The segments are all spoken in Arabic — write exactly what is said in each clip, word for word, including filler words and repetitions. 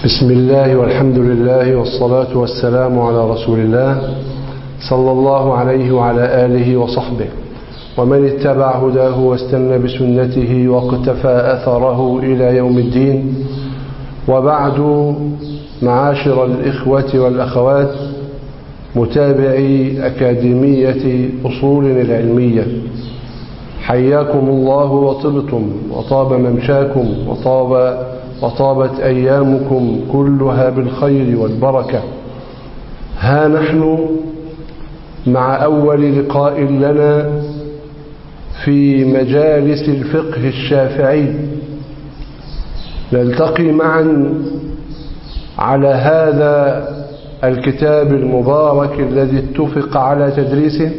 بسم الله والحمد لله والصلاة والسلام على رسول الله صلى الله عليه وعلى آله وصحبه ومن اتبع هداه واستنى بسنته واقتفى أثره إلى يوم الدين. وبعد، معاشر الإخوة والأخوات متابعي أكاديمية أصول العلمية، حياكم الله وطبتم وطاب ممشاكم وطاب وطابت أيامكم كلها بالخير والبركة. ها نحن مع أول لقاء لنا في مجالس الفقه الشافعي، نلتقي معا على هذا الكتاب المبارك الذي اتفق على تدريسه،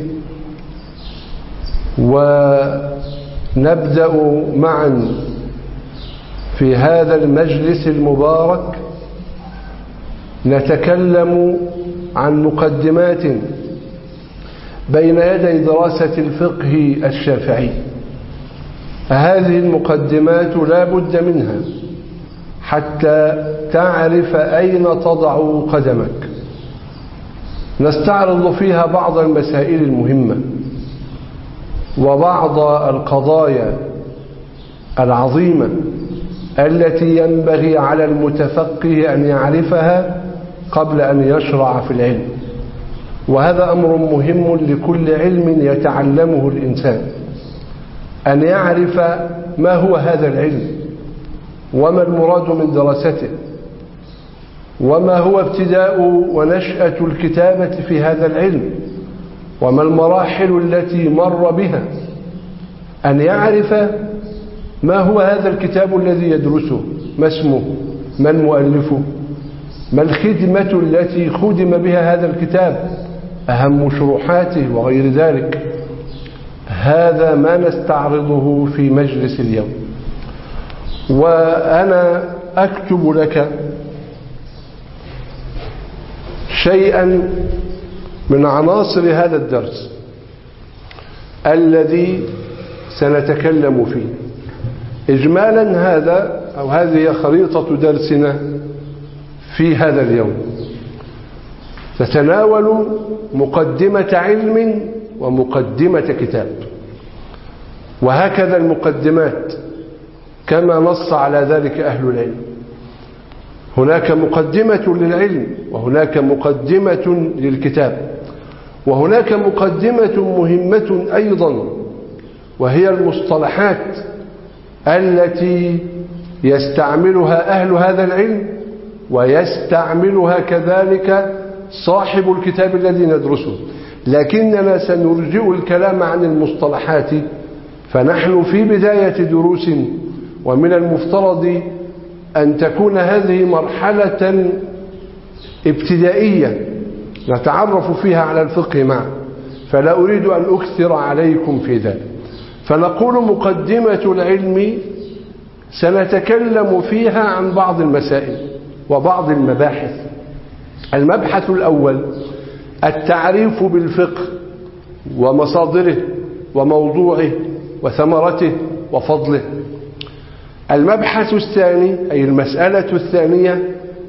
ونبدأ معا في هذا المجلس المبارك نتكلم عن مقدمات بين يدي دراسة الفقه الشافعي. هذه المقدمات لا بد منها حتى تعرف أين تضع قدمك. نستعرض فيها بعض المسائل المهمة وبعض القضايا العظيمة التي ينبغي على المتفقه أن يعرفها قبل أن يشرع في العلم، وهذا أمر مهم لكل علم يتعلمه الإنسان، أن يعرف ما هو هذا العلم وما المراد من دراسته وما هو ابتداء ونشأة الكتابة في هذا العلم وما المراحل التي مر بها، أن يعرف ما هو هذا الكتاب الذي يدرسه، ما اسمه، ما المؤلفه، ما الخدمة التي خدم بها هذا الكتاب، أهم شروحاته وغير ذلك. هذا ما نستعرضه في مجلس اليوم، وأنا أكتب لك شيئا من عناصر هذا الدرس الذي سنتكلم فيه. إجمالا هذا أو هذه خريطة درسنا في هذا اليوم، تتناول مقدمة علم ومقدمة كتاب، وهكذا المقدمات كما نص على ذلك أهل العلم. هناك مقدمة للعلم وهناك مقدمة للكتاب، وهناك مقدمة مهمة أيضا وهي المصطلحات التي يستعملها أهل هذا العلم ويستعملها كذلك صاحب الكتاب الذي ندرسه، لكننا سنرجئ الكلام عن المصطلحات، فنحن في بداية دروس، ومن المفترض أن تكون هذه مرحلة ابتدائية نتعرف فيها على الفقه معا، فلا أريد أن أكثر عليكم في ذلك. فنقول مقدمة العلم سنتكلم فيها عن بعض المسائل وبعض المباحث. المبحث الأول التعريف بالفقه ومصادره وموضوعه وثمرته وفضله. المبحث الثاني أي المسألة الثانية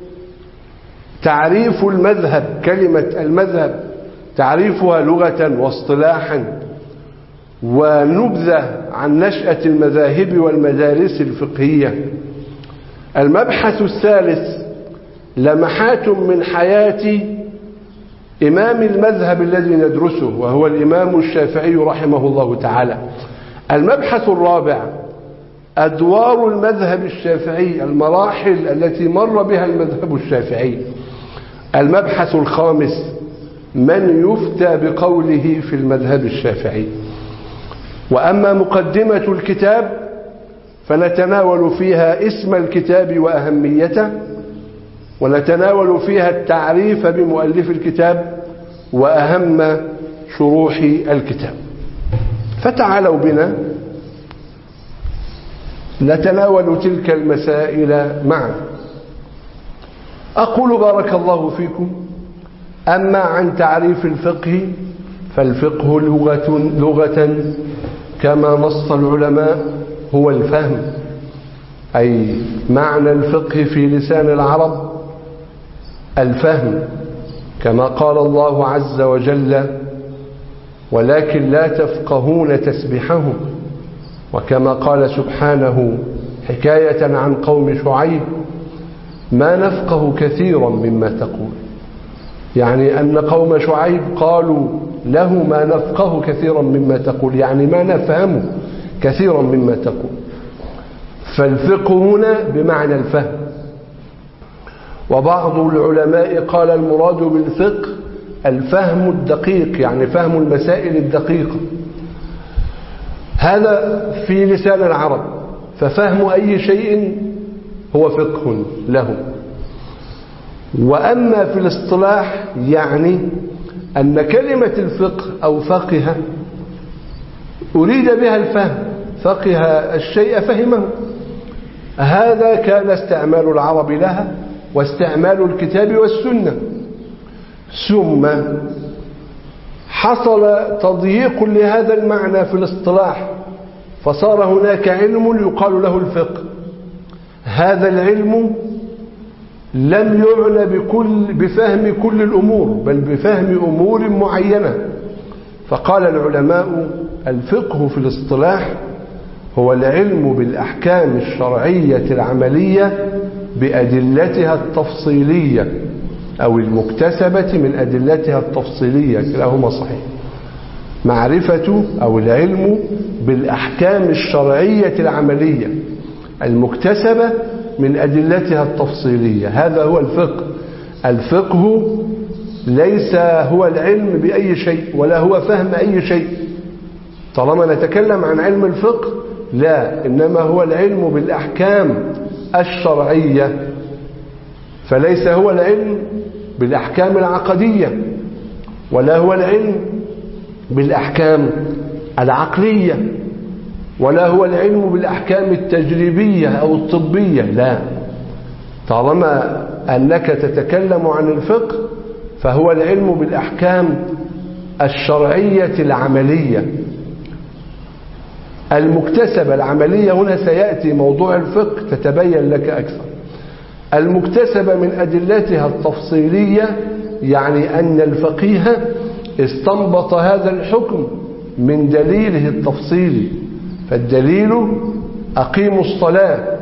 تعريف المذهب، كلمة المذهب تعريفها لغة واصطلاحا، ونبذة عن نشأة المذاهب والمدارس الفقهية. المبحث الثالث لمحات من حياة إمام المذهب الذي ندرسه وهو الإمام الشافعي رحمه الله تعالى. المبحث الرابع أدوار المذهب الشافعي، المراحل التي مر بها المذهب الشافعي. المبحث الخامس من يفتى بقوله في المذهب الشافعي. وأما مقدمة الكتاب فنتناول فيها اسم الكتاب وأهميته، ونتناول فيها التعريف بمؤلف الكتاب وأهم شروح الكتاب. فتعالوا بنا نتناول تلك المسائل معا. أقول بارك الله فيكم: أما عن تعريف الفقه فالفقه لغة, لغة كما نص العلماء هو الفهم، أي معنى الفقه في لسان العرب الفهم، كما قال الله عز وجل ولكن لا تفقهون تسبيحهم، وكما قال سبحانه حكاية عن قوم شعيب ما نفقه كثيرا مما تقول، يعني أن قوم شعيب قالوا له ما نفقه كثيرا مما تقول، يعني ما نفهم كثيرا مما تقول. فالفقه هنا بمعنى الفهم. وبعض العلماء قال المراد بالفقه الفهم الدقيق، يعني فهم المسائل الدقيقة، هذا في لسان العرب. ففهم أي شيء هو فقه له. وأما في الاصطلاح يعني أن كلمة الفقه أو فقه أريد بها الفهم، فقه الشيء فهمه. هذا كان استعمال العرب لها واستعمال الكتاب والسنة. ثم حصل تضييق لهذا المعنى في الاصطلاح، فصار هناك علم يقال له الفقه. هذا العلم لم يعنى بكل بفهم كل الأمور، بل بفهم أمور معينة. فقال العلماء الفقه في الاصطلاح هو العلم بالأحكام الشرعية العملية بأدلتها التفصيلية أو المكتسبة من أدلتها التفصيلية، كلاهما صحيح. معرفة أو العلم بالأحكام الشرعية العملية المكتسبة من أدلتها التفصيلية، هذا هو الفقه. الفقه ليس هو العلم بأي شيء ولا هو فهم أي شيء. طالما نتكلم عن علم الفقه لا، إنما هو العلم بالأحكام الشرعية، فليس هو العلم بالأحكام العقدية ولا هو العلم بالأحكام العقلية ولا هو العلم بالأحكام التجريبية أو الطبية، لا. طالما أنك تتكلم عن الفقه فهو العلم بالأحكام الشرعية العملية المكتسبة. العملية هنا سيأتي موضوع الفقه تتبين لك أكثر. المكتسبة من أدلتها التفصيلية، يعني أن الفقيه استنبط هذا الحكم من دليله التفصيلي. فالدليل أقيموا الصلاة،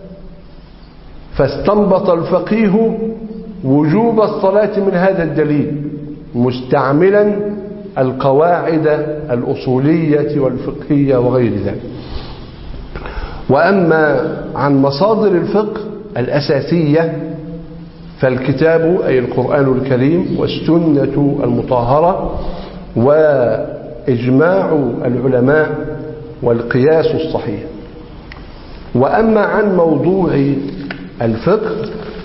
فاستنبط الفقيه وجوب الصلاة من هذا الدليل مستعملا القواعد الأصولية والفقهية وغير ذلك. وأما عن مصادر الفقه الأساسية فالكتاب أي القرآن الكريم والسنة المطهرة وإجماع العلماء والقياس الصحيح. وأما عن موضوع الفقه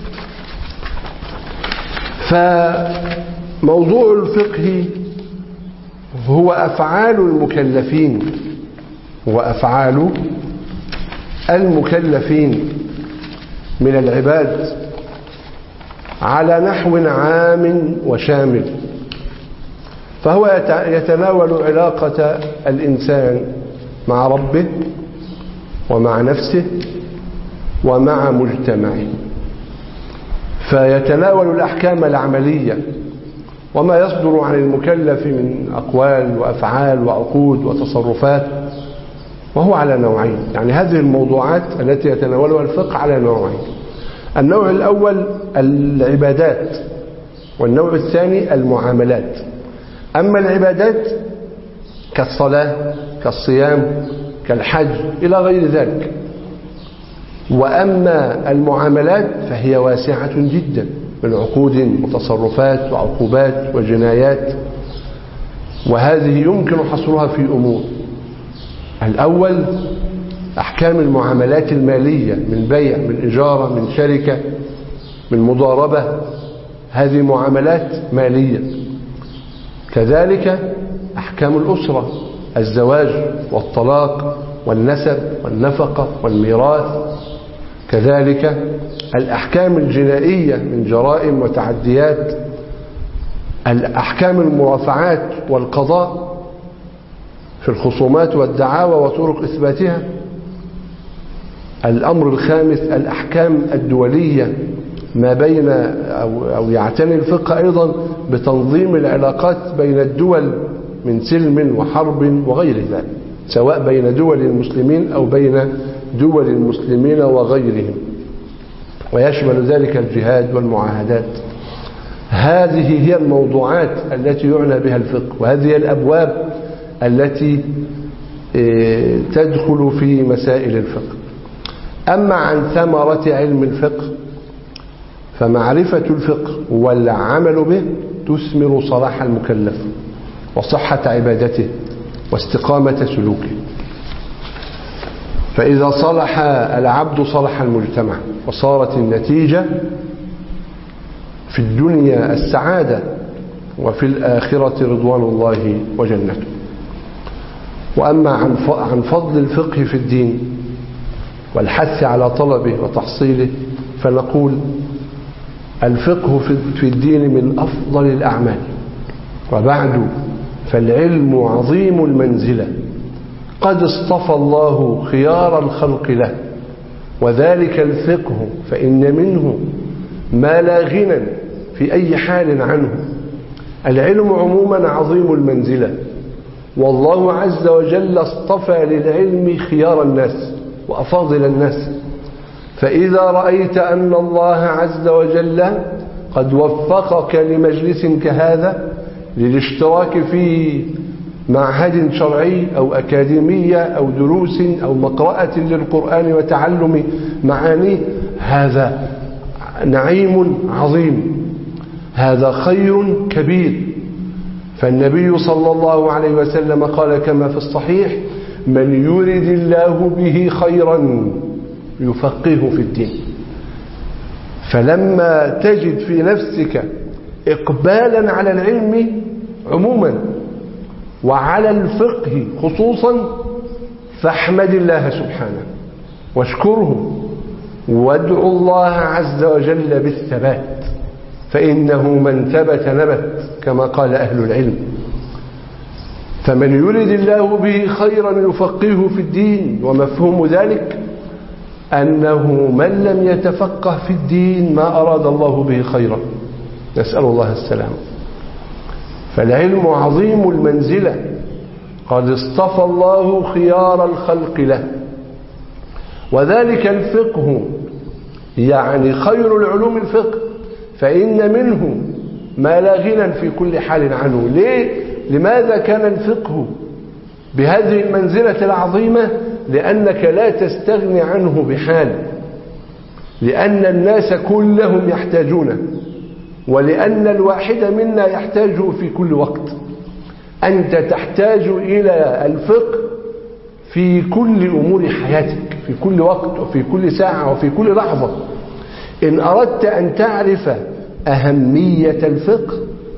فموضوع الفقه هو أفعال المكلفين وأفعال المكلفين من العباد على نحو عام وشامل. فهو يتناول علاقة الإنسان مع ربه ومع نفسه ومع مجتمعه، فيتناول الأحكام العملية وما يصدر عن المكلف من أقوال وأفعال وعقود وتصرفات، وهو على نوعين. يعني هذه الموضوعات التي يتناولها الفقه على نوعين: النوع الأول العبادات، والنوع الثاني المعاملات. أما العبادات كالصلاة كالصيام كالحج إلى غير ذلك. وأما المعاملات فهي واسعة جدا من عقود وتصرفات وعقوبات وجنايات، وهذه يمكن حصرها في أمور. الأول أحكام المعاملات المالية من بيع من إجارة من شركة من مضاربة، هذه معاملات مالية. كذلك أحكام الأسرة، الزواج والطلاق والنسب والنفقة والميراث. كذلك الأحكام الجنائية من جرائم وتعديات، الأحكام المرافعات والقضاء في الخصومات والدعاوى وطرق إثباتها. الأمر الخامس الأحكام الدولية ما بين أو, أو يعتني الفقه أيضا بتنظيم العلاقات بين الدول من سلم وحرب وغير ذلك، سواء بين دول المسلمين أو بين دول المسلمين وغيرهم، ويشمل ذلك الجهاد والمعاهدات. هذه هي الموضوعات التي يعنى بها الفقه، وهذه الأبواب التي تدخل في مسائل الفقه. أما عن ثمرة علم الفقه فمعرفة الفقه والعمل به تثمر صلاح المكلف وصحة عبادته واستقامة سلوكه. فإذا صلح العبد صلح المجتمع، وصارت النتيجة في الدنيا السعادة وفي الآخرة رضوان الله وجنته. وأما عن فضل الفقه في الدين والحث على طلبه وتحصيله فنقول الفقه في الدين من أفضل الأعمال، وبعد فالعلم عظيم المنزلة، قد اصطفى الله خيار الخلق له، وذلك الفقه فإن منه ما لا غنى في أي حال عنه. العلم عموما عظيم المنزلة، والله عز وجل اصطفى للعلم خيار الناس وأفاضل الناس. فإذا رأيت أن الله عز وجل قد وفقك لمجلس كهذا للاشتراك في معهد شرعي أو أكاديمية أو دروس أو مقرأة للقرآن وتعلم معانيه، هذا نعيم عظيم، هذا خير كبير. فالنبي صلى الله عليه وسلم قال كما في الصحيح: من يرد الله به خيرا يفقهه في الدين. فلما تجد في نفسك إقبالا على العلم عموما وعلى الفقه خصوصا فاحمد الله سبحانه واشكره وادعو الله عز وجل بالثبات، فإنه من ثبت نبت كما قال أهل العلم. فمن يرد الله به خيرا يفقهه في الدين، ومفهوم ذلك أنه من لم يتفقه في الدين ما أراد الله به خيرا، نسأل الله السلام. فالعلم عظيم المنزلة، قد اصطفى الله خيار الخلق له، وذلك الفقه يعني خير العلوم الفقه، فإن منه ما لا غنى في كل حال عنه. ليه؟ لماذا كان الفقه بهذه المنزلة العظيمة؟ لأنك لا تستغني عنه بحال، لأن الناس كلهم يحتاجونه، ولأن الواحد منا يحتاجه في كل وقت. أنت تحتاج إلى الفقه في كل أمور حياتك، في كل وقت وفي كل ساعة وفي كل لحظة. إن أردت أن تعرف أهمية الفقه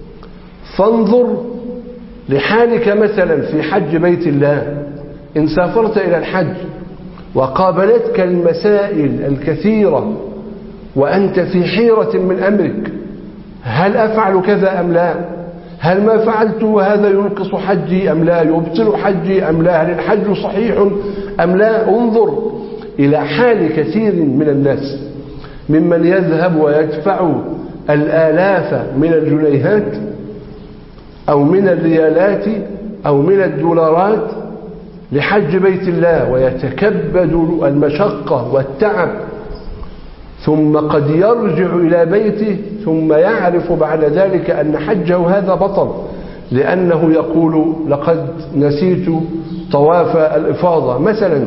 فانظر لحالك مثلا في حج بيت الله. إن سافرت إلى الحج وقابلتك المسائل الكثيرة وأنت في حيرة من أمرك، هل أفعل كذا أم لا؟ هل ما فعلت وهذا ينقص حجي أم لا؟ يبطل حجي أم لا؟ هل الحج صحيح أم لا؟ انظر إلى حال كثير من الناس ممن يذهب ويدفع الآلاف من الجنيهات أو من الريالات أو من الدولارات لحج بيت الله، ويتكبد المشقة والتعب، ثم قد يرجع إلى بيته ثم يعرف بعد ذلك أن حجه هذا بطل، لأنه يقول لقد نسيت طواف الإفاضة مثلا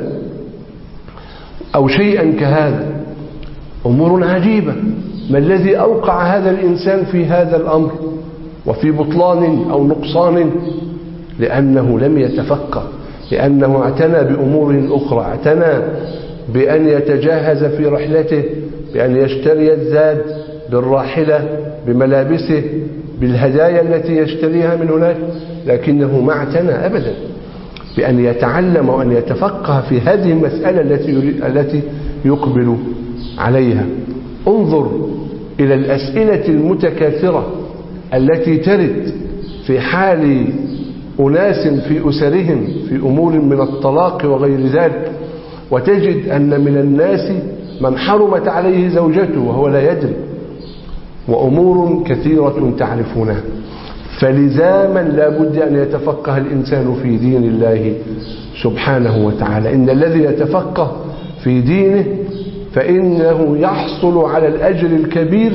أو شيئا كهذا. أمور عجيبة. ما الذي أوقع هذا الإنسان في هذا الأمر وفي بطلان أو نقصان؟ لأنه لم يتفقه، لأنه اعتنى بأمور أخرى، اعتنى بأن يتجهز في رحلته، بأن يشتري الزاد بالراحلة، بملابسه، بالهدايا التي يشتريها من هناك، لكنه ما اعتنى أبدا بأن يتعلم وأن يتفقه في هذه المسألة التي التي يقبل عليها. انظر إلى الأسئلة المتكاثرة التي ترد في حال أناس في أسرهم في أمور من الطلاق وغير ذلك، وتجد أن من الناس من حرمت عليه زوجته وهو لا يدري، وأمور كثيرة تعرفونها. فلزاما لا بد أن يتفقه الإنسان في دين الله سبحانه وتعالى. إن الذي يتفقه في دينه فإنه يحصل على الأجر الكبير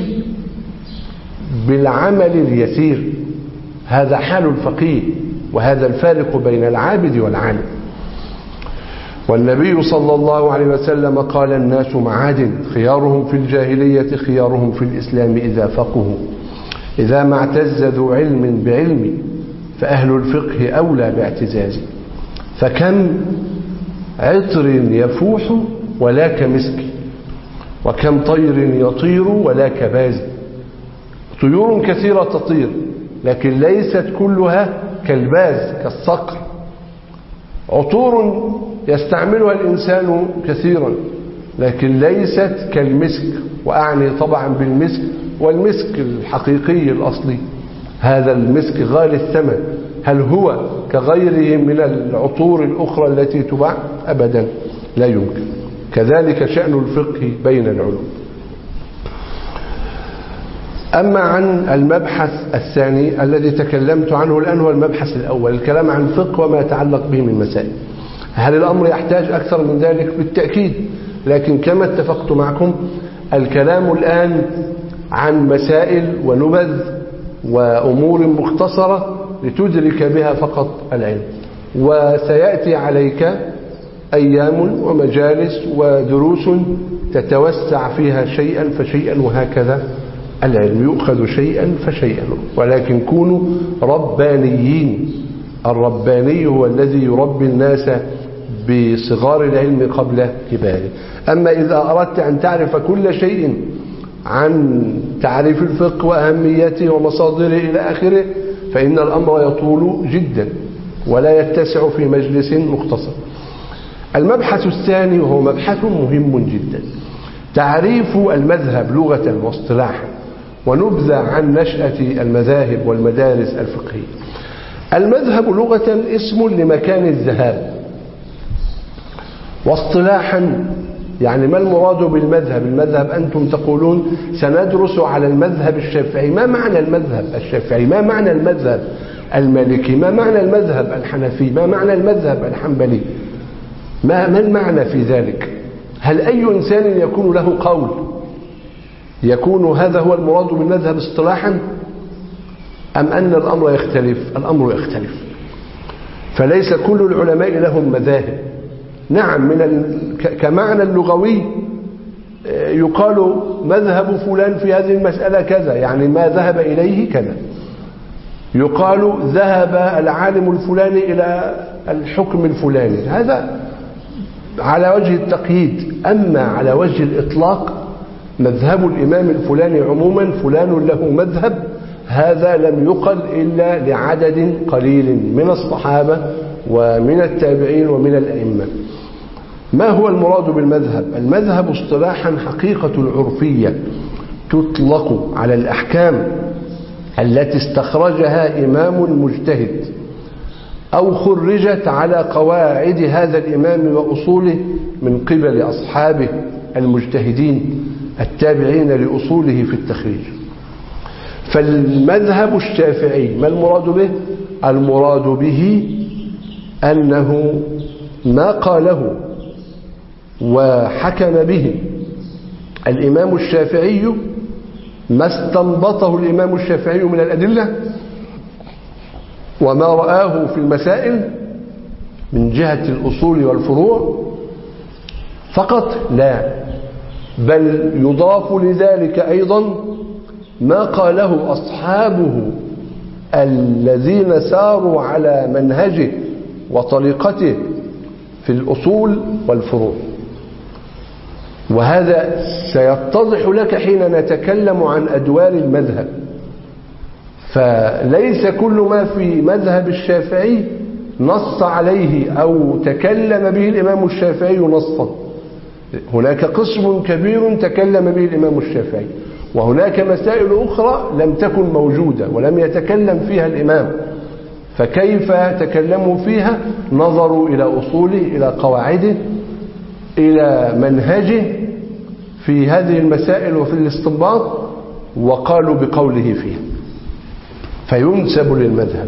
بالعمل اليسير. هذا حال الفقيه، وهذا الفارق بين العابد والعالم. والنبي صلى الله عليه وسلم قال: الناس معادن، خيارهم في الجاهلية خيارهم في الإسلام إذا فقهوا، إذا ما اعتز ذو علم بعلم فأهل الفقه أولى باعتزازه. فكم عطر يفوح ولا كمسك، وكم طير يطير ولا كباز. طيور كثيرة تطير لكن ليست كلها كالباز كالصقر. عطور يستعملها الإنسان كثيرا لكن ليست كالمسك، وأعني طبعا بالمسك والمسك الحقيقي الأصلي. هذا المسك غالي الثمن. هل هو كغيره من العطور الأخرى التي تباع؟ أبدا لا يمكن. كذلك شأن الفقه بين العلوم. أما عن المبحث الثاني الذي تكلمت عنه الآن، هو المبحث الأول، الكلام عن الفقه وما يتعلق به من مسائل. هل الأمر يحتاج أكثر من ذلك؟ بالتأكيد، لكن كما اتفقت معكم الكلام الآن عن مسائل ونبذ وأمور مختصرة لتدرك بها فقط العلم. وسيأتي عليك أيام ومجالس ودروس تتوسع فيها شيئا فشيئا، وهكذا العلم يؤخذ شيئا فشيئا. ولكن كونوا ربانيين. الرباني هو الذي يربي الناس بصغار العلم قبل كباره. أما إذا أردت أن تعرف كل شيء عن تعريف الفقه وأهميته ومصادره إلى آخره فإن الأمر يطول جدا ولا يتسع في مجلس مختصر. المبحث الثاني وهو مبحث مهم جدا، تعريف المذهب لغة واصطلاحا، ونبذة عن نشأة المذاهب والمدارس الفقهية. المذهب لغة اسم لمكان الذهاب، واصطلاحا يعني ما المراد بالمذهب؟ المذهب أنتم تقولون سندرس على المذهب الشافعي. ما معنى المذهب الشافعي؟ ما معنى المذهب المالكي؟ ما معنى المذهب الحنفي؟ ما معنى المذهب الحنبلي؟ ما ما المعنى في ذلك؟ هل أي إنسان يكون له قول يكون هذا هو المراد بالمذهب اصطلاحا، أم أن الأمر يختلف؟ الأمر يختلف. فليس كل العلماء لهم مذاهب. نعم، من ال... كمعنى اللغوي يقال مذهب فلان في هذه المسألة كذا، يعني ما ذهب إليه كذا. يقال ذهب العالم الفلاني إلى الحكم الفلاني، هذا على وجه التقييد. أما على وجه الإطلاق مذهب الإمام الفلاني عموما، فلان له مذهب، هذا لم يقل إلا لعدد قليل من الصحابة ومن التابعين ومن الأئمة. ما هو المراد بالمذهب؟ المذهب اصطلاحا حقيقة العرفية تطلق على الأحكام التي استخرجها إمام مجتهد أو خرجت على قواعد هذا الإمام وأصوله من قبل أصحابه المجتهدين التابعين لأصوله في التخريج. فالمذهب الشافعي ما المراد به؟ المراد به أنه ما قاله وحكم به الإمام الشافعي، ما استنبطه الإمام الشافعي من الأدلة وما رآه في المسائل من جهة الأصول والفروع فقط، لا، بل يضاف لذلك أيضا ما قاله أصحابه الذين ساروا على منهجه وطريقته في الأصول والفروع. وهذا سيتضح لك حين نتكلم عن أدوار المذهب. فليس كل ما في مذهب الشافعي نص عليه أو تكلم به الإمام الشافعي نصا. هناك قسم كبير تكلم به الإمام الشافعي، وهناك مسائل أخرى لم تكن موجودة ولم يتكلم فيها الإمام، فكيف تكلموا فيها؟ نظروا إلى أصوله إلى قواعده إلى منهجه في هذه المسائل وفي الاستنباط وقالوا بقوله فيها فينسب للمذهب.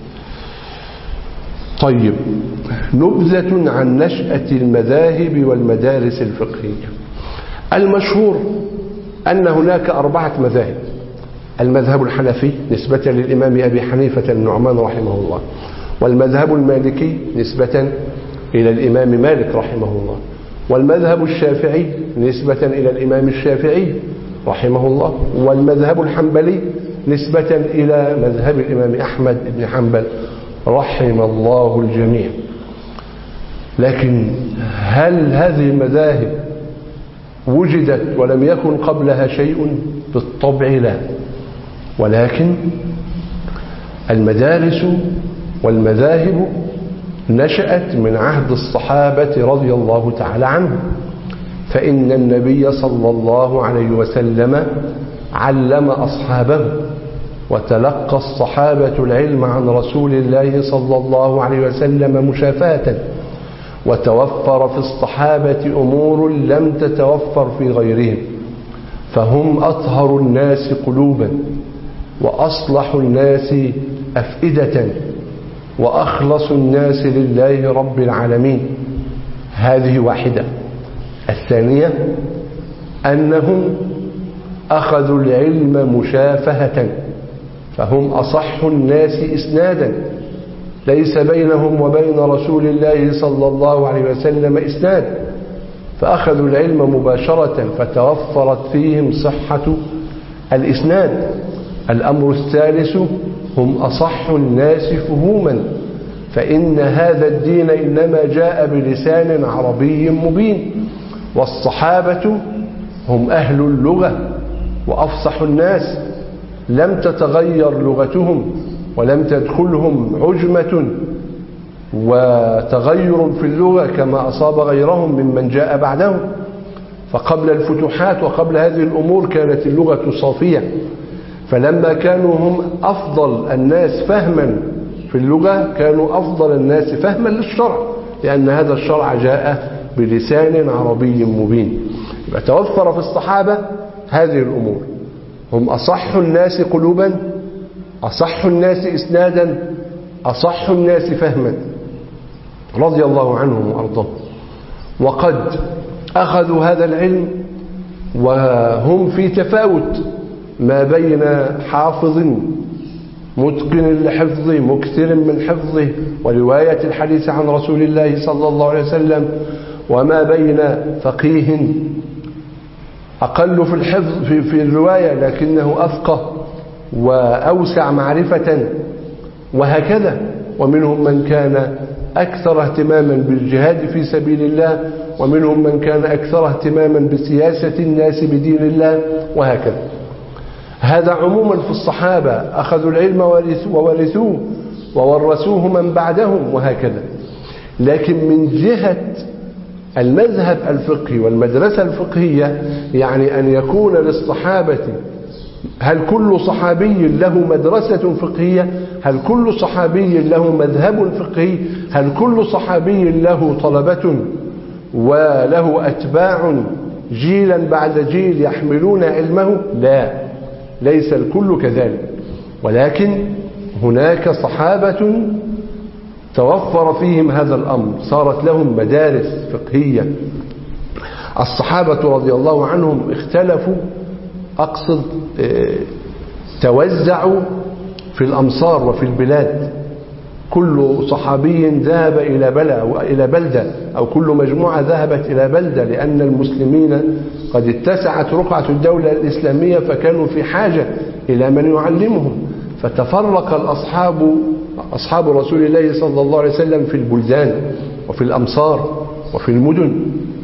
طيب، نبذة عن نشأة المذاهب والمدارس الفقهية. المشهور أن هناك أربعة مذاهب: المذهب الحنفي نسبة للإمام أبي حنيفة النعمان رحمه الله، والمذهب المالكي نسبة إلى الإمام مالك رحمه الله، والمذهب الشافعي نسبة إلى الإمام الشافعي رحمه الله، والمذهب الحنبلي نسبة إلى مذهب الإمام أحمد بن حنبل رحم الله الجميع. لكن هل هذه المذاهب وجدت ولم يكن قبلها شيء؟ بالطبع لا، ولكن المدارس والمذاهب نشأت من عهد الصحابة رضي الله تعالى عنهم، فإن النبي صلى الله عليه وسلم علم أصحابه، وتلقى الصحابة العلم عن رسول الله صلى الله عليه وسلم مشافهة، وتوفر في الصحابة أمور لم تتوفر في غيرهم، فهم أطهر الناس قلوبا، وأصلح الناس أفئدة، وأخلص الناس لله رب العالمين. هذه واحدة. الثانية أنهم أخذوا العلم مشافهة، فهم أصح الناس إسنادا، ليس بينهم وبين رسول الله صلى الله عليه وسلم إسناد، فأخذوا العلم مباشرة فتوفرت فيهم صحة الإسناد. الأمر الثالث هم أصح الناس فهوما، فإن هذا الدين إنما جاء بلسان عربي مبين، والصحابة هم أهل اللغة وأفصح الناس، لم تتغير لغتهم ولم تدخلهم عجمة وتغير في اللغة كما أصاب غيرهم ممن جاء بعدهم. فقبل الفتوحات وقبل هذه الأمور كانت اللغة صافية، فلما كانوا هم أفضل الناس فهما في اللغة كانوا أفضل الناس فهما للشرع، لأن هذا الشرع جاء بلسان عربي مبين. يبقى توفر في الصحابة هذه الأمور: هم أصح الناس قلوبا، أصح الناس إسنادا، أصح الناس فهما رضي الله عنهم وأرضاهم. وقد أخذوا هذا العلم وهم في تفاوت ما بين حافظ متقن لحفظه مكثر من حفظه ورواية الحديث عن رسول الله صلى الله عليه وسلم، وما بين فقيه أقل في الحفظ في, في الرواية لكنه أفقه وأوسع معرفة، وهكذا. ومنهم من كان أكثر اهتماما بالجهاد في سبيل الله، ومنهم من كان أكثر اهتماما بسياسة الناس بدين الله، وهكذا. هذا عموما في الصحابة، أخذوا العلم وورثوه وورثوه من بعدهم، وهكذا. لكن من جهة المذهب الفقهي والمدرسة الفقهية، يعني أن يكون للصحابة، هل كل صحابي له مدرسة فقهية؟ هل كل صحابي له مذهب فقهي؟ هل كل صحابي له طلبة وله أتباع جيلا بعد جيل يحملون علمه؟ لا، ليس الكل كذلك، ولكن هناك صحابة توفر فيهم هذا الأمر، صارت لهم مدارس فقهية. الصحابة رضي الله عنهم اختلفوا، أقصد توزعوا في الأمصار وفي البلاد، كل صحابي ذهب إلى بلد إلى بلدة أو كل مجموعة ذهبت إلى بلدة، لأن المسلمين قد اتسعت رقعة الدولة الإسلامية فكانوا في حاجة إلى من يعلمهم، فتفرق الأصحاب أصحاب رسول الله صلى الله عليه وسلم في البلدان وفي الأمصار وفي المدن،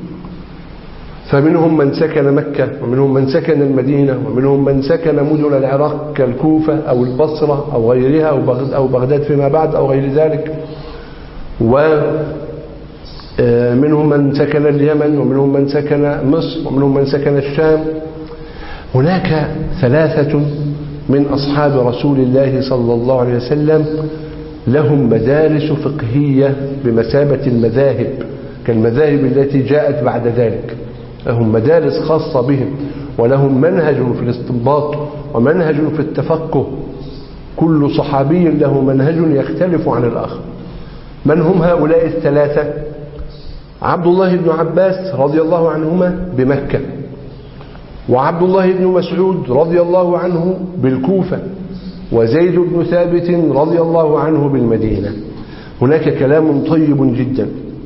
فمنهم من سكن مكة، ومنهم من سكن المدينة، ومنهم من سكن مدن العراق كالكوفة أو البصرة أو غيرها أو بغداد فيما بعد أو غير ذلك، ومنهم من سكن اليمن، ومنهم من سكن مصر، ومنهم من سكن الشام. هناك ثلاثة من أصحاب رسول الله صلى الله عليه وسلم لهم مدارس فقهية بمثابة المذاهب، كالمذاهب التي جاءت بعد ذلك. لهم مدارس خاصة بهم، ولهم منهج في الاستنباط ومنهج في التفقه. كل صحابي له منهج يختلف عن الآخر. من هم هؤلاء الثلاثة؟ عبد الله بن عباس رضي الله عنهما بمكة، وعبد الله بن مسعود رضي الله عنه بالكوفة، وزيد بن ثابت رضي الله عنه بالمدينة. هناك كلام طيب جدا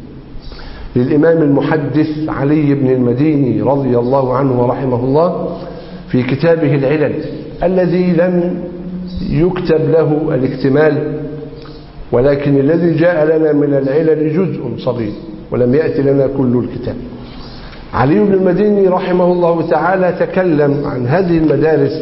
للإمام المحدث علي بن المديني رضي الله عنه ورحمه الله في كتابه العلل الذي لم يكتب له الاكتمال، ولكن الذي جاء لنا من العلل جزء صغير ولم يأتي لنا كل الكتاب. علي بن المديني رحمه الله تعالى تكلم عن هذه المدارس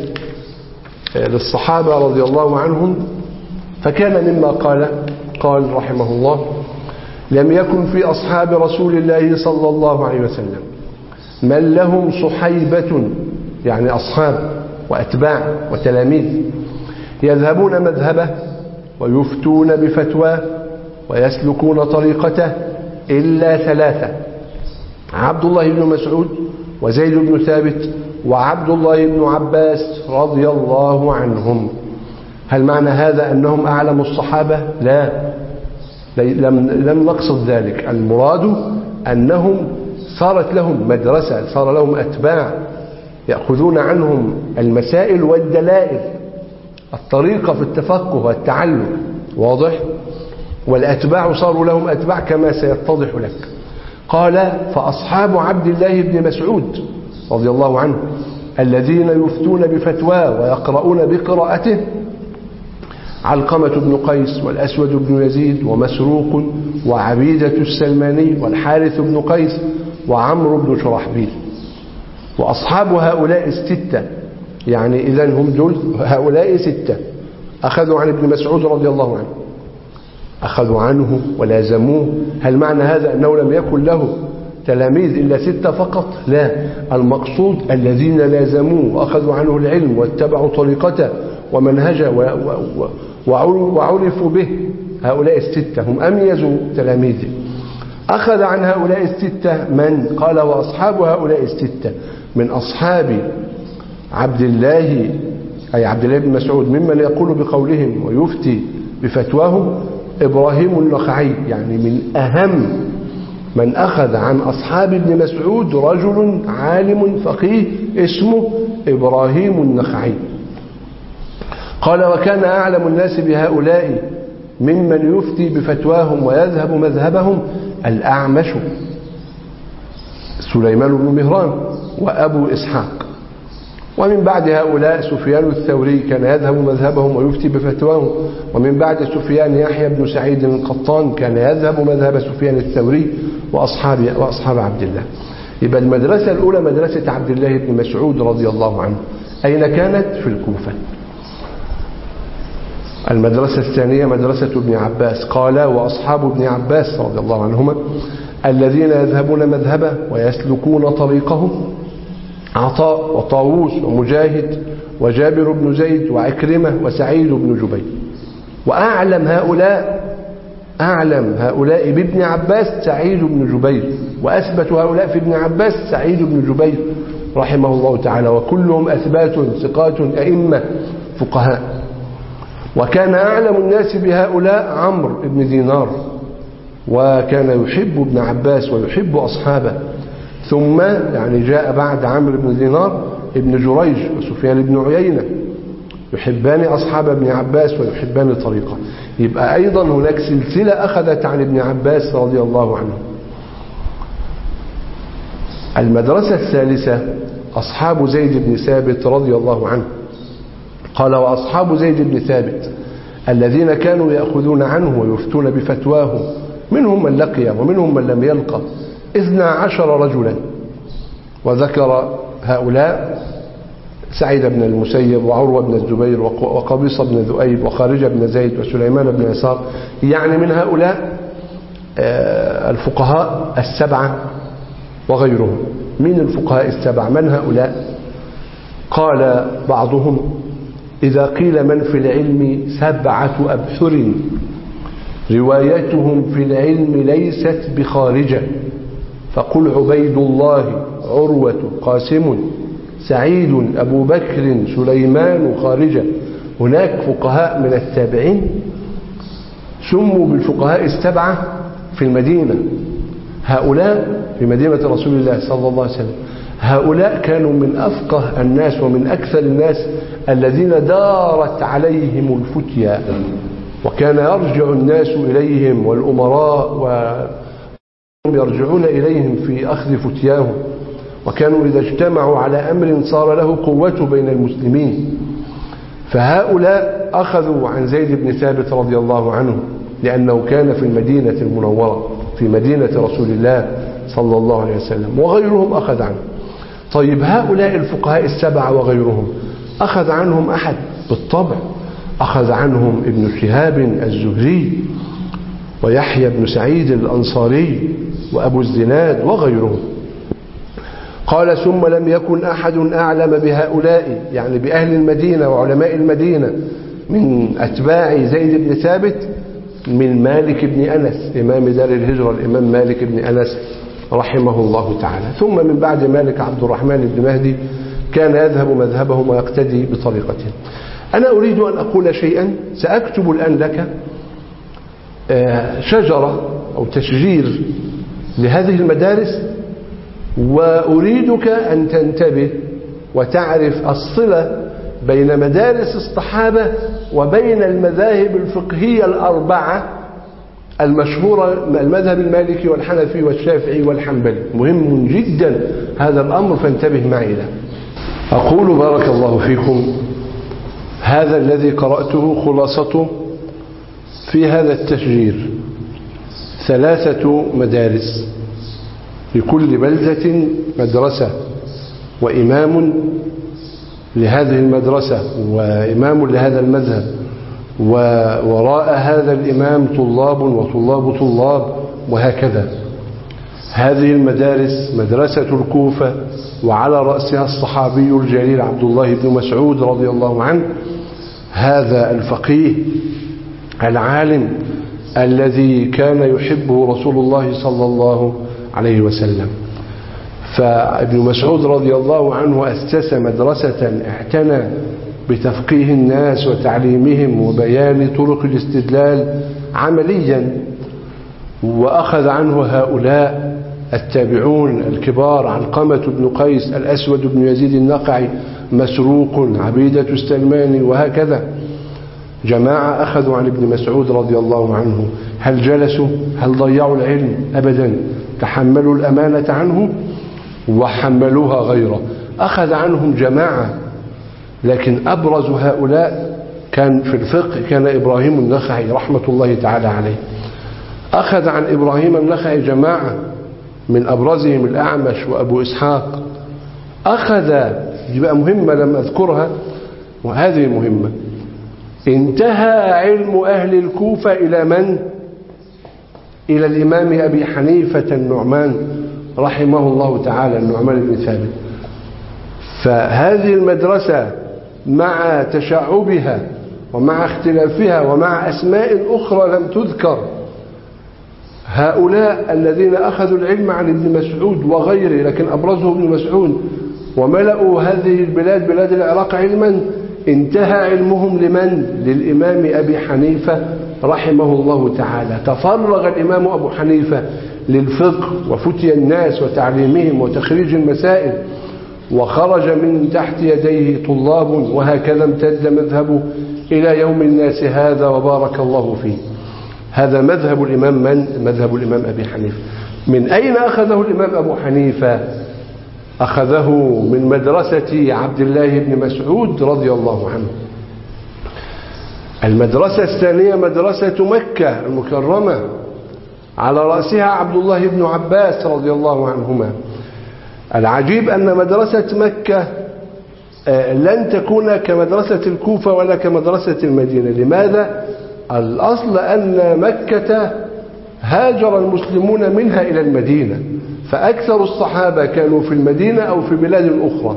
للصحابة رضي الله عنهم، فكان مما قال قال رحمه الله: لم يكن في أصحاب رسول الله صلى الله عليه وسلم من لهم صحيبة، يعني أصحاب وأتباع وتلاميذ، يذهبون مذهبه ويفتون بفتواه ويسلكون طريقته إلا ثلاثة: عبد الله بن مسعود وزيد بن ثابت وعبد الله بن عباس رضي الله عنهم. هل معنى هذا أنهم أعلم الصحابة؟ لا، لم, لم نقصد ذلك. المراد أنهم صارت لهم مدرسة، صار لهم أتباع يأخذون عنهم المسائل والدلائل، الطريقة في التفقه والتعلم، واضح؟ والأتباع صاروا لهم أتباع كما سيتضح لك. قال: فأصحاب عبد الله بن مسعود رضي الله عنه الذين يفتون بفتواه ويقرؤون بقراءته علقمة بن قيس والأسود بن يزيد ومسروق وعبيدة السلماني والحارث بن قيس وعمرو بن شرحبيل. وأصحاب هؤلاء الستة، يعني إذن هم دول هؤلاء ستة أخذوا عن ابن مسعود رضي الله عنه، أخذوا عنه ولازموه. هل معنى هذا أنه لم يكن له تلاميذ إلا ستة فقط؟ لا، المقصود الذين لازموه وأخذوا عنه العلم واتبعوا طريقته ومنهجه وعرفوا به. هؤلاء الستة هم أميز تلاميذه. أخذ عن هؤلاء الستة من؟ قال: وأصحاب هؤلاء الستة من أصحاب عبد الله، أي عبد الله بن مسعود، ممن يقول بقولهم ويفتي بفتواهم إبراهيم النخعي. يعني من أهم من أخذ عن أصحاب ابن مسعود رجل عالم فقيه اسمه إبراهيم النخعي. قال: وكان أعلم الناس بهؤلاء ممن يفتي بفتواهم ويذهب مذهبهم الأعمش سليمان بن مهران وأبو إسحاق. ومن بعد هؤلاء سفيان الثوري كان يذهب مذهبهم ويفتي بفتواهم. ومن بعد سفيان يحيى بن سعيد القطان كان يذهب مذهب سفيان الثوري وأصحاب, وأصحاب عبد الله. يبقى المدرسة الأولى مدرسة عبد الله بن مسعود رضي الله عنه. أين كانت؟ في الكوفة. المدرسة الثانية مدرسة ابن عباس. قال: وأصحاب ابن عباس رضي الله عنهما الذين يذهبون مذهبه ويسلكون طريقه عطاء وطاووس ومجاهد وجابر بن زيد وعكرمة وسعيد بن جبير. وأعلم هؤلاء أعلم هؤلاء بابن عباس سعيد بن جبير، وأثبت هؤلاء في ابن عباس سعيد بن جبير رحمه الله تعالى، وكلهم أثبات ثقات أئمة فقهاء. وكان أعلم الناس بهؤلاء عمرو بن دينار، وكان يحب ابن عباس ويحب أصحابه. ثم يعني جاء بعد عمرو بن دينار ابن جريج وسفيان بن عيينة يحبان أصحاب ابن عباس ويحبان طريقه. يبقى أيضا هناك سلسلة أخذت عن ابن عباس رضي الله عنه. المدرسة الثالثة أصحاب زيد بن ثابت رضي الله عنه. قال: وأصحاب زيد بن ثابت الذين كانوا يأخذون عنه ويفتون بفتواه منهم من لقي ومنهم من لم يلقى اثنا عشر رجلا. وذكر هؤلاء سعيد بن المسيب وعروة بن الزبير وقبيصة بن ذؤيب وخارجة بن زيد وسليمان بن يسار. يعني من هؤلاء الفقهاء السبعة وغيرهم. من الفقهاء السبعة من هؤلاء؟ قال بعضهم: إذا قيل من في العلم سبعة أبحر روايتهم في العلم ليست بخارجة، فقل عبيد الله، عروة، قاسم، سعيد، أبو بكر، سليمان خارجة. هناك فقهاء من التابعين سموا بالفقهاء السبعة في المدينة، هؤلاء في مدينة رسول الله صلى الله عليه وسلم، هؤلاء كانوا من أفقه الناس ومن أكثر الناس الذين دارت عليهم الفتيا، وكان يرجع الناس إليهم والأمراء ويرجعون إليهم في أخذ فتياهم، وكانوا إذا اجتمعوا على أمر صار له قوة بين المسلمين. فهؤلاء أخذوا عن زيد بن ثابت رضي الله عنه لأنه كان في المدينة المنورة في مدينة رسول الله صلى الله عليه وسلم، وغيرهم أخذ عنه. طيب هؤلاء الفقهاء السبعة وغيرهم أخذ عنهم أحد؟ بالطبع أخذ عنهم ابن شهاب الزهري ويحيى بن سعيد الأنصاري وأبو الزناد وغيرهم. قال ثم لم يكن أحد أعلم بهؤلاء، يعني بأهل المدينة وعلماء المدينة من أتباع زيد بن ثابت من مالك بن أنس إمام دار الهجرة، الإمام مالك بن أنس رحمه الله تعالى. ثم من بعد مالك عبد الرحمن بن مهدي كان يذهب مذهبهم ويقتدي بطريقتهم. أنا أريد أن أقول شيئا، سأكتب الآن لك شجرة أو تشجير لهذه المدارس، وأريدك أن تنتبه وتعرف الصلة بين مدارس الصحابة وبين المذاهب الفقهية الأربعة المشهورة، المذهب المالكي والحنفي والشافعي والحنبلي. مهم جدا هذا الأمر، فانتبه معي له. أقول بارك الله فيكم، هذا الذي قرأته خلاصته في هذا التشجير ثلاثة مدارس، لكل بلدة مدرسة وإمام لهذه المدرسة وإمام لهذا المذهب، ووراء هذا الإمام طلاب وطلاب طلاب، وهكذا. هذه المدارس مدرسة الكوفة، وعلى رأسها الصحابي الجليل عبد الله بن مسعود رضي الله عنه، هذا الفقيه العالم الذي كان يحبه رسول الله صلى الله عليه وسلم. فابن مسعود رضي الله عنه أسس مدرسة اعتنى بتفقيه الناس وتعليمهم وبيان طرق الاستدلال عمليا، وأخذ عنه هؤلاء التابعون الكبار: علقمة بن قيس، الأسود بن يزيد النقعي، مسروق، عبيدة السلماني، وهكذا. جماعة أخذوا عن ابن مسعود رضي الله عنه. هل جلسوا؟ هل ضيعوا العلم؟ أبدا، تحملوا الأمانة عنه وحملوها غيره. أخذ عنهم جماعة، لكن أبرز هؤلاء كان في الفقه كان إبراهيم النخعي رحمة الله تعالى عليه. أخذ عن إبراهيم النخعي جماعة، من أبرزهم الأعمش وأبو إسحاق. أخذ، يبقى مهمة لم أذكرها، وهذه مهمة. انتهى علم أهل الكوفة إلى من؟ إلى الإمام أبي حنيفة النعمان رحمه الله تعالى، النعمان بن ثابت. فهذه المدرسة مع تشعبها ومع اختلافها ومع أسماء أخرى لم تذكر، هؤلاء الذين أخذوا العلم عن ابن مسعود وغيره، لكن أبرزه ابن مسعود، وملأوا هذه البلاد بلاد العراق علما، انتهى علمهم لمن؟ للإمام أبي حنيفة رحمه الله تعالى. تفرغ الإمام أبو حنيفة للفقه وفتي الناس وتعليمهم وتخريج المسائل، وخرج من تحت يديه طلاب، وهكذا امتد مذهبه إلى يوم الناس هذا، وبارك الله فيه. هذا مذهب الإمام من؟ مذهب الإمام أبي حنيفة. من أين أخذه الإمام أبو حنيفة؟ أخذه من مدرسة عبد الله بن مسعود رضي الله عنه. المدرسة الثانية مدرسة مكة المكرمة، على رأسها عبد الله بن عباس رضي الله عنهما. العجيب أن مدرسة مكة لن تكون كمدرسة الكوفة ولا كمدرسة المدينة. لماذا؟ الأصل أن مكة هاجر المسلمون منها إلى المدينة، فأكثر الصحابة كانوا في المدينة أو في بلاد أخرى،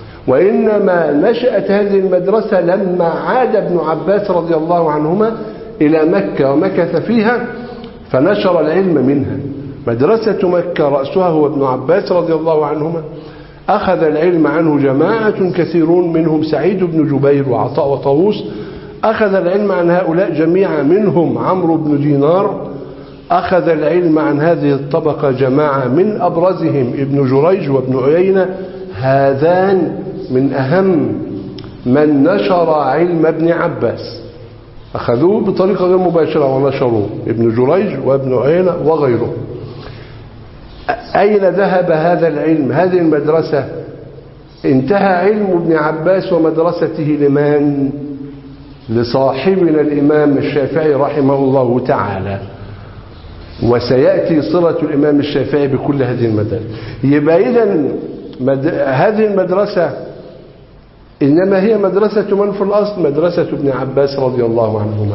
وإنما نشأت هذه المدرسة لما عاد ابن عباس رضي الله عنهما إلى مكة ومكث فيها فنشر العلم منها. مدرسة مكة رأسها هو ابن عباس رضي الله عنهما، أخذ العلم عنه جماعة كثيرون منهم سعيد بن جبير وعطاء وطاووس، أخذ العلم عن هؤلاء جميعا منهم عمرو بن دينار، أخذ العلم عن هذه الطبقة جماعة من أبرزهم ابن جريج وابن عيينة، هذان من أهم من نشر علم ابن عباس، أخذوه بطريقة غير مباشرة ونشروه، ابن جريج وابن عيينة وغيره. أين ذهب هذا العلم؟ هذه المدرسة انتهى علم ابن عباس ومدرسته لمن؟ لصاحبنا الإمام الشافعي رحمه الله تعالى، وسيأتي صلة الإمام الشافعي بكل هذه المدارس. يبقى إذن مد... هذه المدرسة إنما هي مدرسة من في الأصل؟ مدرسة ابن عباس رضي الله عنهما.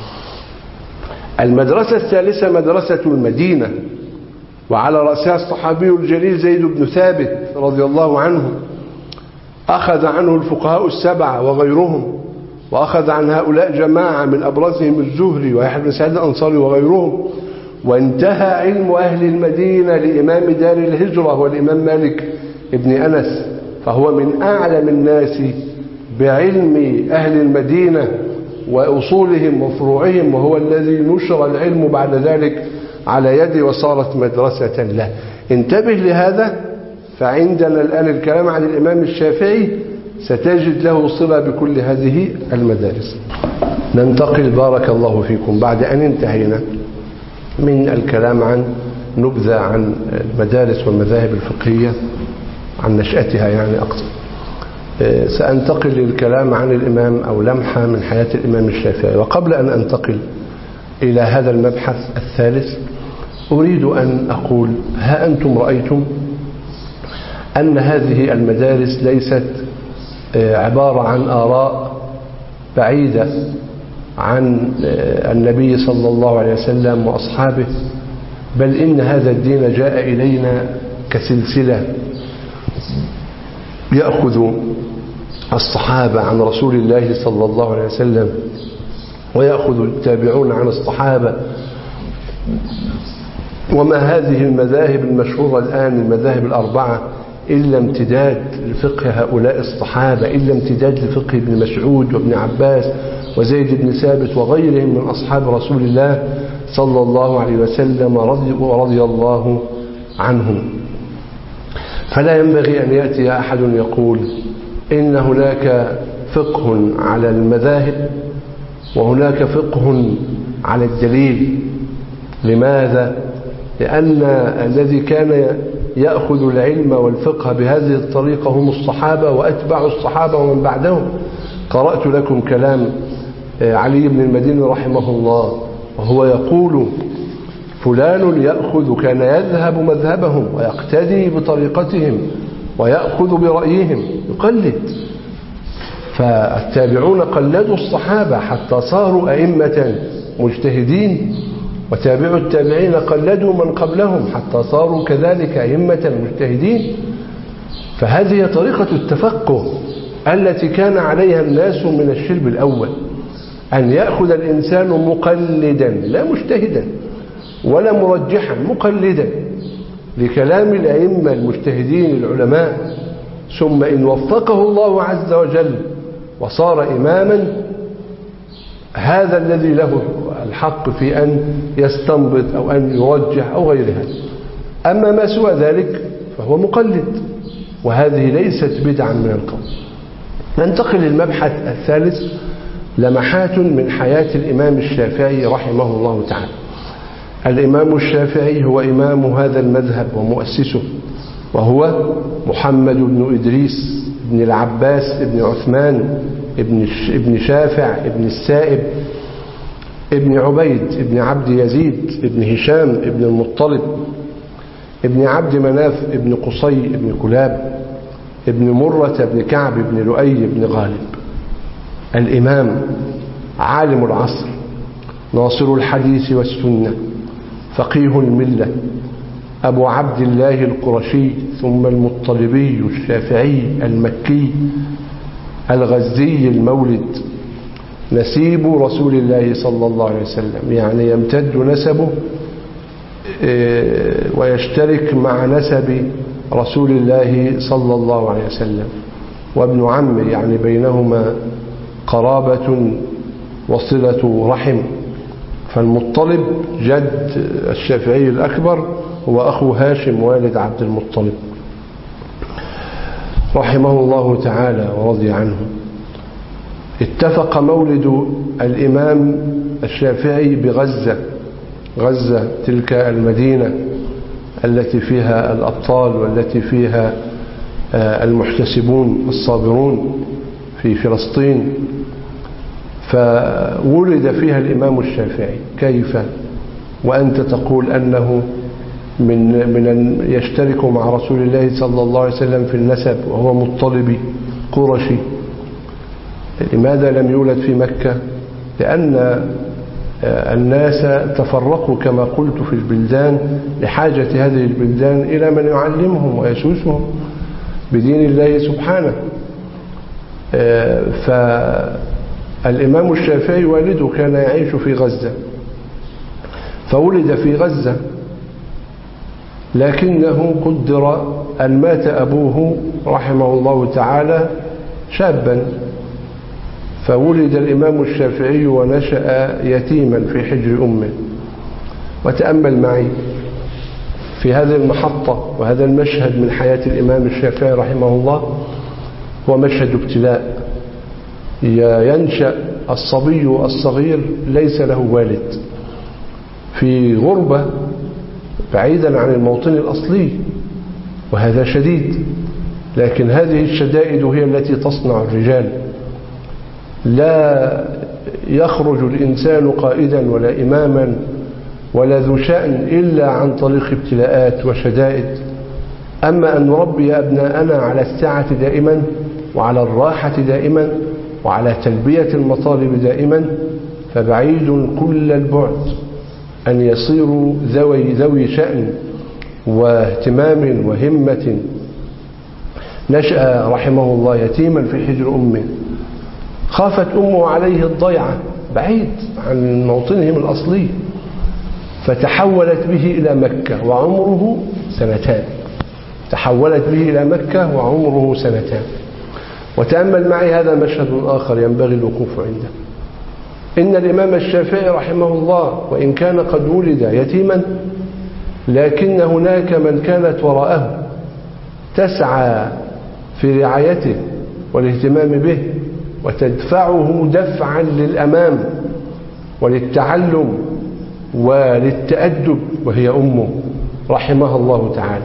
المدرسة الثالثة مدرسة المدينة، وعلى رأسها الصحابي الجليل زيد بن ثابت رضي الله عنه، أخذ عنه الفقهاء السبعة وغيرهم، وأخذ عن هؤلاء جماعة من أبرزهم الزهري ويحيى بن سعيد الأنصاري وغيرهم. وانتهى علم أهل المدينة لإمام دار الهجرة والإمام مالك ابن أنس، فهو من أعلم الناس بعلم أهل المدينة وأصولهم وفروعهم، وهو الذي نشر العلم بعد ذلك على يده وصارت مدرسة له. انتبه لهذا، فعندنا الآن الكلام عن الإمام الشافعي ستجد له صلة بكل هذه المدارس. ننتقل بارك الله فيكم بعد أن انتهينا من الكلام عن نبذة عن المدارس والمذاهب الفقهية، عن نشأتها يعني أقصد، سأنتقل للكلام عن الإمام أو لمحة من حياة الإمام الشافعي. وقبل أن أنتقل إلى هذا المبحث الثالث أريد أن أقول: ها أنتم رأيتم أن هذه المدارس ليست عبارة عن آراء بعيدة عن النبي صلى الله عليه وسلم وأصحابه، بل إن هذا الدين جاء إلينا كسلسلة يأخذ الصحابة عن رسول الله صلى الله عليه وسلم، ويأخذ التابعون عن الصحابة. وما هذه المذاهب المشهورة الآن المذاهب الأربعة إلا امتداد لفقه هؤلاء الصحابة، إلا امتداد لفقه ابن مسعود وابن عباس وزيد بن ثابت وغيرهم من أصحاب رسول الله صلى الله عليه وسلم ورضي الله عنهم. فلا ينبغي أن يأتي أحد يقول إن هناك فقه على المذاهب وهناك فقه على الدليل. لماذا؟ لأن الذي كان يأخذ العلم والفقه بهذه الطريقة هم الصحابة وأتباع الصحابة ومن بعدهم. قرأت لكم كلام علي بن المديني رحمه الله وهو يقول: فلان يأخذ كان يذهب مذهبهم ويقتدي بطريقتهم ويأخذ برأيهم، يقلد. فالتابعون قلدوا الصحابة حتى صاروا أئمة مجتهدين، وتابعوا التابعين قلدوا من قبلهم حتى صاروا كذلك أئمة مجتهدين. فهذه طريقة التفقه التي كان عليها الناس من الشرب الأول، أن يأخذ الإنسان مقلدا لا مجتهدا ولا مرجحا، مقلدا لكلام الأئمة المجتهدين العلماء، ثم إن وفقه الله عز وجل وصار إماما، هذا الذي له الحق في أن يستنبط أو أن يرجح أو غير هذا. أما ما سوى ذلك فهو مقلد، وهذه ليست بدعا من القول. ننتقل للمبحث الثالث، لمحات من حياة الإمام الشافعي رحمه الله تعالى. الإمام الشافعي هو إمام هذا المذهب ومؤسسه، وهو محمد بن إدريس بن العباس بن عثمان ابن شافع ابن السائب ابن عبيد ابن عبد يزيد ابن هشام ابن المطلب ابن عبد مناف ابن قصي ابن كلاب ابن مرة ابن كعب ابن لؤي ابن غالب. الإمام عالم العصر، ناصر الحديث والسنة، فقيه الملة، أبو عبد الله القرشي ثم المطلبي الشافعي المكي الغزي المولد، نسيب رسول الله صلى الله عليه وسلم، يعني يمتد نسبه ويشترك مع نسب رسول الله صلى الله عليه وسلم. وابن عمه يعني بينهما قرابة وصلة رحم. فالمطلب جد الشافعي الأكبر هو أخو هاشم والد عبد المطلب رحمه الله تعالى ورضي عنه. اتفق مولد الإمام الشافعي بغزة، غزة تلك المدينة التي فيها الأبطال والتي فيها المحتسبون الصابرون في فلسطين، فولد فيها الإمام الشافعي. كيف وأنت تقول أنه من من يشترك مع رسول الله صلى الله عليه وسلم في النسب وهو مطلبي قرشي؟ لماذا لم يولد في مكة؟ لأن الناس تفرقوا كما قلت في البلدان لحاجة هذه البلدان إلى من يعلمهم ويسوسهم بدين الله سبحانه. فالإمام الشافعي والده كان يعيش في غزة، فولد في غزة، لكنه قدر أن مات أبوه رحمه الله تعالى شابا، فولد الإمام الشافعي ونشأ يتيما في حجر أمه. وتأمل معي في هذه المحطة وهذا المشهد من حياة الإمام الشافعي رحمه الله، هو مشهد ابتلاء. ينشأ الصبي الصغير ليس له والد في غربة بعيدا عن الموطن الأصلي، وهذا شديد. لكن هذه الشدائد هي التي تصنع الرجال. لا يخرج الإنسان قائدا ولا إماما ولا ذو شأن إلا عن طريق ابتلاءات وشدائد. أما أن نربي أبناءنا على السعة دائما وعلى الراحة دائما وعلى تلبية المطالب دائما، فبعيد كل البعد أن يصيروا ذوي ذوي شأن واهتمام وهمة. نشأ رحمه الله يتيما في حجر أمه، خافت أمه عليه الضيعة بعيد عن موطنهم الأصلي، فتحولت به إلى مكة وعمره سنتان. تحولت به إلى مكة وعمره سنتان. وتأمل معي هذا مشهد آخر ينبغي الوقوف عنده. إن الإمام الشافعي رحمه الله وإن كان قد ولد يتيما، لكن هناك من كانت وراءه تسعى في رعايته والاهتمام به وتدفعه دفعا للأمام وللتعلم وللتأدب، وهي أمه رحمها الله تعالى.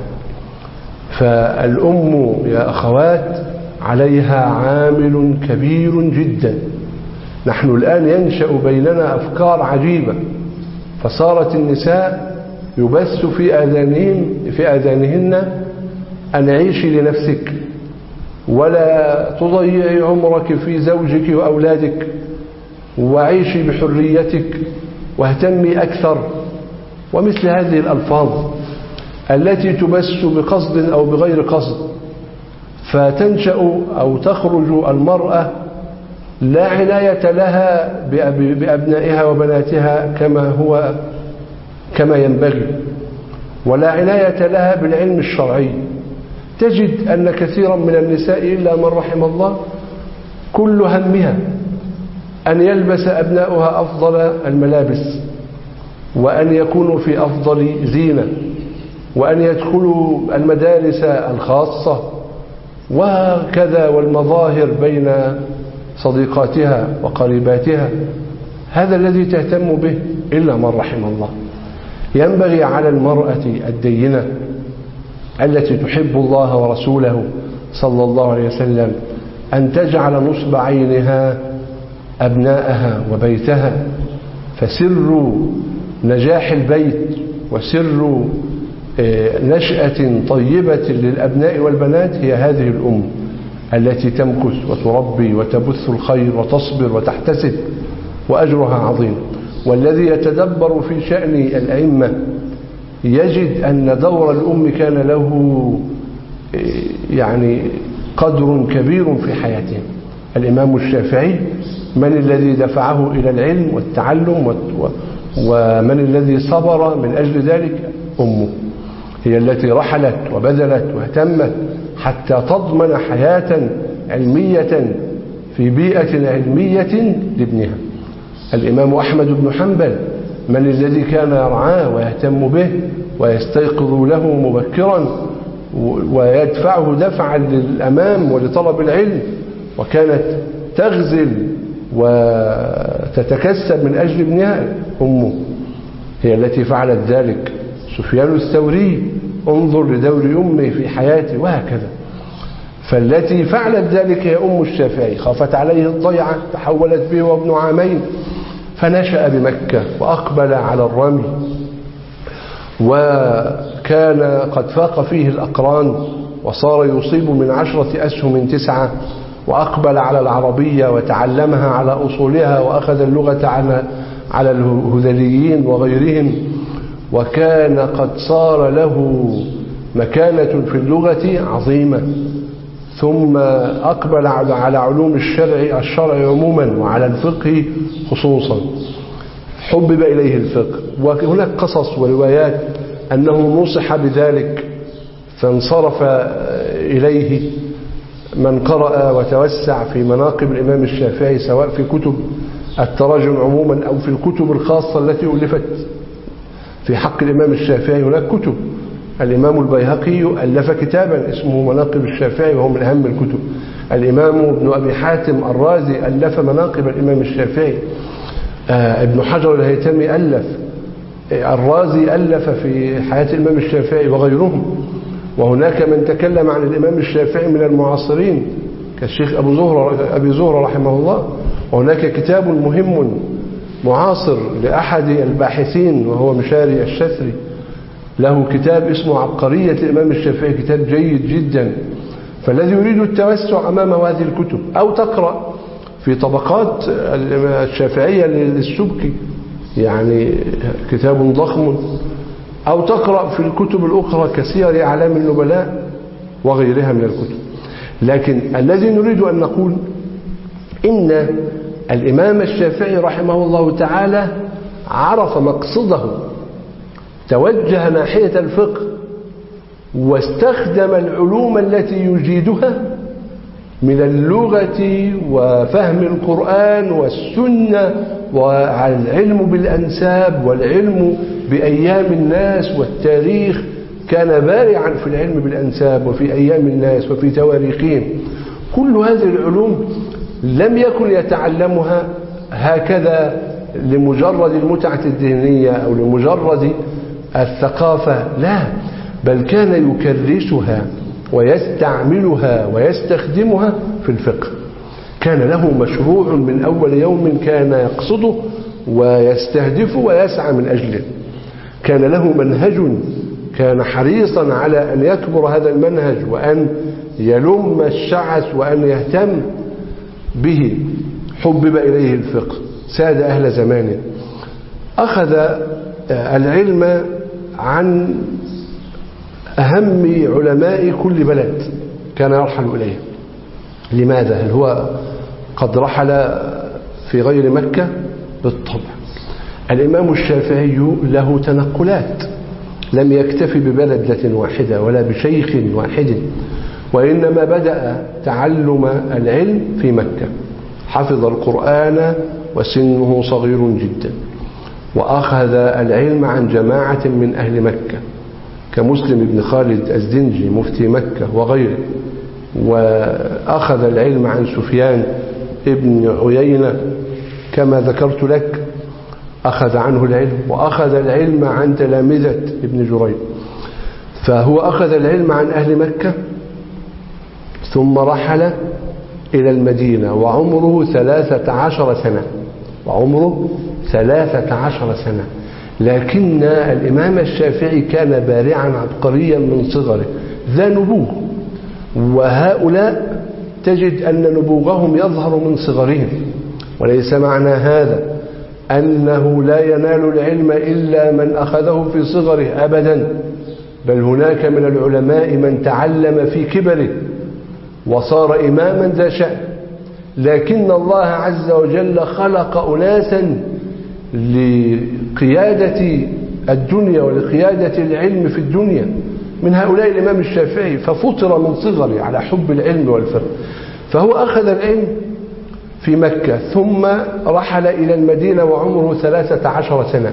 فالأم يا أخوات عليها عامل كبير جدا. نحن الآن ينشأ بيننا أفكار عجيبة، فصارت النساء يبث في آذانهم في آذانهن أن عيشي لنفسك ولا تضيعي عمرك في زوجك وأولادك، وعيشي بحريتك واهتمي أكثر، ومثل هذه الألفاظ التي تبث بقصد أو بغير قصد. فتنشأ أو تخرج المرأة لا عناية لها بأبنائها وبناتها كما هو كما ينبغي، ولا عناية لها بالعلم الشرعي. تجد أن كثيرا من النساء إلا من رحم الله كل همها أن يلبس أبناؤها أفضل الملابس، وأن يكونوا في أفضل زينة، وأن يدخلوا المدارس الخاصة وكذا، والمظاهر بين صديقاتها وقريباتها. هذا الذي تهتم به إلا من رحم الله. ينبغي على المرأة الدينة التي تحب الله ورسوله صلى الله عليه وسلم أن تجعل نصب عينها أبناءها وبيتها. فسر نجاح البيت وسر نشأة طيبة للأبناء والبنات هي هذه الأم التي تمكث وتربي وتبث الخير وتصبر وتحتسب، وأجرها عظيم. والذي يتدبر في شأن الأئمة يجد أن دور الأم كان له يعني قدر كبير في حياتهم. الإمام الشافعي من الذي دفعه إلى العلم والتعلم ومن الذي صبر من أجل ذلك؟ أمه، هي التي رحلت وبذلت واهتمت حتى تضمن حياة علمية في بيئة علمية لابنها. الإمام أحمد بن حنبل من الذي كان يرعاه ويهتم به ويستيقظ له مبكرا ويدفعه دفعا للأمام ولطلب العلم، وكانت تغزل وتتكسب من أجل ابنها؟ أمه هي التي فعلت ذلك. سفيان الثوري انظر لدور أمه في حياته، وهكذا. فالتي فعلت ذلك هي أم الشافعي، خافت عليه الضيعة، تحولت به وابن عامين، فنشأ بمكة وأقبل على الرمي، وكان قد فاق فيه الأقران وصار يصيب من عشرة أسهم تسعة، وأقبل على العربية وتعلمها على أصولها، وأخذ اللغة على على الهذليين وغيرهم، وكان قد صار له مكانة في اللغة عظيمة. ثم أقبل على علوم الشرع الشرع عموما وعلى الفقه خصوصا، حبب إليه الفقه. وهناك قصص وروايات أنه نصح بذلك فانصرف إليه من قرأ وتوسع في مناقب الإمام الشافعي، سواء في كتب التراجم عموما أو في الكتب الخاصة التي ألفت في حق الإمام الشافعي. هناك كتب، الإمام البيهقي ألف كتابا اسمه مناقب الشافعي وهو من أهم الكتب. الإمام ابن أبي حاتم الرازي ألف مناقب الإمام الشافعي. آه ابن حجر الهيثمي ألف، الرازي ألف في حياة الإمام الشافعي وغيرهم. وهناك من تكلم عن الإمام الشافعي من المعاصرين كالشيخ أبو زهرة أبي زهرة رحمه الله. وهناك كتاب مهم معاصر لأحد الباحثين وهو مشاري الشثري، له كتاب اسمه عبقرية الإمام الشافعي، كتاب جيد جدا. فالذي يريد التوسع أمام هذه الكتب، أو تقرأ في طبقات الشافعية للسبكي، يعني كتاب ضخم، أو تقرأ في الكتب الأخرى كسير أعلام النبلاء وغيرها من الكتب. لكن الذي نريد أن نقول إن الإمام الشافعي رحمه الله تعالى عرف مقصده، توجه ناحية الفقه، واستخدم العلوم التي يجيدها من اللغة وفهم القرآن والسنة والعلم بالأنساب والعلم بأيام الناس والتاريخ. كان بارعا في العلم بالأنساب وفي أيام الناس وفي تواريخهم. كل هذه العلوم لم يكن يتعلمها هكذا لمجرد المتعة الذهنية أو لمجرد الثقافة، لا، بل كان يكرسها ويستعملها ويستخدمها في الفقه. كان له مشروع من أول يوم كان يقصده ويستهدفه ويسعى من أجله. كان له منهج، كان حريصا على أن يكبر هذا المنهج وأن يلم الشعث وأن يهتم به. حبب إليه الفقه، ساد أهل زمانه، أخذ العلم عن أهم علماء كل بلد كان يرحل إليه. لماذا؟ هل هو قد رحل في غير مكة؟ بالطبع. الإمام الشافعي له تنقلات، لم يكتفي ببلدة واحدة ولا بشيخ واحد، وإنما بدأ تعلم العلم في مكة. حفظ القرآن وسنه صغير جدا، وأخذ العلم عن جماعة من أهل مكة كمسلم بن خالد الزنجي مفتي مكة وغيره. وأخذ العلم عن سفيان ابن عيينة كما ذكرت لك، أخذ عنه العلم. وأخذ العلم عن تلامذة ابن جريج. فهو أخذ العلم عن أهل مكة ثم رحل إلى المدينة وعمره ثلاثة عشر سنة وعمره ثلاثة عشر سنة. لكن الإمام الشافعي كان بارعا عبقريا من صغره، ذا نبوغ. وهؤلاء تجد أن نبوغهم يظهر من صغرهم، وليس معنى هذا أنه لا ينال العلم إلا من أخذه في صغره أبدا، بل هناك من العلماء من تعلم في كبره وصار إماما ذا شأن. لكن الله عز وجل خلق أناسا لقيادة الدنيا ولقيادة العلم في الدنيا، من هؤلاء الإمام الشافعي، ففطر من صغره على حب العلم والفقه، فهو أخذ العلم في مكة ثم رحل إلى المدينة وعمره ثلاثة عشر سنة،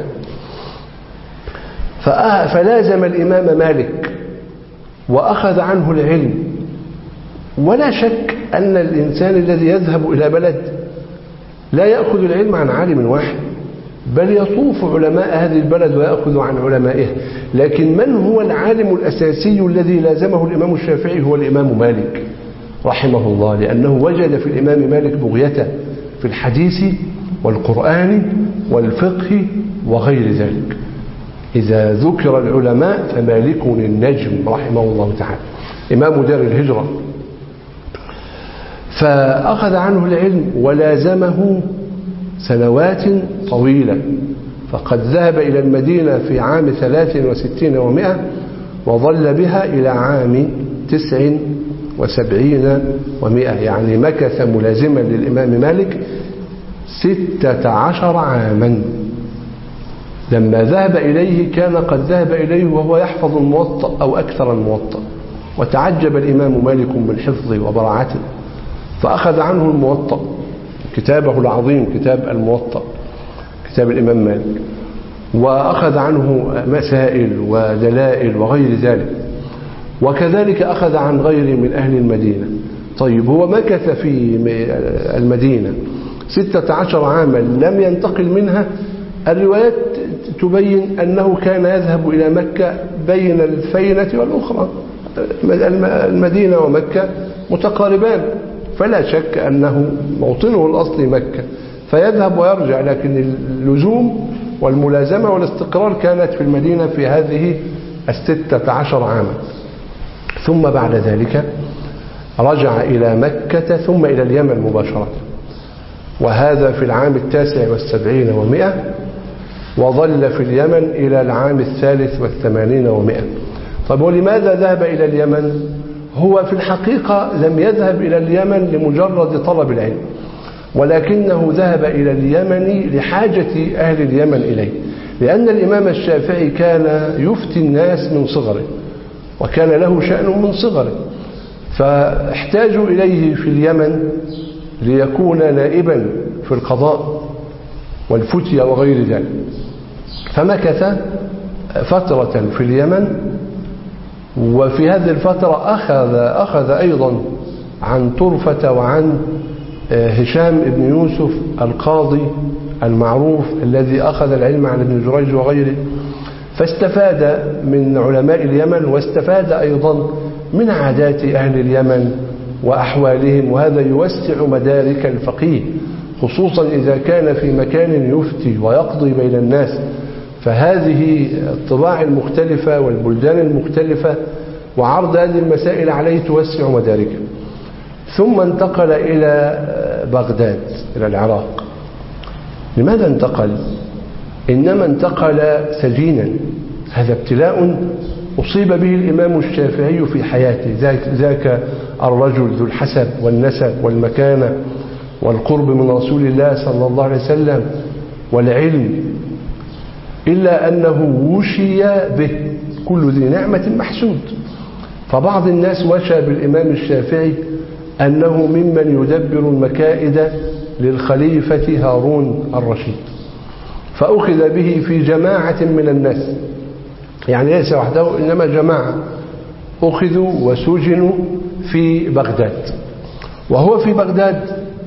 فلازم الإمام مالك وأخذ عنه العلم. ولا شك أن الإنسان الذي يذهب إلى بلد لا يأخذ العلم عن عالم واحد، بل يطوف علماء هذه البلد ويأخذ عن علمائه. لكن من هو العالم الأساسي الذي لازمه الإمام الشافعي؟ هو الإمام مالك رحمه الله، لأنه وجد في الإمام مالك بغيته في الحديث والقرآن والفقه وغير ذلك. إذا ذكر العلماء فمالك النجم رحمه الله تعالى إمام دار الهجرة، فأخذ عنه العلم ولازمه سنوات طويلة، فقد ذهب إلى المدينة في عام ثلاث وستين ومائة وظل بها إلى عام تسع وسبعين ومائة، يعني مكث ملازما للإمام مالك ستة عشر عاما. لما ذهب إليه كان قد ذهب إليه وهو يحفظ الموطأ أو أكثر الموطأ، وتعجب الإمام مالك من حفظه وبراعته، فأخذ عنه الموطأ كتابه العظيم كتاب الموطأ كتاب الإمام مالك، وأخذ عنه مسائل ودلائل وغير ذلك، وكذلك أخذ عن غيره من أهل المدينة. طيب هو مكث في المدينة ستة عشر عاما لم ينتقل منها. الروايات تبين أنه كان يذهب إلى مكة بين الفينة والأخرى، المدينة ومكة متقاربان، فلا شك أنه موطنه الأصلي مكة، فيذهب ويرجع، لكن اللزوم والملازمة والاستقرار كانت في المدينة في هذه الستة عشر عاما. ثم بعد ذلك رجع إلى مكة ثم إلى اليمن مباشرة، وهذا في العام التاسع والسبعين ومائة، وظل في اليمن إلى العام الثالث والثمانين ومائة. طيب ولماذا ذهب إلى اليمن؟ هو في الحقيقة لم يذهب إلى اليمن لمجرد طلب العلم، ولكنه ذهب إلى اليمن لحاجة أهل اليمن إليه، لأن الإمام الشافعي كان يفتي الناس من صغره، وكان له شأن من صغره، فاحتاجوا إليه في اليمن ليكون نائبا في القضاء والفتية وغير ذلك. فمكث فترة في اليمن، وفي هذه الفترة أخذ, أخذ أيضا عن طرفة وعن هشام بن يوسف القاضي المعروف الذي أخذ العلم عن ابن جريج وغيره، فاستفاد من علماء اليمن، واستفاد أيضا من عادات أهل اليمن وأحوالهم، وهذا يوسع مدارك الفقيه، خصوصا إذا كان في مكان يفتي ويقضي بين الناس. فهذه الطباع المختلفة والبلدان المختلفة وعرض هذه المسائل عليه توسع مداركه. ثم انتقل إلى بغداد إلى العراق. لماذا انتقل؟ إنما انتقل سجينا، هذا ابتلاء أصيب به الإمام الشافعي في حياته، ذاك الرجل ذو الحسب والنسب والمكانة والقرب من رسول الله صلى الله عليه وسلم والعلم، إلا أنه وشي به، كل ذي نعمة محسود. فبعض الناس وشى بالإمام الشافعي أنه ممن يدبر المكائد للخليفة هارون الرشيد، فأخذ به في جماعة من الناس، يعني ليس وحده إنما جماعة، أخذوا وسجنوا في بغداد. وهو في بغداد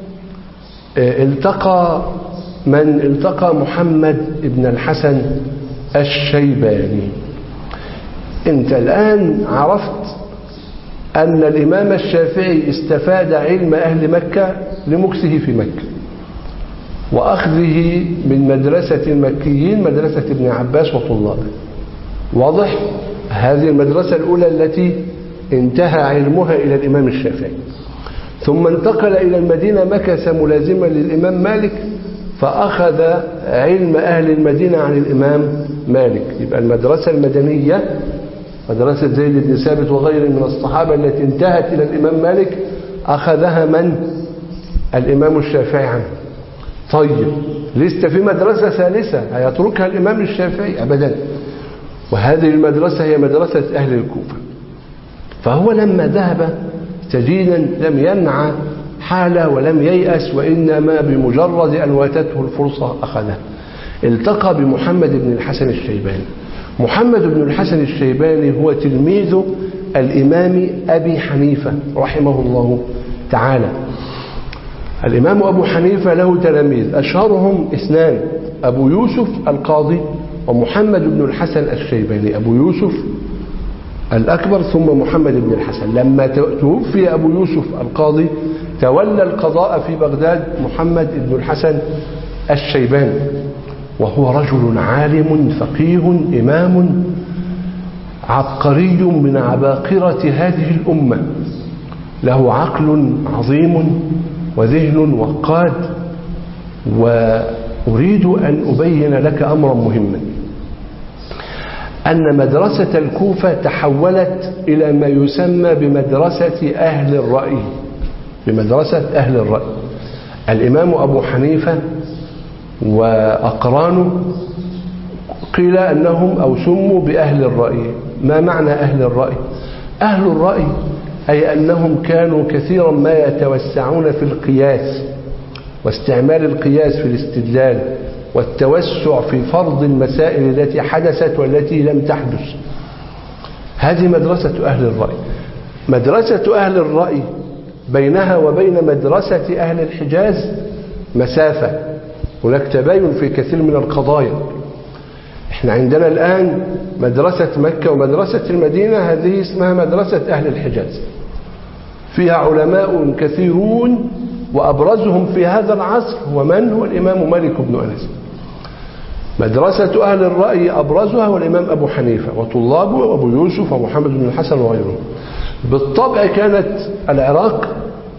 التقى من التقى محمد بن الحسن الشيباني. انت الآن عرفت أن الإمام الشافعي استفاد علم أهل مكة لمكثه في مكة وأخذه من مدرسة المكيين، مدرسة ابن عباس وطلابه. واضح؟ هذه المدرسة الأولى التي انتهى علمها إلى الإمام الشافعي. ثم انتقل إلى المدينة، مكث ملازما للإمام مالك، فأخذ علم أهل المدينة عن الإمام مالك. يبقى المدرسة المدنية مدرسة زيد بن ثابت وغيره من الصحابة التي انتهت إلى الإمام مالك أخذها من؟ الإمام الشافعي عنه. طيب لسه في مدرسة ثالثة هيتركها الإمام الشافعي؟ أبدا. وهذه المدرسة هي مدرسة أهل الكوفة. فهو لما ذهب سجينا لم ينع حاله ولم ييأس، وإنما بمجرد أن واتته الفرصة أخذها. التقى بمحمد بن الحسن الشيباني. محمد بن الحسن الشيباني هو تلميذ الإمام أبي حنيفة رحمه الله تعالى. الإمام أبو حنيفة له تلاميذ أشهرهم اثنان، أبو يوسف القاضي ومحمد بن الحسن الشيباني. أبو يوسف الأكبر ثم محمد بن الحسن. لما توفي أبو يوسف القاضي تولى القضاء في بغداد محمد بن الحسن الشيباني، وهو رجل عالم فقيه إمام عبقري من عباقرة هذه الأمة، له عقل عظيم وذهن وقاد. وأريد أن أبين لك أمرا مهما، أن مدرسة الكوفة تحولت إلى ما يسمى بمدرسة أهل الرأي. بمدرسة أهل الرأي الإمام أبو حنيفة وأقرانه قيل أنهم أو سموا بأهل الرأي. ما معنى أهل الرأي؟ أهل الرأي أي أنهم كانوا كثيرا ما يتوسعون في القياس واستعمال القياس في الاستدلال والتوسع في فرض المسائل التي حدثت والتي لم تحدث. هذه مدرسة أهل الرأي. مدرسة أهل الرأي بينها وبين مدرسة أهل الحجاز مسافة، هناك تباين في كثير من القضايا. احنا عندنا الآن مدرسة مكة ومدرسة المدينة، هذه اسمها مدرسة أهل الحجاز، فيها علماء كثيرون، وأبرزهم في هذا العصر هو من؟ هو الإمام مالك بن أنس. مدرسة أهل الرأي أبرزها هو الإمام أبو حنيفة وطلابه وأبو يوسف ومحمد بن الحسن وغيرهم. بالطبع كانت العراق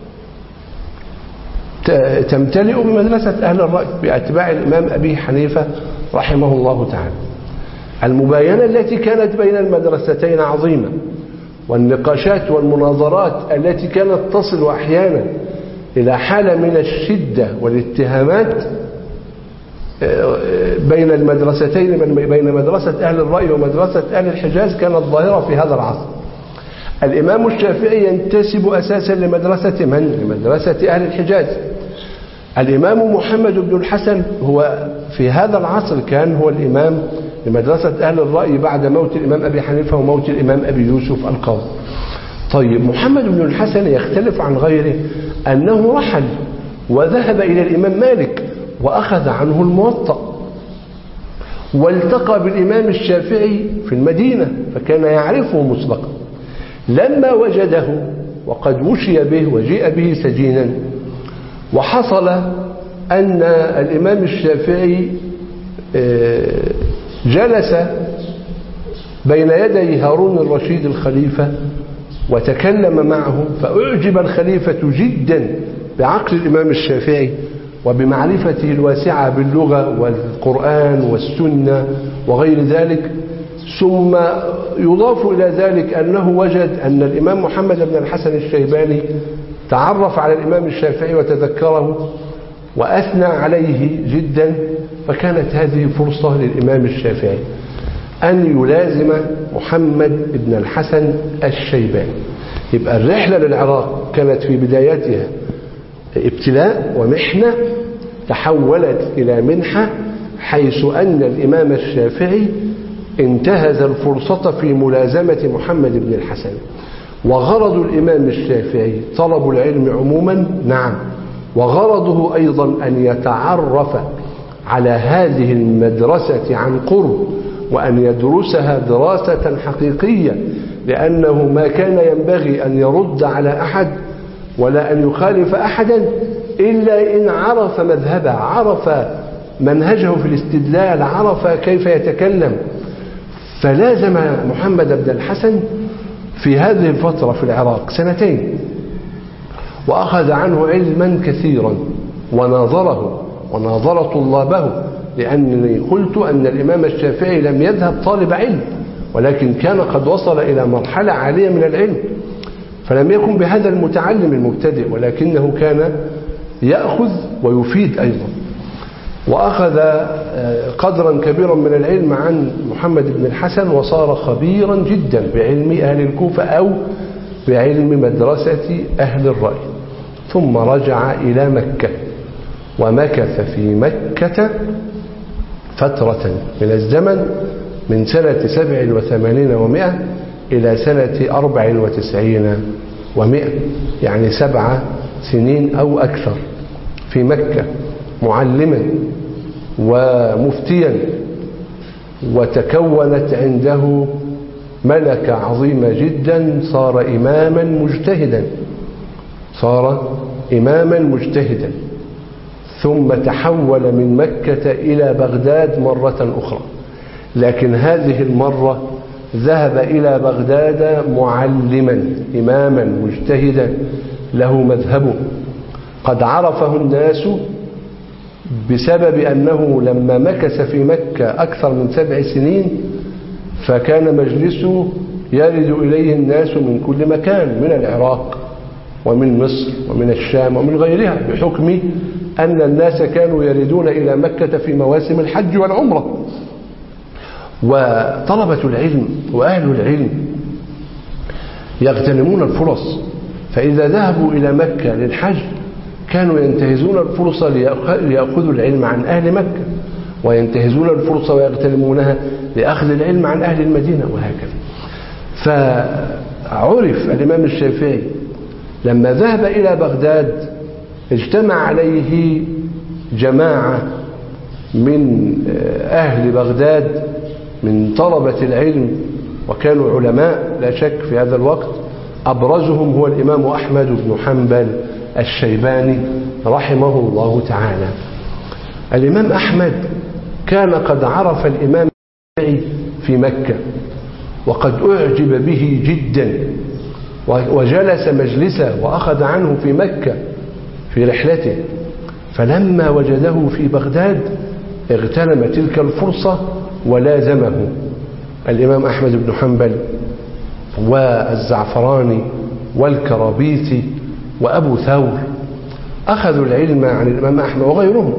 تمتلئ بمدرسة أهل الرأي بأتباع الإمام أبي حنيفة رحمه الله تعالى. المباينة التي كانت بين المدرستين عظيمة، والنقاشات والمناظرات التي كانت تصل أحيانا إلى حالة من الشدة والاتهامات بين المدرستين، بين مدرسة أهل الرأي ومدرسة أهل الحجاز، كانت ظاهرة في هذا العصر. الإمام الشافعي ينتسب أساسا لمدرسة من؟ لمدرسة أهل الحجاز. الإمام محمد بن الحسن هو في هذا العصر كان هو الإمام لمدرسة أهل الرأي بعد موت الإمام أبي حنيفة وموت الإمام أبي يوسف القاضي. طيب محمد بن الحسن يختلف عن غيره أنه رحل وذهب إلى الإمام مالك وأخذ عنه الموطأ، والتقى بالإمام الشافعي في المدينة فكان يعرفه مسبقا. لما وجده وقد وشي به وجيء به سجينا، وحصل أن الإمام الشافعي جلس بين يدي هارون الرشيد الخليفة وتكلم معه، فأعجب الخليفة جدا بعقل الإمام الشافعي وبمعرفته الواسعة باللغة والقرآن والسنة وغير ذلك. ثم يضاف إلى ذلك أنه وجد أن الإمام محمد بن الحسن الشيباني تعرف على الإمام الشافعي وتذكره وأثنى عليه جدا، فكانت هذه فرصة للإمام الشافعي أن يلازم محمد بن الحسن الشيباني. يبقى الرحلة للعراق كانت في بدايتها ابتلاء ومحنة، تحولت إلى منحة، حيث أن الإمام الشافعي انتهز الفرصة في ملازمة محمد بن الحسن. وغرض الإمام الشافعي طلب العلم عموما، نعم، وغرضه أيضا أن يتعرف على هذه المدرسة عن قرب وأن يدرسها دراسة حقيقية، لأنه ما كان ينبغي أن يرد على أحد ولا أن يخالف أحدا إلا إن عرف مذهبه، عرف منهجه في الاستدلال، عرف كيف يتكلم. فلازم محمد بن الحسن في هذه الفترة في العراق سنتين، وأخذ عنه علما كثيرا وناظره وناظر طلابه، لأنني قلت أن الإمام الشافعي لم يذهب طالب علم، ولكن كان قد وصل إلى مرحلة عالية من العلم، فلم يكن بهذا المتعلم المبتدئ، ولكنه كان يأخذ ويفيد أيضا. وأخذ قدرا كبيرا من العلم عن محمد بن الحسن، وصار خبيرا جدا بعلم أهل الكوفة أو بعلم مدرسة أهل الرأي. ثم رجع إلى مكة ومكث في مكة فترة من الزمن من سنة سبع وثمانين ومائة إلى سنة أربع وتسعين ومائة، يعني سبع سنين أو أكثر في مكة معلما ومفتيا، وتكونت عنده ملكة عظيمة جدا. صار إماما مجتهدا صار إماما مجتهدا ثم تحول من مكة إلى بغداد مرة أخرى، لكن هذه المرة ذهب إلى بغداد معلما إماما مجتهدا له مذهبه قد عرفه الناس بسبب أنه لما مكث في مكة أكثر من سبع سنين فكان مجلسه يرد إليه الناس من كل مكان، من العراق ومن مصر ومن الشام ومن غيرها، بحكم أن الناس كانوا يردون إلى مكة في مواسم الحج والعمرة. وطلبة العلم وأهل العلم يغتنمون الفرص، فإذا ذهبوا إلى مكة للحج كانوا ينتهزون الفرصة ليأخذوا العلم عن أهل مكة، وينتهزون الفرصة ويغتنمونها لأخذ العلم عن أهل المدينة، وهكذا. فعرف الإمام الشافعي لما ذهب إلى بغداد اجتمع عليه جماعة من أهل بغداد من طلبة العلم، وكانوا علماء لا شك في هذا الوقت. أبرزهم هو الإمام أحمد بن حنبل الشيباني رحمه الله تعالى. الإمام أحمد كان قد عرف الإمام الشافعي في مكة وقد أعجب به جدا، وجلس مجلسه وأخذ عنه في مكة في رحلته. فلما وجده في بغداد اغتنم تلك الفرصة ولازمه الإمام أحمد بن حنبل والزعفراني والكرابيثي وأبو ثور، أخذوا العلم عن الإمام أحمد وغيرهم.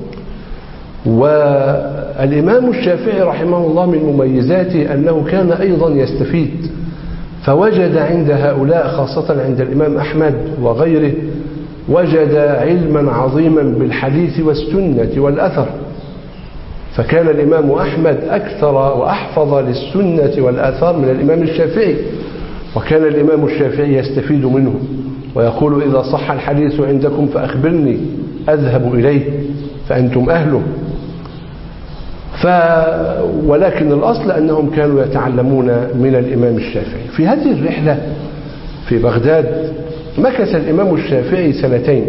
والإمام الشافعي رحمه الله من مميزاته أنه كان أيضا يستفيد، فوجد عند هؤلاء خاصة عند الإمام أحمد وغيره وجد علما عظيما بالحديث والسنة والأثر. فكان الإمام أحمد أكثر وأحفظ للسنة والآثار من الإمام الشافعي، وكان الإمام الشافعي يستفيد منه ويقول إذا صح الحديث عندكم فأخبرني أذهب إليه فأنتم أهله. ف... ولكن الأصل أنهم كانوا يتعلمون من الإمام الشافعي. في هذه الرحلة في بغداد مكث الإمام الشافعي سنتين،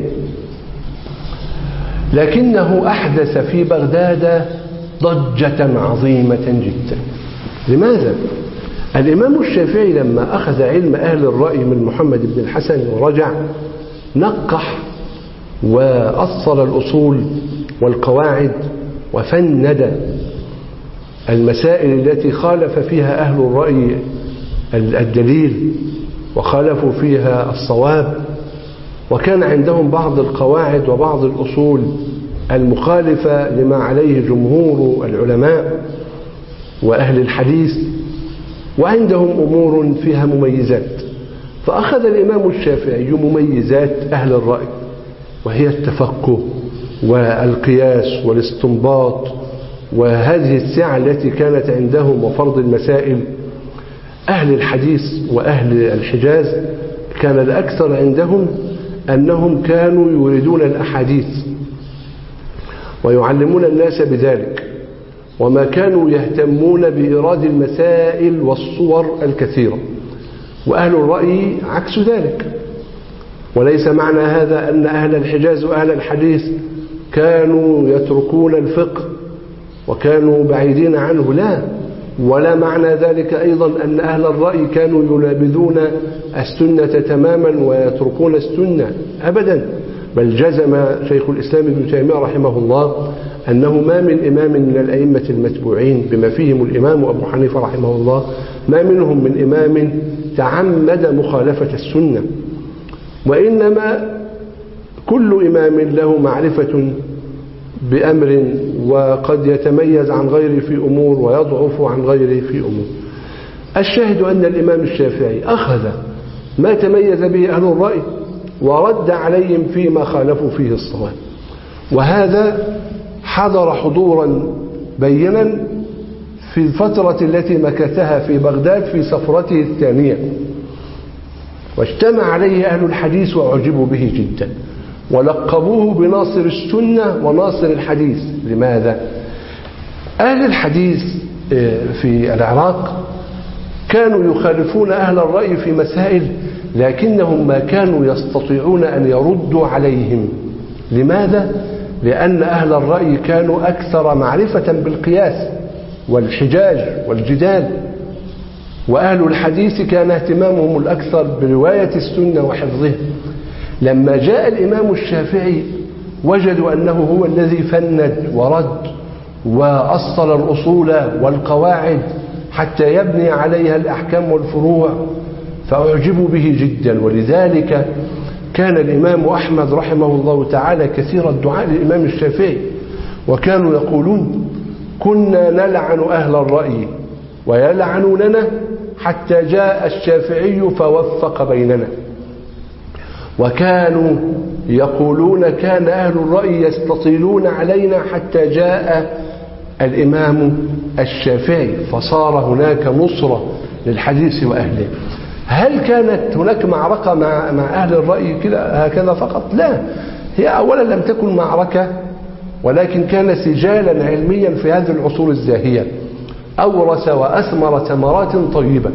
لكنه أحدث في بغداد ضجة عظيمة جدا. لماذا؟ الإمام الشافعي لما أخذ علم أهل الرأي من محمد بن الحسن ورجع نقح وأصل الأصول والقواعد وفند المسائل التي خالف فيها أهل الرأي الدليل وخالفوا فيها الصواب، وكان عندهم بعض القواعد وبعض الأصول المخالفة لما عليه جمهور العلماء وأهل الحديث، وعندهم أمور فيها مميزات. فأخذ الإمام الشافعي مميزات أهل الرأي، وهي التفقه والقياس والاستنباط وهذه السعة التي كانت عندهم وفرض المسائل. أهل الحديث وأهل الحجاز كان الأكثر عندهم أنهم كانوا يريدون الأحاديث ويعلمون الناس بذلك، وما كانوا يهتمون بإيراد المسائل والصور الكثيرة. وأهل الرأي عكس ذلك. وليس معنى هذا أن أهل الحجاز وأهل الحديث كانوا يتركون الفقه وكانوا بعيدين عنه، لا. ولا معنى ذلك أيضا أن أهل الرأي كانوا يلابذون السنة تماما ويتركون السنة أبدا. بل جزم شيخ الإسلام ابن تيمية رحمه الله أنه ما من إمام من الأئمة المتبوعين بما فيهم الإمام أبو حنيفة رحمه الله، ما منهم من إمام تعمد مخالفة السنة، وإنما كل إمام له معرفة بأمر وقد يتميز عن غيره في أمور ويضعف عن غيره في أمور. الشاهد أن الإمام الشافعي أخذ ما تميز به أهل الرأي ورد عليهم فيما خالفوا فيه الصواب، وهذا حضر حضورا بينا في الفترة التي مكثها في بغداد في سفرته الثانية، واجتمع عليه أهل الحديث وأعجبوا به جدا ولقبوه بناصر السنة وناصر الحديث. لماذا؟ أهل الحديث في العراق كانوا يخالفون أهل الرأي في مسائل، لكنهم ما كانوا يستطيعون أن يردوا عليهم. لماذا؟ لأن أهل الرأي كانوا أكثر معرفة بالقياس والحجاج والجدال، وأهل الحديث كان اهتمامهم الأكثر برواية السنة وحفظها. لما جاء الإمام الشافعي وجدوا أنه هو الذي فند ورد وأصل الأصول والقواعد حتى يبني عليها الأحكام والفروع، فأعجبوا به جدا. ولذلك كان الإمام أحمد رحمه الله تعالى كثير الدعاء للإمام الشافعي، وكانوا يقولون: كنا نلعن أهل الرأي ويلعنوننا حتى جاء الشافعي فوفق بيننا. وكانوا يقولون: كان أهل الرأي يستطيلون علينا حتى جاء الإمام الشافعي فصار هناك نصرة للحديث وأهله. هل كانت هناك معركة مع, مع أهل الرأي كده هكذا فقط؟ لا، هي أولا لم تكن معركة، ولكن كان سجالا علميا في هذه العصور الزاهية أورث وأثمر ثمرات طيبة.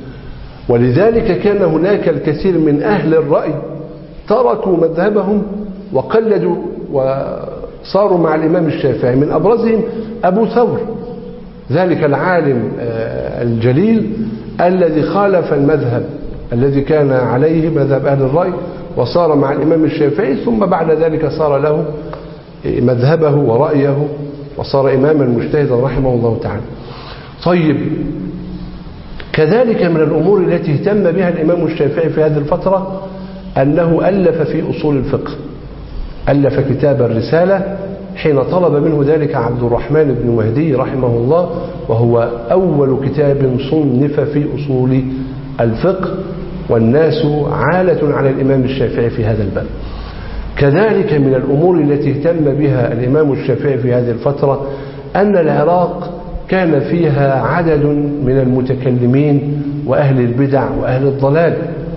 ولذلك كان هناك الكثير من أهل الرأي تركوا مذهبهم وقلدوا وصاروا مع الإمام الشافعي. من أبرزهم أبو ثور، ذلك العالم الجليل الذي خالف المذهب الذي كان عليه مذهب أهل الرأي وصار مع الإمام الشافعي، ثم بعد ذلك صار له مذهبه ورأيه وصار إماما مجتهدا رحمه الله تعالى. طيب، كذلك من الأمور التي اهتم بها الإمام الشافعي في هذه الفترة أنه ألف في أصول الفقه، ألف كتاب الرسالة حين طلب منه ذلك عبد الرحمن بن مهدي رحمه الله، وهو أول كتاب صنف في أصول الفقه، والناس عالة على الإمام الشافعي في هذا الباب. كذلك من الأمور التي اهتم بها الإمام الشافعي في هذه الفترة أن العراق كان فيها عدد من المتكلمين وأهل البدع وأهل الضلال،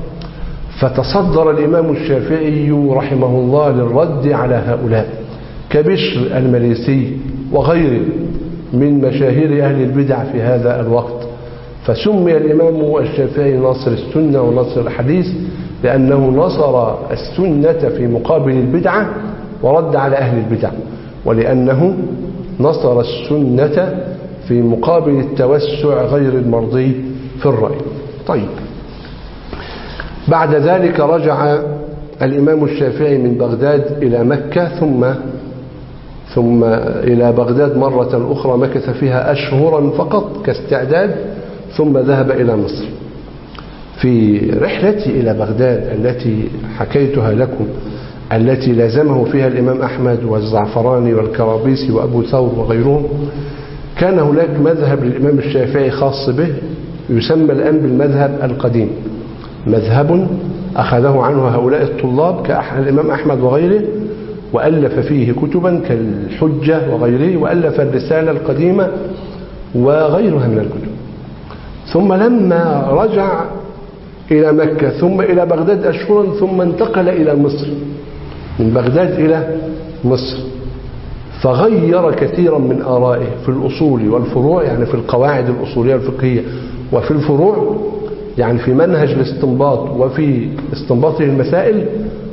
فتصدر الإمام الشافعي رحمه الله للرد على هؤلاء كبشر المريسي وغيره من مشاهير أهل البدع في هذا الوقت. فسمي الإمام الشافعي ناصر السنة وناصر الحديث لأنه نصر السنة في مقابل البدعة ورد على أهل البدع، ولأنه نصر السنة في مقابل التوسع غير المرضي في الرأي. طيب، بعد ذلك رجع الإمام الشافعي من بغداد إلى مكة ثم ثم إلى بغداد مرة أخرى، مكث فيها أشهرا فقط كاستعداد، ثم ذهب إلى مصر. في رحلتي إلى بغداد التي حكيتها لكم، التي لازمه فيها الإمام أحمد والزعفراني والكرابيسي وأبو ثور وغيرهم، كان هناك مذهب للإمام الشافعي خاص به يسمى الآن بالمذهب القديم، مذهب أخذه عنه هؤلاء الطلاب كالإمام أحمد وغيره، وألف فيه كتبا كالحجة وغيره، وألف الرسالة القديمة وغيرها من الكتب. ثم لما رجع إلى مكة ثم إلى بغداد أشهرا، ثم انتقل إلى مصر، من بغداد إلى مصر، فغير كثيرا من آرائه في الأصول والفروع، يعني في القواعد الأصولية الفقهية، وفي الفروع يعني في منهج الاستنباط وفي استنباطه المسائل.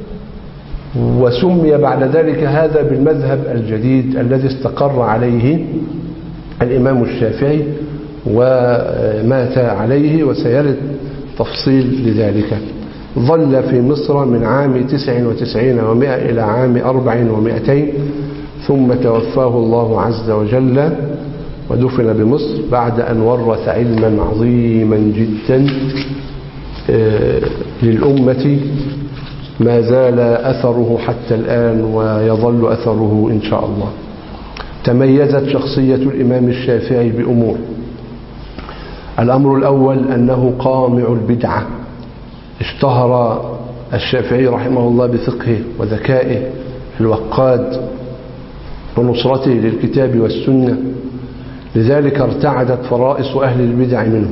وسمي بعد ذلك هذا بالمذهب الجديد الذي استقر عليه الإمام الشافعي ومات عليه، وسيرد تفصيل لذلك. ظل في مصر من عام تسع وتسعين ومائة إلى عام أربع ومائتين، ثم توفاه الله عز وجل ودفن بمصر بعد أن ورث علما عظيما جدا للأمة ما زال أثره حتى الآن ويظل أثره إن شاء الله. تميزت شخصية الإمام الشافعي بأمور. الأمر الأول أنه قامع البدعة. اشتهر الشافعي رحمه الله بفقهه وذكائه الوقاد ونصرته للكتاب والسنة، لذلك ارتعدت فرائص أهل البدع منه.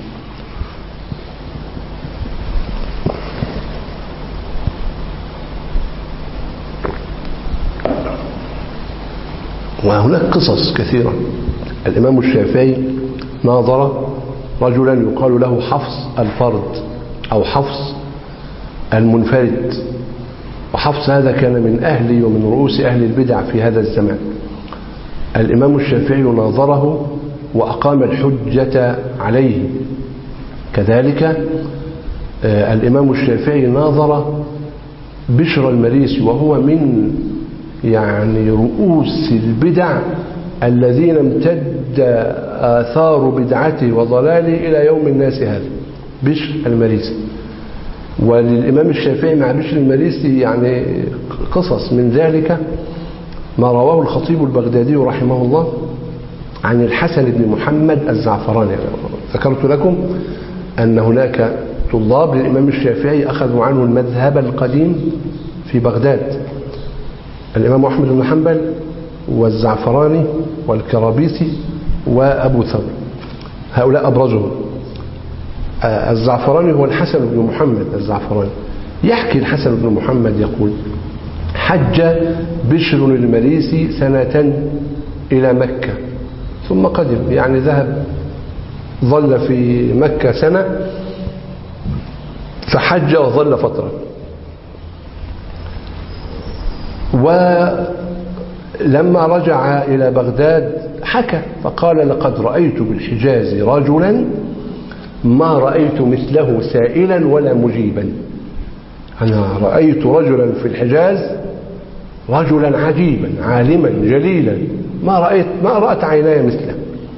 وهناك قصص كثيرة. الإمام الشافعي ناظر رجلا يقال له حفص الفرد أو حفص المنفرد، وحفص هذا كان من أهل ومن رؤوس أهل البدع في هذا الزمان. الإمام الشافعي ناظره وأقام الحجة عليه. كذلك الإمام الشافعي ناظر بشر المريسي، وهو من يعني رؤوس البدع الذين امتد آثار بدعته وضلاله إلى يوم الناس هذا، بشر المريسي. وللإمام الشافعي مع بشر المريسي يعني قصص، من ذلك ما رواه الخطيب البغدادي رحمه الله عن الحسن بن محمد الزعفراني. ذكرت لكم أن هناك طلاب للإمام الشافعي أخذوا عنه المذهب القديم في بغداد، الإمام أحمد بن حنبل والزعفراني والكرابيسي وأبو ثور، هؤلاء أبرزهم. الزعفراني هو الحسن بن محمد الزعفراني. يحكي الحسن بن محمد يقول: حج بشر المريسي سنة إلى مكة ثم قدم، يعني ذهب ظل في مكة سنة فحج وظل فترة. ولما رجع إلى بغداد حكى فقال: لقد رأيت بالحجاز رجلا ما رأيت مثله سائلا ولا مجيبا. أنا رأيت رجلا في الحجاز رجلا عجيبا عالما جليلا ما رأيت ما رأت عيناي مثله.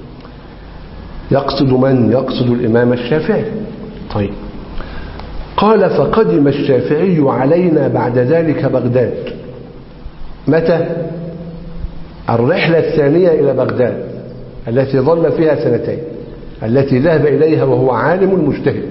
يقصد من؟ يقصد الإمام الشافعي. طيب، قال: فقدم الشافعي علينا بعد ذلك بغداد. متى؟ الرحلة الثانية إلى بغداد التي ظل فيها سنتين، التي ذهب إليها وهو عالم مجتهد.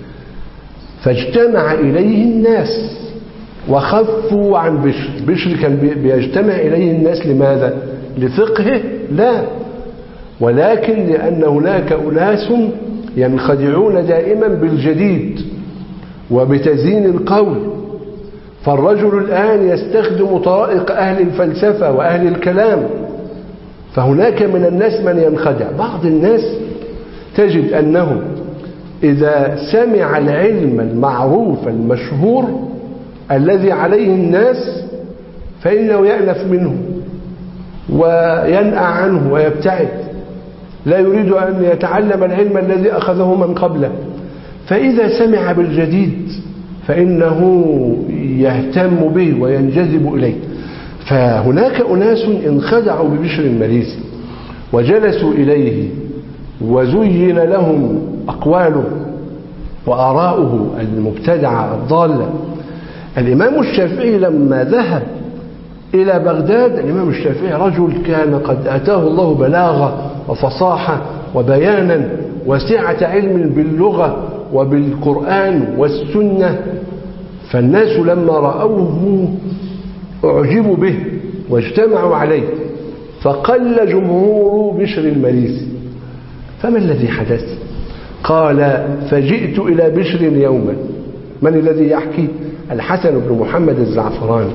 فاجتمع إليه الناس وخفوا عن بشر. بشر كان بيجتمع إليه الناس لماذا؟ لفقهه؟ لا، ولكن لأن هناك أناس ينخدعون دائما بالجديد وبتزيين القول. فالرجل الآن يستخدم طرائق أهل الفلسفة وأهل الكلام، فهناك من الناس من ينخدع. بعض الناس تجد أنه إذا سمع العلم المعروف المشهور الذي عليه الناس فإنه يأنف منه وينأى عنه ويبتعد، لا يريد أن يتعلم العلم الذي أخذه من قبله. فإذا سمع بالجديد فإنه يهتم به وينجذب إليه. فهناك أناس انخدعوا ببشر المريسي وجلسوا إليه وزين لهم أقواله وآراؤه المبتدعة الضالة. الإمام الشافعي لما ذهب إلى بغداد، الإمام الشافعي رجل كان قد أتاه الله بلاغة وفصاحة وبيانا وسعة علم باللغة وبالقرآن والسنة. فالناس لما رأوه أعجبوا به واجتمعوا عليه، فقل جمهور بشر المريسي. فما الذي حدث؟ قال: فجئت إلى بشر يوما. من الذي يحكي؟ الحسن بن محمد الزعفراني.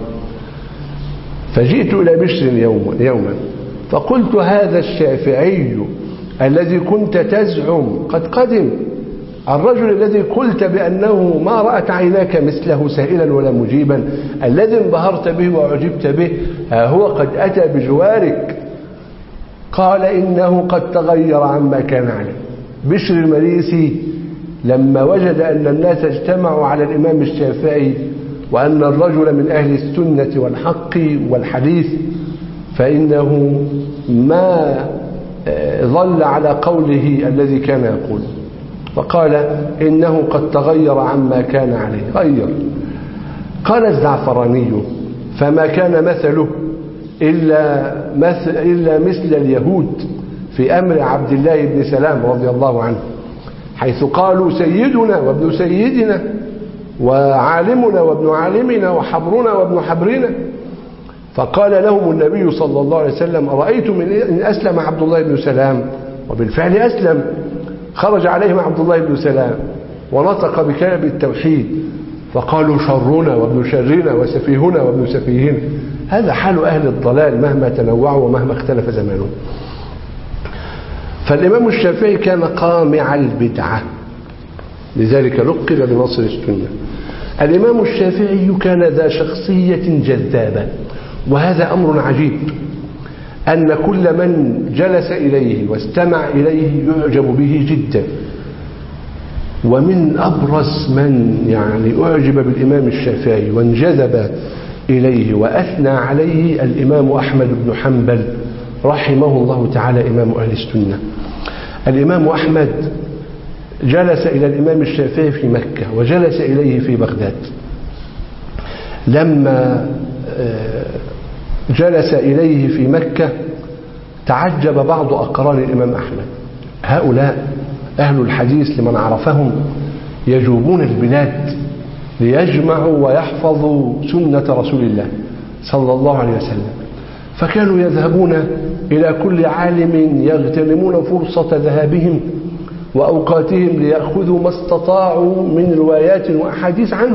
فجئت إلى بشر يوما, يوما فقلت: هذا الشافعي الذي كنت تزعم قد قدم. الرجل الذي قلت بأنه ما رأت عيناك مثله سائلا ولا مجيبا، الذي انبهرت به وعجبت به، ها هو قد أتى بجوارك. قال: إنه قد تغير عما كان عليه. بشر المريسي لما وجد أن الناس اجتمعوا على الإمام الشافعي وأن الرجل من أهل السنة والحق والحديث، فإنه ما ظل على قوله الذي كان يقول، فقال: إنه قد تغير عما كان عليه. غير قال الزعفراني: فما كان مثله إلا مثل, إلا مثل اليهود في أمر عبد الله بن سلام رضي الله عنه، حيث قالوا: سيدنا وابن سيدنا وعالمنا وابن عالمنا وحبرنا وابن حبرنا. فقال لهم النبي صلى الله عليه وسلم: أرأيتم إن أسلم عبد الله بن سلام؟ وبالفعل أسلم، خرج عليهم عبد الله بن سلام ونطق بكلمة التوحيد، فقالوا: شرنا وابن شرنا وسفيهنا وابن سفيهنا. هذا حال أهل الضلال مهما تنوعوا ومهما اختلف زمانهم. فالإمام الشافعي كان قامع البدعة، لذلك لقب بناصر السنة. الإمام الشافعي كان ذا شخصية جذابة، وهذا أمر عجيب، أن كل من جلس إليه واستمع إليه يعجب به جدا. ومن أبرز من يعني أعجب بالإمام الشافعي وانجذب إليه وأثنى عليه الإمام أحمد بن حنبل رحمه الله تعالى، إمام أهل السنة. الإمام أحمد جلس إلى الإمام الشافعي في مكة، وجلس إليه في بغداد. لما جلس إليه في مكة تعجب بعض أقران الإمام أحمد. هؤلاء أهل الحديث لمن عرفهم يجوبون البلاد ليجمعوا ويحفظوا سنة رسول الله صلى الله عليه وسلم، فكانوا يذهبون إلى كل عالم يغتنمون فرصة ذهابهم وأوقاتهم ليأخذوا ما استطاعوا من روايات وأحاديث عنه.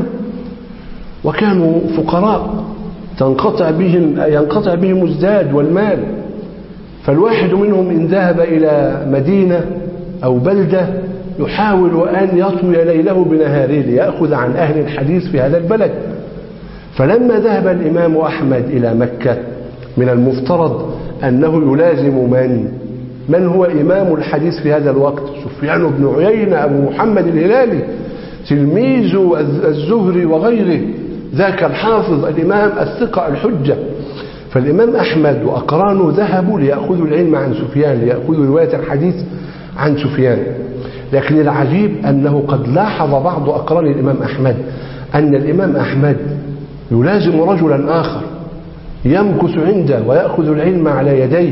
وكانوا فقراء تنقطع بهم ينقطع بهم الزاد والمال، فالواحد منهم إن ذهب إلى مدينة أو بلدة يحاول أن يطوي ليله بنهاره ليأخذ عن أهل الحديث في هذا البلد. فلما ذهب الإمام أحمد إلى مكة من المفترض أنه يلازم من من هو إمام الحديث في هذا الوقت؟ سفيان بن عيينة أبو محمد الهلالي تلميذ الزهري وغيره، ذاك الحافظ الإمام الثقة الحجة. فالإمام أحمد وأقرانه ذهبوا ليأخذوا العلم عن سفيان، ليأخذوا رواية الحديث عن سفيان. لكن العجيب أنه قد لاحظ بعض أقران الإمام أحمد أن الإمام أحمد يلازم رجلا آخر يمكث عنده ويأخذ العلم على يديه،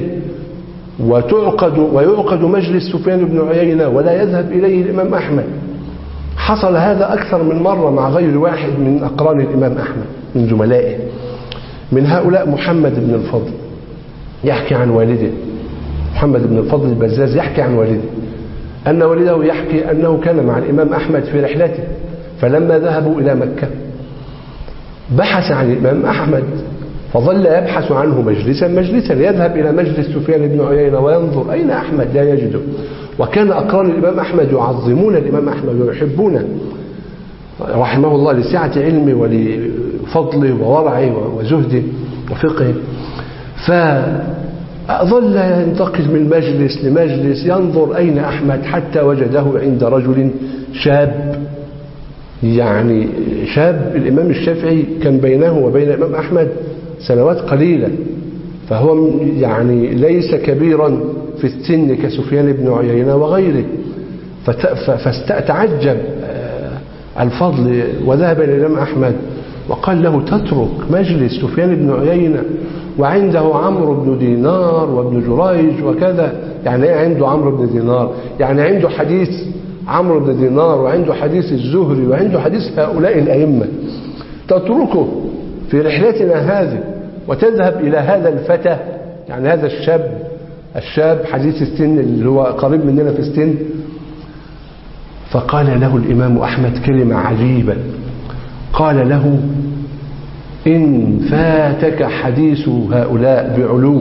وتعقد ويعقد مجلس سفيان بن عيينة ولا يذهب إليه الإمام أحمد. حصل هذا أكثر من مرة مع غير واحد من أقران الإمام أحمد من زملائه. من هؤلاء محمد بن الفضل يحكي عن والده، محمد بن الفضل البزاز يحكي عن والده أن والده يحكي أنه كان مع الإمام أحمد في رحلته، فلما ذهبوا إلى مكة بحث عن الإمام أحمد، فظل يبحث عنه مجلسا مجلسا، يذهب إلى مجلس سفيان بن عيينة وينظر أين أحمد لا يجده. وكان أقران الإمام أحمد يعظمون الإمام أحمد ويحبونه رحمه الله لسعة علمه ولفضله وورعه وزهده وفقه. فظل ينتقل من مجلس لمجلس ينظر أين أحمد، حتى وجده عند رجل شاب، يعني شاب. الإمام الشافعي كان بينه وبين الإمام أحمد سنوات قليلة، فهو يعني ليس كبيرا في السن كسفيان بن عيينة وغيره. فتعجب الفضل وذهب إلى الإمام أحمد وقال له: تترك مجلس سفيان بن عيينة وعنده عمرو بن دينار وابن جريج وكذا؟ يعني ايه عنده عمرو بن دينار؟ يعني عنده حديث عمرو بن دينار وعنده حديث الزهري وعنده حديث هؤلاء الأئمة، تتركه في رحلتنا هذه وتذهب إلى هذا الفتى، يعني هذا الشاب الشاب حديث السن اللي هو قريب مننا في السن. فقال له الإمام أحمد كلمة عجيبة، قال له: إن فاتك حديث هؤلاء بعلو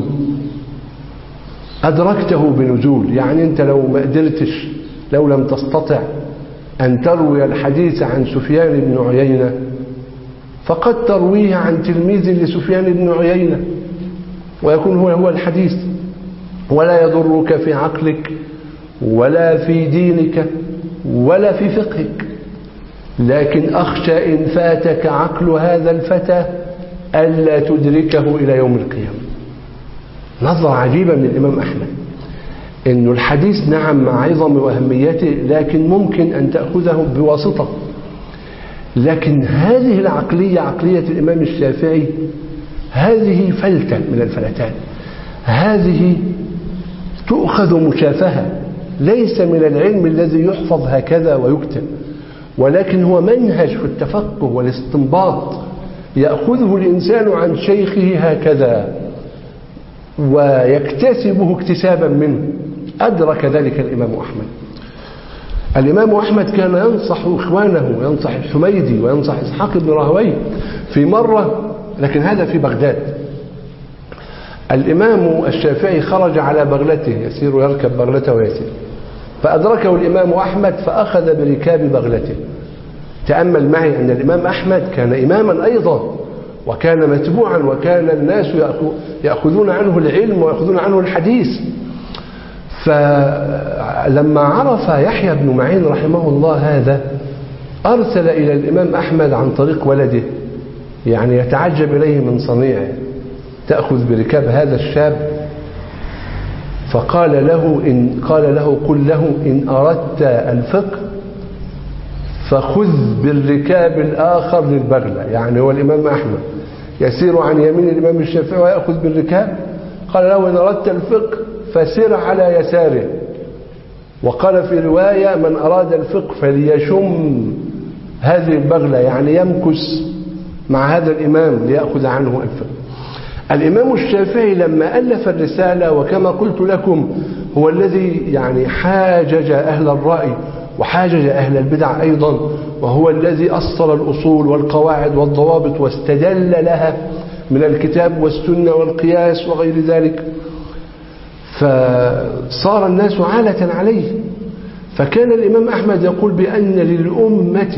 أدركته بنزول. يعني أنت لو ما قدرتش، لو لم تستطع أن تروي الحديث عن سفيان بن عيينة، فقد ترويه عن تلميذ لسفيان بن عيينة ويكون هو هو الحديث، ولا يضرك في عقلك ولا في دينك ولا في فقهك. لكن أخشى إن فاتك عقل هذا الفتى ألا تدركه إلى يوم القيامة. نظرة عجيبة من الإمام أحمد، إنه الحديث نعم مع عظم وأهميته، لكن ممكن أن تأخذه بواسطة. لكن هذه العقلية عقلية الإمام الشافعي هذه فلتة من الفلتات، هذه تؤخذ مشافهة، ليس من العلم الذي يحفظ هكذا ويكتب، ولكن هو منهج في التفقه والاستنباط يأخذه الإنسان عن شيخه هكذا ويكتسبه اكتسابا منه. أدرك ذلك الإمام أحمد. الإمام أحمد كان ينصح إخوانه، وينصح الحميدي وينصح إسحاق بن راهويه في مرة، لكن هذا في بغداد. الإمام الشافعي خرج على بغلته يسير يركب بغلته ويسير، فأدركه الإمام أحمد فأخذ بركاب بغلته. تأمل معي أن الإمام أحمد كان إماما أيضا، وكان متبوعا، وكان الناس يأخذون عنه العلم ويأخذون عنه الحديث. فلما عرف يحيى بن معين رحمه الله هذا، أرسل إلى الإمام أحمد عن طريق ولده، يعني يتعجب إليه من صنيعه، تأخذ بركاب هذا الشاب. فقال له إن قال له قل له إن أردت الفقه فخذ بالركاب الآخر للبغلة. يعني هو الإمام أحمد يسير عن يمين الإمام الشافعي ويأخذ بالركاب، قال له إن أردت الفقه فسر على يساره. وقال في رواية من أراد الفقه فليشم هذه البغلة، يعني يمكث مع هذا الإمام ليأخذ عنه الفقه. الإمام الشافعي لما ألف الرسالة، وكما قلت لكم هو الذي يعني حاجج أهل الرأي وحاجج أهل البدع أيضا، وهو الذي أصل الأصول والقواعد والضوابط واستدل لها من الكتاب والسنة والقياس وغير ذلك، فصار الناس عالة عليه. فكان الإمام أحمد يقول بأن للأمة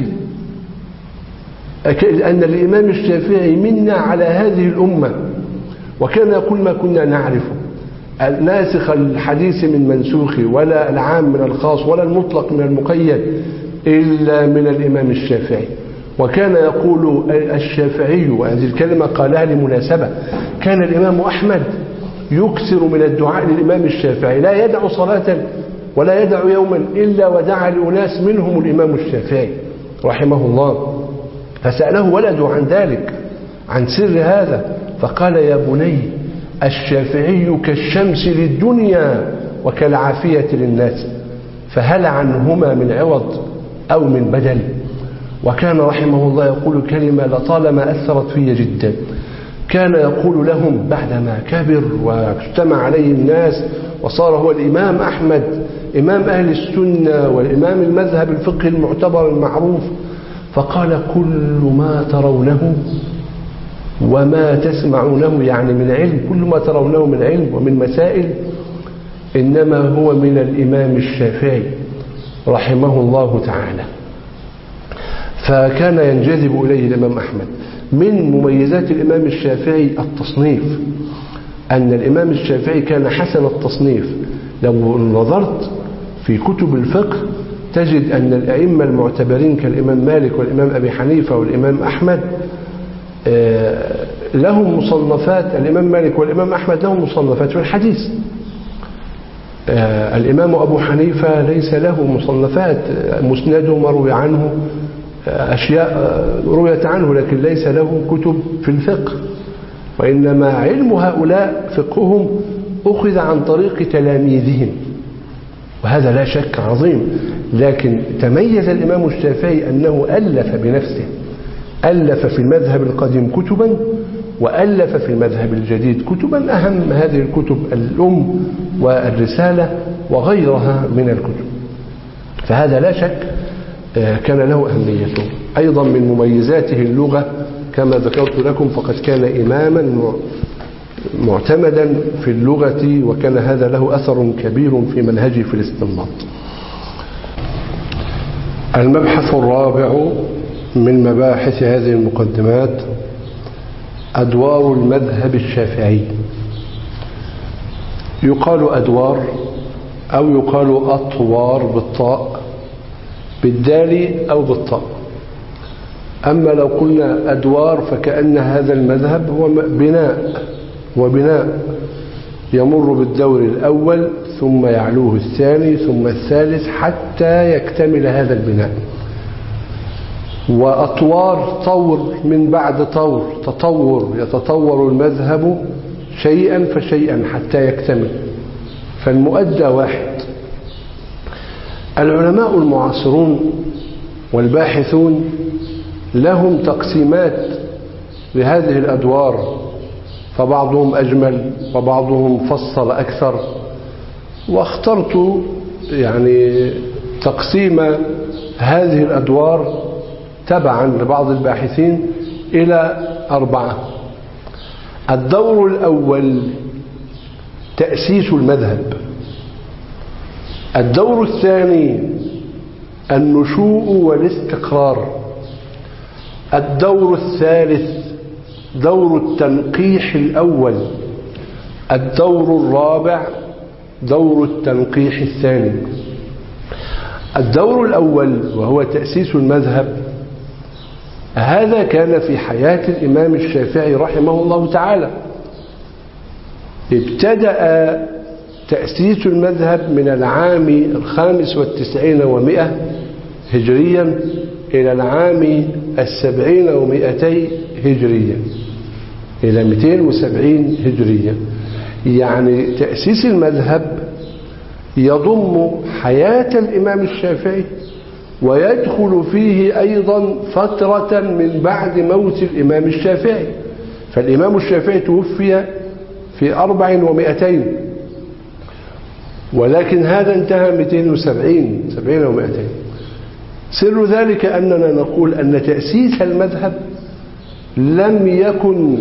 أن الإمام الشافعي منا على هذه الأمة، وكان يقول ما كنا نعرفه الناسخ الحديث من منسوخ، ولا العام من الخاص، ولا المطلق من المقيد، إلا من الإمام الشافعي. وكان يقول الشافعي، وهذه الكلمة قالها لمناسبة، كان الإمام أحمد يكثر من الدعاء للإمام الشافعي، لا يدع صلاة ولا يدع يوما إلا ودعا لأناس منهم الإمام الشافعي رحمه الله. فسأله ولده عن ذلك، عن سر هذا، فقال يا بني الشافعي كالشمس للدنيا وكالعافية للناس، فهل عنهما من عوض أو من بدل؟ وكان رحمه الله يقول كلمة لطالما أثرت في جدا، كان يقول لهم بعدما كبر واجتمع عليه الناس وصار هو الإمام أحمد إمام أهل السنة والإمام المذهب الفقه المعتبر المعروف، فقال كل ما ترونه وما تسمعونه، يعني من علم، كل ما ترونه من علم ومن مسائل، إنما هو من الإمام الشافعي رحمه الله تعالى. فكان ينجذب إليه الإمام أحمد. من مميزات الإمام الشافعي التصنيف، أن الإمام الشافعي كان حسن التصنيف. لو نظرت في كتب الفقه تجد أن الأئمة المعتبرين كالإمام مالك والإمام أبي حنيفة والإمام أحمد لهم مصنفات. الإمام مالك والإمام أحمد لهم مصنفات في الحديث. الإمام أبو حنيفة ليس له مصنفات، مسنده مروي عنه، أشياء رويت عنه، لكن ليس له كتب في الفقه، وإنما علم هؤلاء فقههم أخذ عن طريق تلاميذهم، وهذا لا شك عظيم. لكن تميز الإمام الشافعي أنه ألف بنفسه، ألف في المذهب القديم كتبا، وألف في المذهب الجديد كتبا. أهم هذه الكتب الأم والرسالة وغيرها من الكتب، فهذا لا شك كان له أهميته. أيضا من مميزاته اللغة كما ذكرت لكم، فقد كان إماما معتمدا في اللغة، وكان هذا له أثر كبير في منهجه في الاستنباط. المبحث الرابع من مباحث هذه المقدمات أدوار المذهب الشافعي. يقال أدوار أو يقال أطوار بالطاء بالدال أو بالطاء. أما لو قلنا أدوار فكأن هذا المذهب هو بناء وبناء يمر بالدور الأول ثم يعلوه الثاني ثم الثالث حتى يكتمل هذا البناء. وأطوار طور من بعد طور، تطور يتطور المذهب شيئا فشيئا حتى يكتمل، فالمؤدى واحد. العلماء المعاصرون والباحثون لهم تقسيمات لهذه الأدوار، فبعضهم أجمل وبعضهم فصل أكثر، واخترت يعني تقسيم هذه الأدوار تبعا لبعض الباحثين إلى أربعة. الدور الأول تأسيس المذهب، الدور الثاني النشوء والاستقرار، الدور الثالث دور التنقيح الأول، الدور الرابع دور التنقيح الثاني. الدور الأول وهو تأسيس المذهب، هذا كان في حياة الإمام الشافعي رحمه الله تعالى. ابتدأ تأسيس المذهب من العام الخامس والتسعين ومئة هجريا إلى العام السبعين ومئتي هجريا، إلى مئتين وسبعين هجريا. يعني تأسيس المذهب يضم حياة الإمام الشافعي ويدخل فيه أيضا فترة من بعد موت الإمام الشافعي، فالإمام الشافعي توفي في أربع ومئتين، ولكن هذا انتهى مئتين وسبعين سبعين ومئتين. سر ذلك أننا نقول أن تأسيس المذهب لم يكن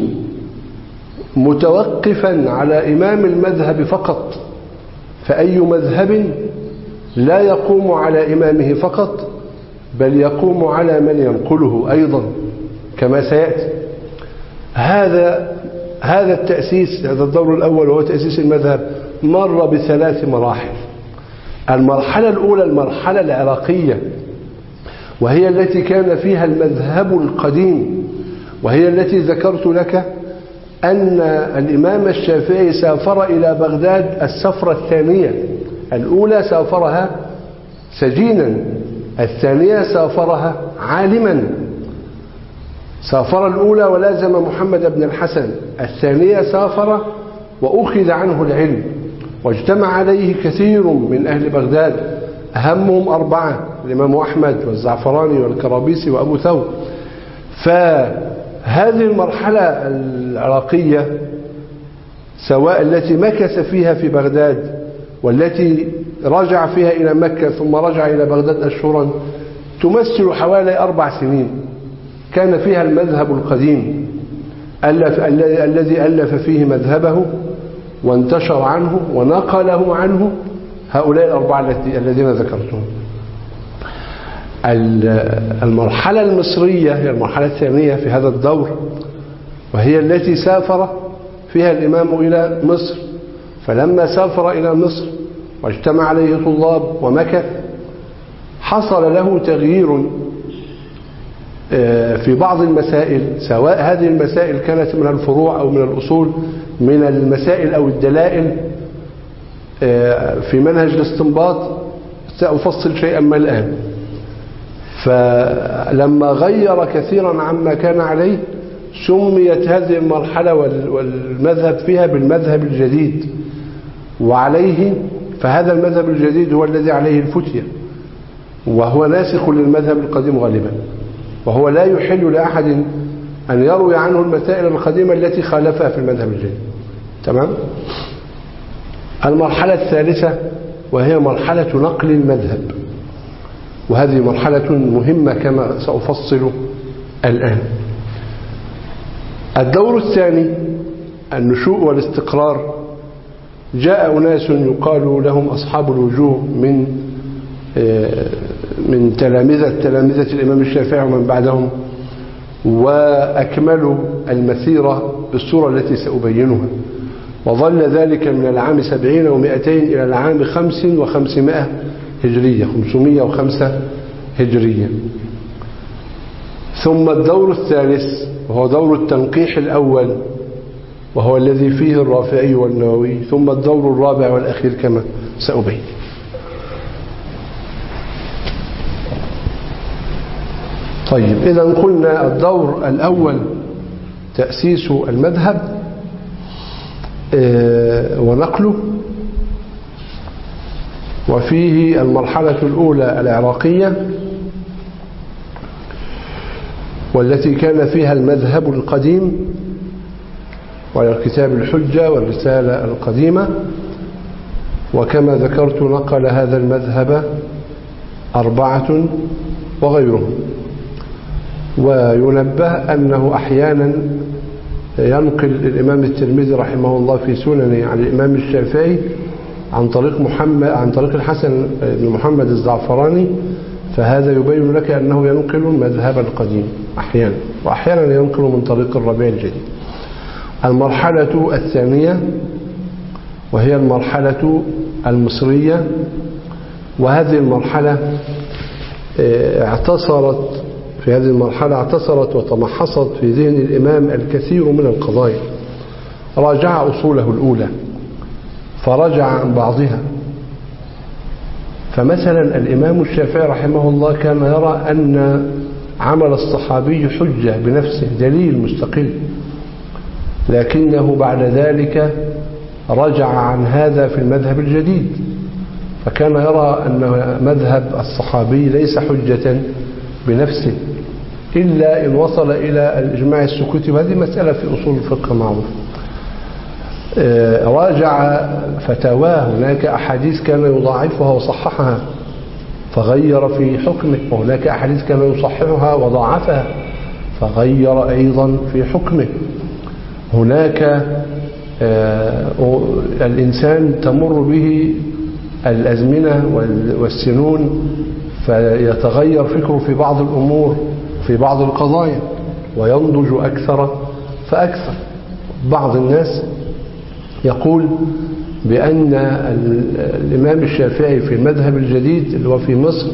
متوقفا على إمام المذهب فقط، فأي مذهب لا يقوم على إمامه فقط، بل يقوم على من ينقله أيضا كما سيأتي. هذا هذا التأسيس، هذا الدور الأول وهو تأسيس المذهب، مر بثلاث مراحل. المرحلة الأولى المرحلة العراقية، وهي التي كان فيها المذهب القديم، وهي التي ذكرت لك أن الإمام الشافعي سافر إلى بغداد السفرة الثانية. الأولى سافرها سجينا، الثانية سافرها عالما. سافر الأولى ولازم محمد بن الحسن، الثانية سافر وأخذ عنه العلم، واجتمع عليه كثير من أهل بغداد، أهمهم أربعة: الإمام أحمد والزعفراني والكرابيسي وأبو ثور. فهذه المرحلة العراقية، سواء التي مكث فيها في بغداد والتي رجع فيها إلى مكة ثم رجع إلى بغداد أشهرا، تمثل حوالي أربع سنين كان فيها المذهب القديم ألف الذي ألف فيه مذهبه وانتشر عنه ونقله عنه هؤلاء الأربعة الذين ذكرتهم. المرحلة المصرية هي المرحلة الثانية في هذا الدور، وهي التي سافر فيها الإمام إلى مصر. فلما سافر إلى مصر واجتمع عليه طلاب ومكث، حصل له تغيير في بعض المسائل، سواء هذه المسائل كانت من الفروع أو من الأصول، من المسائل أو الدلائل في منهج الاستنباط. سأفصل شيئا ما الآن. فلما غير كثيرا عما كان عليه، سميت هذه المرحلة والمذهب فيها بالمذهب الجديد، وعليه فهذا المذهب الجديد هو الذي عليه الفتية، وهو ناسخ للمذهب القديم غالبا، وهو لا يحل لأحد أن يروي عنه المسائل القديمة التي خالفها في المذهب الجديد. تمام؟ المرحلة الثالثة وهي مرحلة نقل المذهب، وهذه مرحلة مهمة كما سأفصل الآن. الدور الثاني النشوء والاستقرار. جاء أناس يقال لهم أصحاب الوجوه من من تلامذة تلامذة الإمام الشافعي ومن بعدهم، وأكملوا المسيرة بالصورة التي سأبينها. وظل ذلك من العام سبعين ومئتين إلى العام خمس وخمسمائة هجرية، خمسمائة وخمسة هجرية. ثم الدور الثالث وهو دور التنقيح الأول، وهو الذي فيه الرافعي والنووي. ثم الدور الرابع والأخير كما سأبين. طيب، إذا قلنا الدور الأول تأسيس المذهب ونقله، وفيه المرحلة الأولى العراقية والتي كان فيها المذهب القديم والكتاب الحجة والرسالة القديمة، وكما ذكرت نقل هذا المذهب أربعة وغيرهم. وينبه أنه أحيانا ينقل الإمام الترمذي رحمه الله في سننه عن الإمام الشافعي عن طريق محمد عن طريق الحسن بن محمد الزعفراني، فهذا يبين لك أنه ينقل المذهب القديم أحيانا، وأحيانا ينقل من طريق الربيع الجديد. المرحلة الثانية وهي المرحلة المصرية، وهذه المرحلة اعتصرت في هذه المرحلة اعتصرت وتمحصت في ذهن الإمام الكثير من القضايا، راجع أصوله الأولى فرجع عن بعضها. فمثلا الإمام الشافعي رحمه الله كان يرى أن عمل الصحابي حجة بنفسه، دليل مستقل، لكنه بعد ذلك رجع عن هذا في المذهب الجديد، فكان يرى أن مذهب الصحابي ليس حجة بنفسه إلا إن وصل إلى الإجماع السكوتي، وهذه مسألة في أصول الفقه معروف. راجع فتاواه، هناك أحاديث كان يضاعفها وصححها فغير في حكمه، وهناك أحاديث كان يصححها وضاعفها فغير أيضا في حكمه. هناك الإنسان تمر به الأزمنة والسنون فيتغير فكره في بعض الأمور في بعض القضايا وينضج أكثر فأكثر. بعض الناس يقول بأن الإمام الشافعي في المذهب الجديد اللي هو في مصر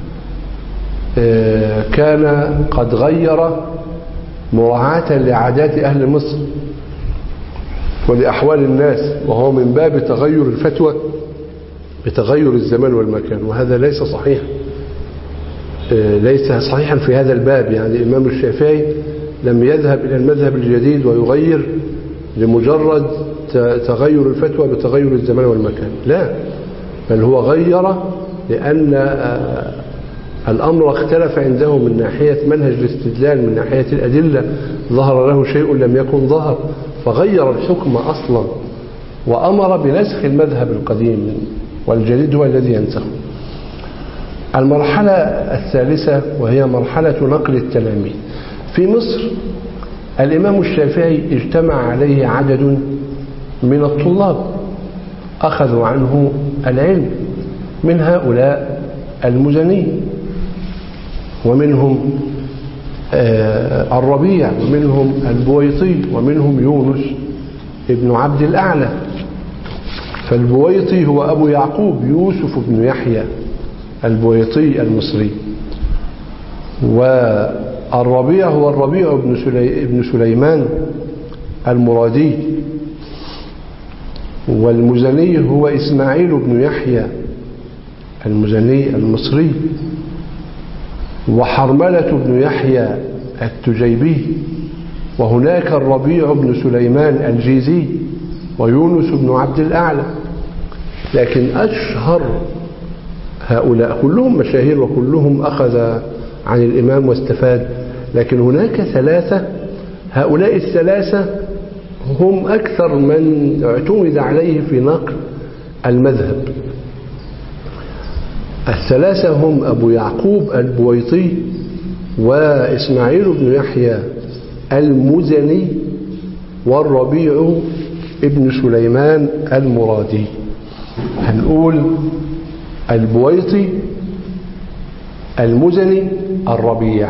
كان قد غير مراعاة لعادات أهل مصر ولأحوال الناس، وهو من باب تغير الفتوى بتغير الزمان والمكان، وهذا ليس صحيح ليس صحيحا في هذا الباب. يعني الإمام الشافعي لم يذهب إلى المذهب الجديد ويغير لمجرد تغير الفتوى بتغير الزمان والمكان، لا، بل هو غير لأن الأمر اختلف عنده من ناحية منهج الاستدلال، من ناحية الأدلة ظهر له شيء لم يكن ظهر فغير الحكم أصلا وأمر بنسخ المذهب القديم، والجديد هو الذي ينسخه. المرحلة الثالثة وهي مرحلة نقل التلاميذ. في مصر الإمام الشافعي اجتمع عليه عدد من الطلاب أخذوا عنه العلم، من هؤلاء المزني، ومنهم الربيع، ومنهم البويطي، ومنهم يونس ابن عبد الأعلى. فالبويطي هو أبو يعقوب يوسف بن يحيى البويطي المصري، والربيع هو الربيع بن سلي... ابن سليمان المرادي، والمزني هو إسماعيل بن يحيى المزني المصري، وحرملة بن يحيى التجيبي، وهناك الربيع بن سليمان الجيزي، ويونس بن عبد الأعلى. لكن أشهر هؤلاء كلهم مشاهير وكلهم أخذ عن الإمام واستفاد، لكن هناك ثلاثة، هؤلاء الثلاثة هم أكثر من اعتمد عليه في نقل المذهب. الثلاثة هم أبو يعقوب البويطي، وإسماعيل بن يحيى المزني، والربيع ابن سليمان المرادي. هنقول البويطي، المزني، الربيع.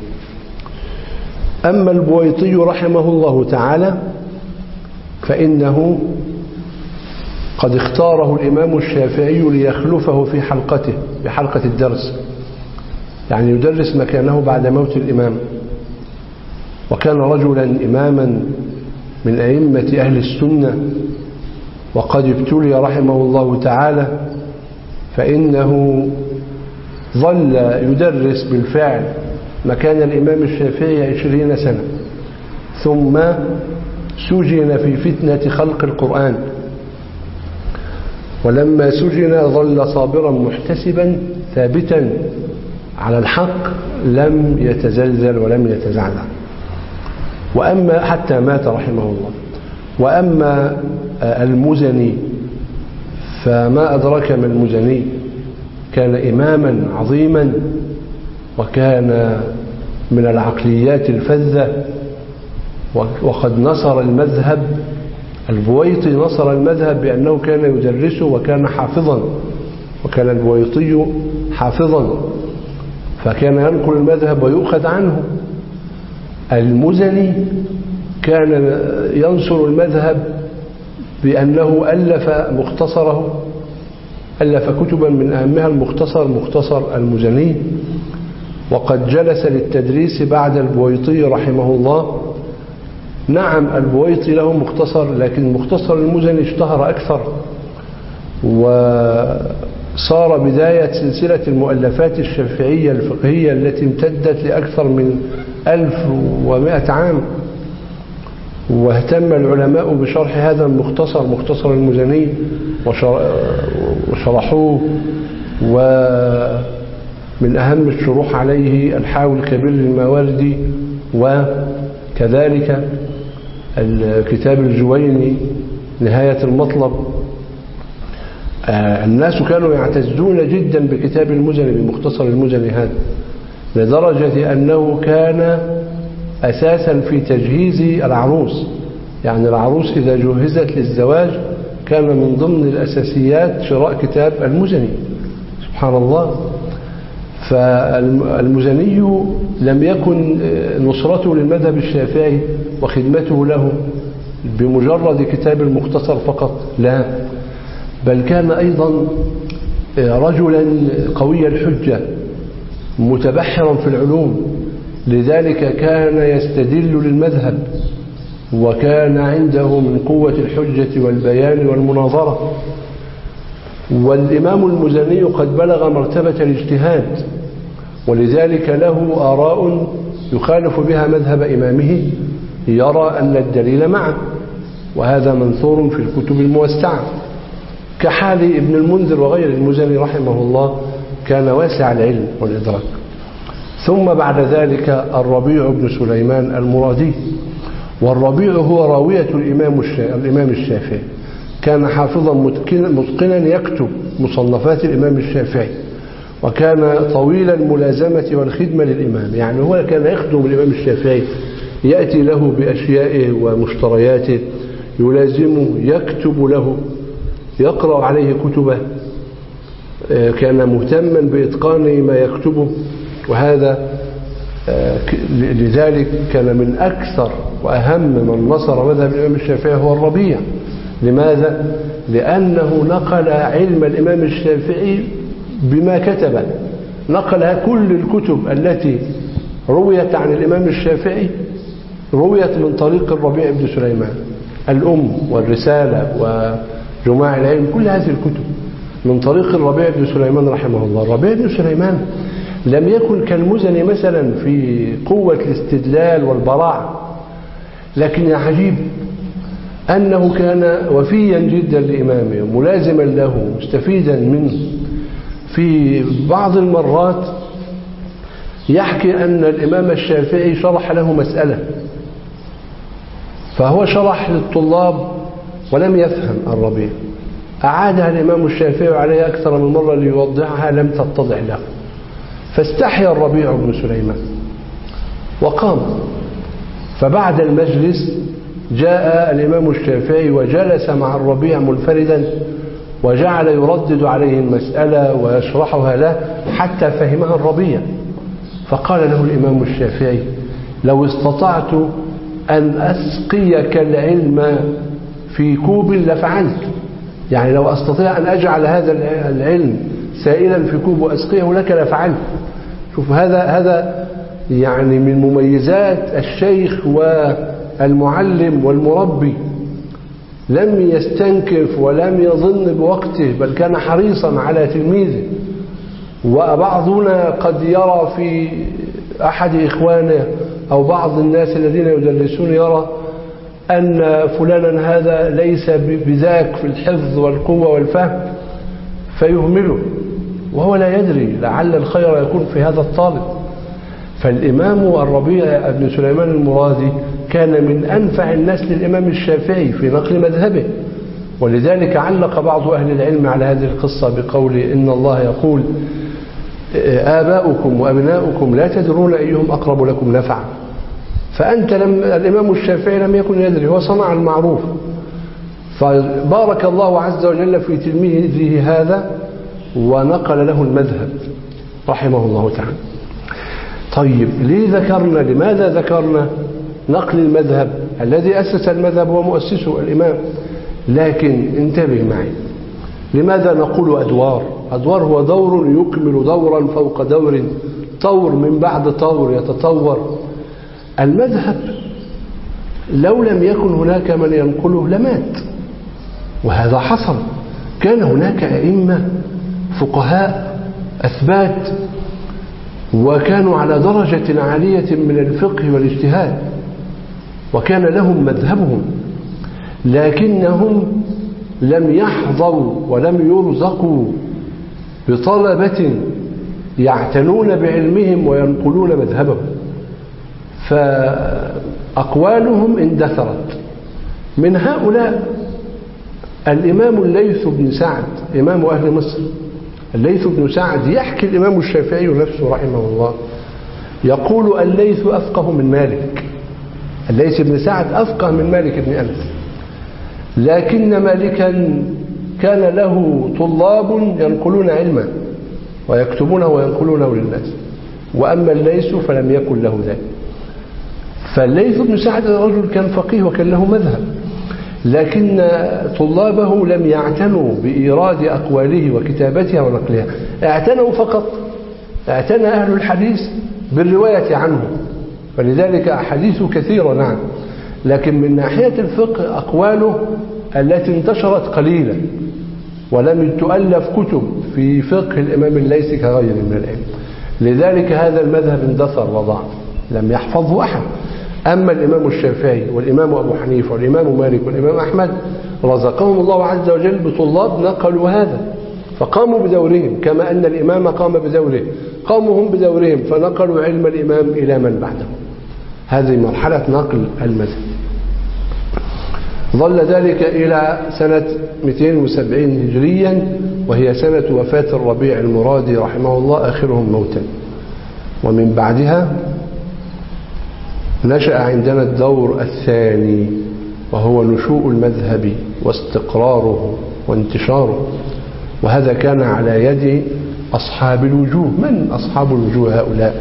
أما البويطي رحمه الله تعالى فإنه قد اختاره الإمام الشافعي ليخلفه في حلقته بحلقة الدرس، يعني يدرس مكانه بعد موت الإمام، وكان رجلا إماما من أئمة أهل السنة، وقد ابتلي رحمه الله تعالى، فإنه ظل يدرس بالفعل مكان الإمام الشافعي عشرين سنة، ثم سجن في فتنة خلق القرآن، ولما سجن ظل صابرا محتسبا ثابتا على الحق، لم يتزلزل ولم يتزعزع، وأما حتى مات رحمه الله. وأما المزني فما أدرك ما المزني، كان إماما عظيما، وكان من العقليات الفذة، وقد نصر المذهب. البويطي نصر المذهب بأنه كان يدرسه وكان حافظا، وكان البويطي حافظا فكان ينقل المذهب ويؤخذ عنه. المزني كان ينصر المذهب بأنه ألف مختصره، ألف كتبا من أهمها المختصر، مختصر المزني، وقد جلس للتدريس بعد البويطي رحمه الله. نعم البويطي له مختصر، لكن مختصر المزني اشتهر أكثر، وصار بداية سلسلة المؤلفات الشافعية الفقهية التي امتدت لأكثر من ألف ومائة عام. واهتم العلماء بشرح هذا المختصر، مختصر المزني، وشرحوه، ومن أهم الشروح عليه الحاوي الكبير للماوردي، وكذلك الكتاب الجويني نهاية المطلب. الناس كانوا يعتزون جدا بكتاب المزني، بمختصر المزني هذا، لدرجة أنه كان أساسا في تجهيز العروس. يعني العروس إذا جهزت للزواج كان من ضمن الأساسيات شراء كتاب المزني، سبحان الله. فالمزني لم يكن نصرته للمذهب الشافعي وخدمته له بمجرد كتاب المختصر فقط، لا، بل كان أيضا رجلا قوي الحجة متبحرا في العلوم، لذلك كان يستدل للمذهب، وكان عنده من قوة الحجة والبيان والمناظرة. والإمام المزني قد بلغ مرتبة الاجتهاد، ولذلك له آراء يخالف بها مذهب إمامه، يرى أن الدليل معه، وهذا منثور في الكتب الموسعة، كحال ابن المنذر وغير. المزني رحمه الله كان واسع العلم والإدراك. ثم بعد ذلك الربيع بن سليمان المرادي، والربيع هو راوية الإمام الشافعي، كان حافظا متقنا يكتب مصنفات الإمام الشافعي، وكان طويل الملازمة والخدمة للإمام. يعني هو كان يخدم الإمام الشافعي، يأتي له بأشيائه ومشترياته، يلازمه، يكتب له، يقرأ عليه كتبه، كان مهتما بإتقان ما يكتبه. وهذا لذلك كان من أكثر وأهم من نصر مذهب الإمام الشافعي هو الربيع. لماذا؟ لأنه نقل علم الإمام الشافعي بما كتب، نقل كل الكتب التي رويت عن الإمام الشافعي رويت من طريق الربيع بن سليمان، الأم والرسالة وجماع العلم، كل هذه الكتب من طريق الربيع بن سليمان رحمه الله. الربيع بن سليمان لم يكن كالمزني مثلا في قوة الاستدلال والبراعة، لكن عجيب أنه كان وفيا جدا لإمامه، ملازما له، مستفيدا منه. في بعض المرات يحكي أن الإمام الشافعي شرح له مسألة، فهو شرح للطلاب ولم يفهم الربيع، أعادها الإمام الشافعي عليه أكثر من مرة ليوضحها، لم تتضح له، فاستحيا الربيع بن سليمان وقام. فبعد المجلس جاء الإمام الشافعي وجلس مع الربيع منفردا، وجعل يردد عليه المسألة ويشرحها له حتى فهمها الربيع. فقال له الإمام الشافعي: لو استطعت أن أسقيك العلم في كوب لفعلت، يعني لو أستطيع أن أجعل هذا العلم سائلا في كوب وأسقيه لك لفعلت. شوف، هذا هذا يعني من مميزات الشيخ والمعلم والمربي، لم يستنكف ولم يظن بوقته، بل كان حريصا على تلميذه. وبعضنا قد يرى في أحد إخوانه أو بعض الناس الذين يدرسون يرى أن فلانا هذا ليس بذاك في الحفظ والقوة والفهم فيهمله، وهو لا يدري لعل الخير يكون في هذا الطالب. فالإمام الربيع بن سليمان المرادي كان من أنفع الناس للإمام الشافعي في نقل مذهبه، ولذلك علق بعض أهل العلم على هذه القصة بقول إن الله يقول آباؤكم وأبناؤكم لا تدرون أيهم أقرب لكم نفعا. فأنت لم الإمام الشافعي لم يكن يدري، هو صنع المعروف، فبارك الله عز وجل في تلميذه هذا ونقل له المذهب رحمه الله تعالى. طيب ليه ذكرنا لماذا ذكرنا نقل المذهب؟ الذي أسس المذهب هو مؤسسه الإمام، لكن انتبه معي، لماذا نقول أدوار؟ أدوار هو دور يكمل دورا فوق دور، طور من بعد طور يتطور. المذهب لو لم يكن هناك من ينقله لمات، وهذا حصل. كان هناك أئمة فقهاء أثبات وكانوا على درجة عالية من الفقه والاجتهاد وكان لهم مذهبهم، لكنهم لم يحظوا ولم يرزقوا بطلبة يعتنون بعلمهم وينقلون مذهبهم، فأقوالهم اندثرت. من هؤلاء الإمام الليث بن سعد إمام أهل مصر. الليث بن سعد يحكي الإمام الشافعي نفسه رحمه الله يقول الليث أفقه من مالك. الليث بن سعد أفقه من مالك بن أنس، لكن مالكا كان له طلاب ينقلون علما ويكتبونه وينقلونه للناس، وأما الليث فلم يكن له ذلك. فالليث بن سعد رجل كان فقيه وكان له مذهب، لكن طلابه لم يعتنوا بإيراد أقواله وكتابتها ونقلها، اعتنوا فقط اعتنى أهل الحديث بالرواية عنه، فلذلك أحاديثه كثيرة نعم، لكن من ناحية الفقه أقواله التي انتشرت قليلا، ولم تؤلف كتب في فقه الإمام الليثي كغيره من العلم، لذلك هذا المذهب اندثر وضعف لم يحفظه أحد. أما الإمام الشافعي والإمام أبو حنيفة والإمام مالك والإمام أحمد رزقهم الله عز وجل بطلاب نقلوا هذا فقاموا بدورهم، كما أن الإمام قام بدوره قاموا هم بدورهم فنقلوا علم الإمام إلى من بعده. هذه مرحلة نقل المذهب. ظل ذلك إلى سنة مئتين وسبعين هجريا، وهي سنة وفاة الربيع المرادي رحمه الله آخرهم موتا. ومن بعدها نشأ عندنا الدور الثاني، وهو نشوء المذهب واستقراره وانتشاره، وهذا كان على يد أصحاب الوجوه. من أصحاب الوجوه هؤلاء؟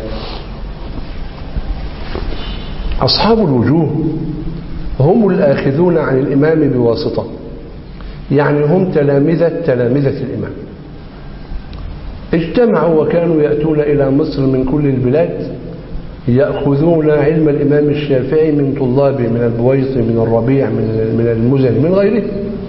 أصحاب الوجوه هم الآخذون عن الإمام بواسطة، يعني هم تلامذة تلامذة الإمام، اجتمعوا وكانوا يأتون إلى مصر من كل البلاد يأخذون علم الإمام الشافعي من طلابه، من البويطي من الربيع من المزني من غيره،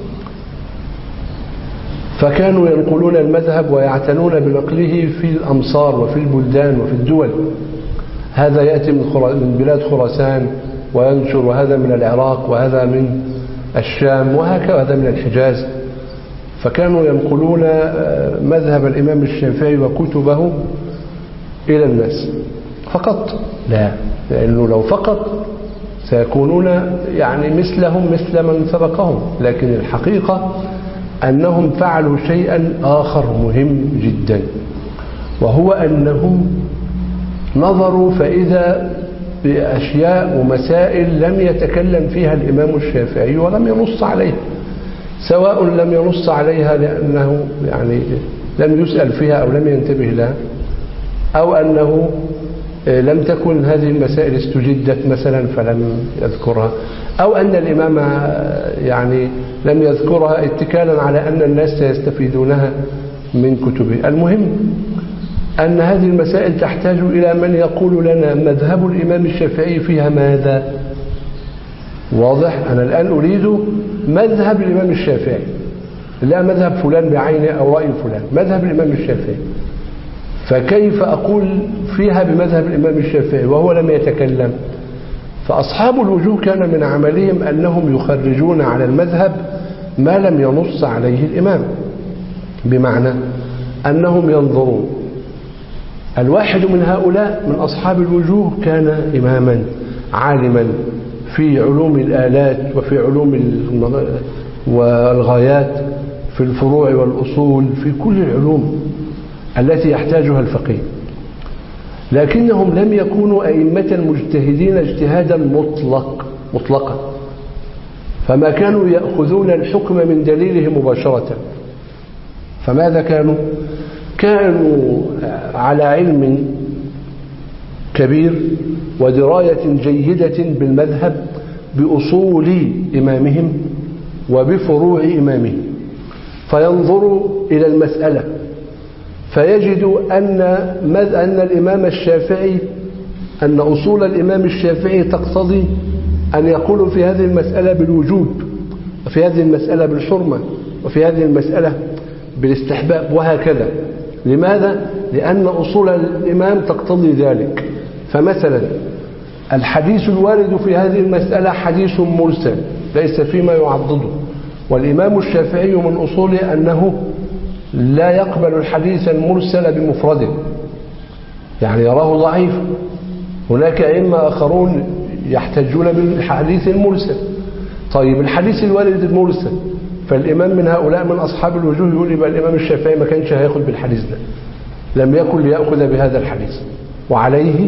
فكانوا ينقلون المذهب ويعتنون بنقله في الأمصار وفي البلدان وفي الدول. هذا يأتي من بلاد خراسان وينشر، وهذا من العراق وهذا من الشام وهكذا من الحجاز، فكانوا ينقلون مذهب الإمام الشافعي وكتبه إلى الناس فقط. لا، لأنه لو فقط سيكونون يعني مثلهم مثل من سبقهم، لكن الحقيقة أنهم فعلوا شيئا آخر مهم جدا، وهو أنهم نظروا فإذا بأشياء ومسائل لم يتكلم فيها الإمام الشافعي ولم ينص عليها، سواء لم ينص عليها لأنه يعني لم يسأل فيها أو لم ينتبه لها، أو أنه لم تكن هذه المسائل استجدت مثلا فلم يذكرها، أو أن الإمام يعني لم يذكرها اتكالا على أن الناس سيستفيدونها من كتبه. المهم أن هذه المسائل تحتاج إلى من يقول لنا مذهب الإمام الشافعي فيها ماذا. واضح؟ أنا الآن أريد مذهب الإمام الشافعي، لا مذهب فلان بعينه أو رأي فلان، مذهب الإمام الشافعي. فكيف أقول فيها بمذهب الإمام الشافعي وهو لم يتكلم؟ فأصحاب الوجوه كان من عملهم أنهم يخرجون على المذهب ما لم ينص عليه الإمام، بمعنى أنهم ينظرون. الواحد من هؤلاء من أصحاب الوجوه كان إماما عالما في علوم الآلات وفي علوم والغايات، في الفروع والأصول، في كل العلوم التي يحتاجها الفقيه، لكنهم لم يكونوا أئمة مجتهدين اجتهادا مطلق مطلقا، فما كانوا يأخذون الحكم من دليله مباشرة. فماذا كانوا؟ كانوا على علم كبير ودراية جيدة بالمذهب، بأصول إمامهم وبفروع إمامهم، فينظروا إلى المسألة فيجدوا أن أن الإمام الشافعي أن أصول الإمام الشافعي تقتضي أن يقول في هذه المسألة بالوجوب، وفي هذه المسألة بالحرمة، وفي هذه المسألة بالاستحباب، وهكذا. لماذا؟ لأن أصول الإمام تقتضي ذلك. فمثلا الحديث الوارد في هذه المسألة حديث مرسل ليس فيما يعضده، والإمام الشافعي من أصوله أنه لا يقبل الحديث المرسل بمفرده، يعني يراه ضعيف. هناك أئمة آخرون يحتجون بالحديث المرسل. طيب الحديث الوارد المرسل، فالإمام من هؤلاء من أصحاب الوجوه يقول يبقى الإمام الشافعي ما كانش هياخد بالحديث ده، لم يكن ليأخذ بهذا الحديث، وعليه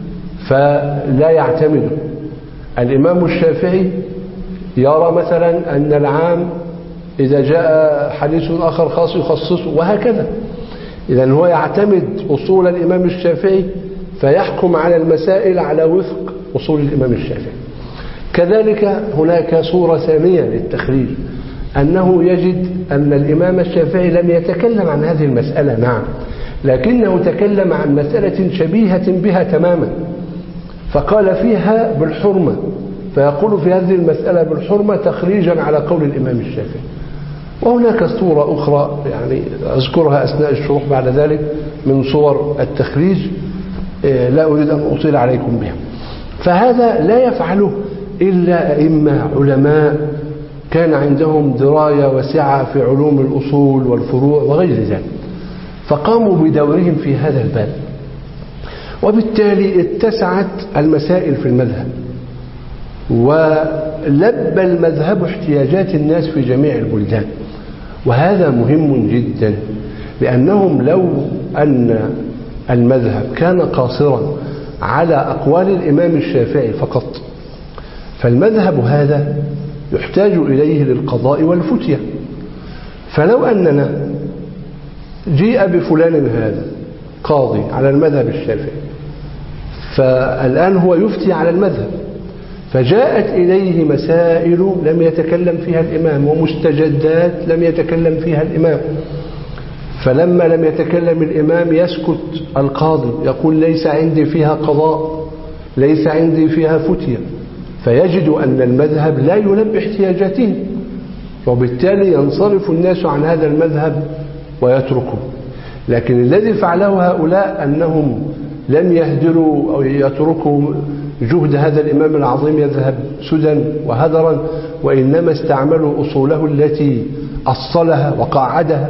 فلا يعتمد. الإمام الشافعي يرى مثلا أن العام إذا جاء حديث آخر خاص يخصصه، وهكذا. إذن هو يعتمد أصول الإمام الشافعي فيحكم على المسائل على وفق أصول الإمام الشافعي. كذلك هناك صورة ثانية للتخريج، أنه يجد أن الإمام الشافعي لم يتكلم عن هذه المسألة، نعم، لكنه تكلم عن مسألة شبيهة بها تماما فقال فيها بالحرمة، فيقول في هذه المسألة بالحرمة تخريجا على قول الإمام الشافعي. وهناك صورة أخرى يعني أذكرها أثناء الشروح بعد ذلك من صور التخريج لا أريد أن أطيل عليكم بها. فهذا لا يفعله إلا أئمة علماء كان عندهم دراية وسعة في علوم الأصول والفروع وغير ذلك، فقاموا بدورهم في هذا الباب، وبالتالي اتسعت المسائل في المذهب، ولبى المذهب احتياجات الناس في جميع البلدان. وهذا مهم جدا، لأنهم لو أن المذهب كان قاصرا على أقوال الإمام الشافعي فقط، فالمذهب هذا يحتاج إليه للقضاء والفتية. فلو أننا جيء بفلان هذا قاضي على المذهب الشافعي، فالآن هو يفتي على المذهب، فجاءت إليه مسائل لم يتكلم فيها الإمام ومستجدات لم يتكلم فيها الإمام، فلما لم يتكلم الإمام يسكت القاضي يقول ليس عندي فيها قضاء، ليس عندي فيها فتية، فيجد أن المذهب لا يلبي احتياجاتهم، وبالتالي ينصرف الناس عن هذا المذهب ويتركه. لكن الذي فعله هؤلاء أنهم لم يهدروا أو يتركوا جهد هذا الإمام العظيم يذهب سدى وهدرا، وإنما استعملوا أصوله التي أصلها وقاعدها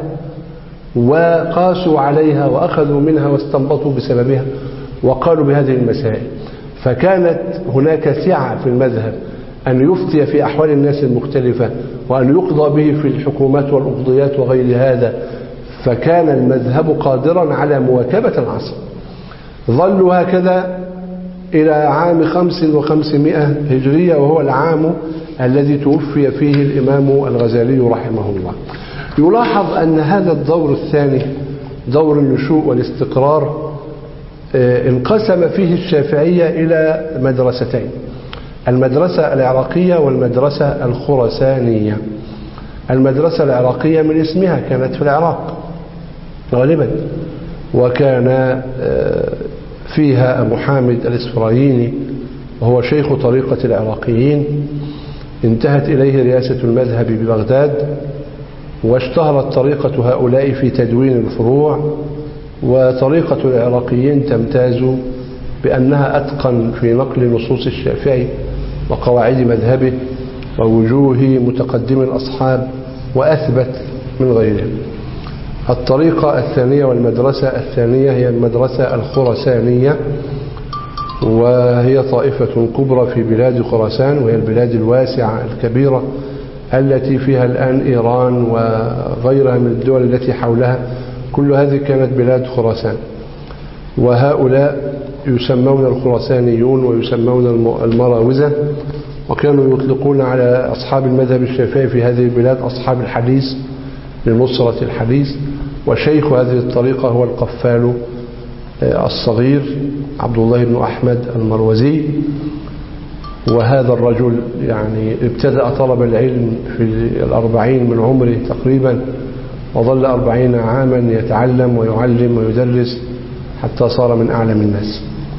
وقاسوا عليها وأخذوا منها واستنبطوا بسببها وقالوا بهذه المسائل. فكانت هناك سعة في المذهب أن يفتي في أحوال الناس المختلفة وأن يقضى به في الحكومات والأقضيات وغير هذا، فكان المذهب قادرا على مواكبة العصر. ظلوا هكذا إلى عام خمس وخمسمائة هجرية، وهو العام الذي توفي فيه الإمام الغزالي رحمه الله. يلاحظ أن هذا الدور الثاني، دور النشوء والاستقرار، انقسم فيه الشافعية إلى مدرستين: المدرسة العراقية والمدرسة الخراسانية. المدرسة العراقية من اسمها كانت في العراق غالبا، وكان فيها أبو حامد الإسفرايني وهو شيخ طريقة العراقيين، انتهت إليه رئاسة المذهب ببغداد، واشتهرت طريقة هؤلاء في تدوين الفروع وطريقة العراقيين تمتاز بأنها أتقن في نقل نصوص الشافعي وقواعد مذهبه ووجوه متقدم الأصحاب وأثبت من غيرهم. الطريقة الثانية والمدرسة الثانية هي المدرسة الخراسانية، وهي طائفة كبرى في بلاد خراسان، وهي البلاد الواسعة الكبيرة التي فيها الآن إيران وغيرها من الدول التي حولها، كل هذه كانت بلاد خراسان. وهؤلاء يسمون الخراسانيون ويسمون المراوزة، وكانوا يطلقون على أصحاب المذهب الشافعي في هذه البلاد أصحاب الحديث لنصرة الحديث. وشيخ هذه الطريقة هو القفال الصغير عبد الله بن أحمد المروزي. وهذا الرجل يعني ابتدأ طلب العلم في الأربعين من عمره تقريبا، وظل أربعين عاما يتعلم ويعلم ويدرس حتى صار من أعلم الناس.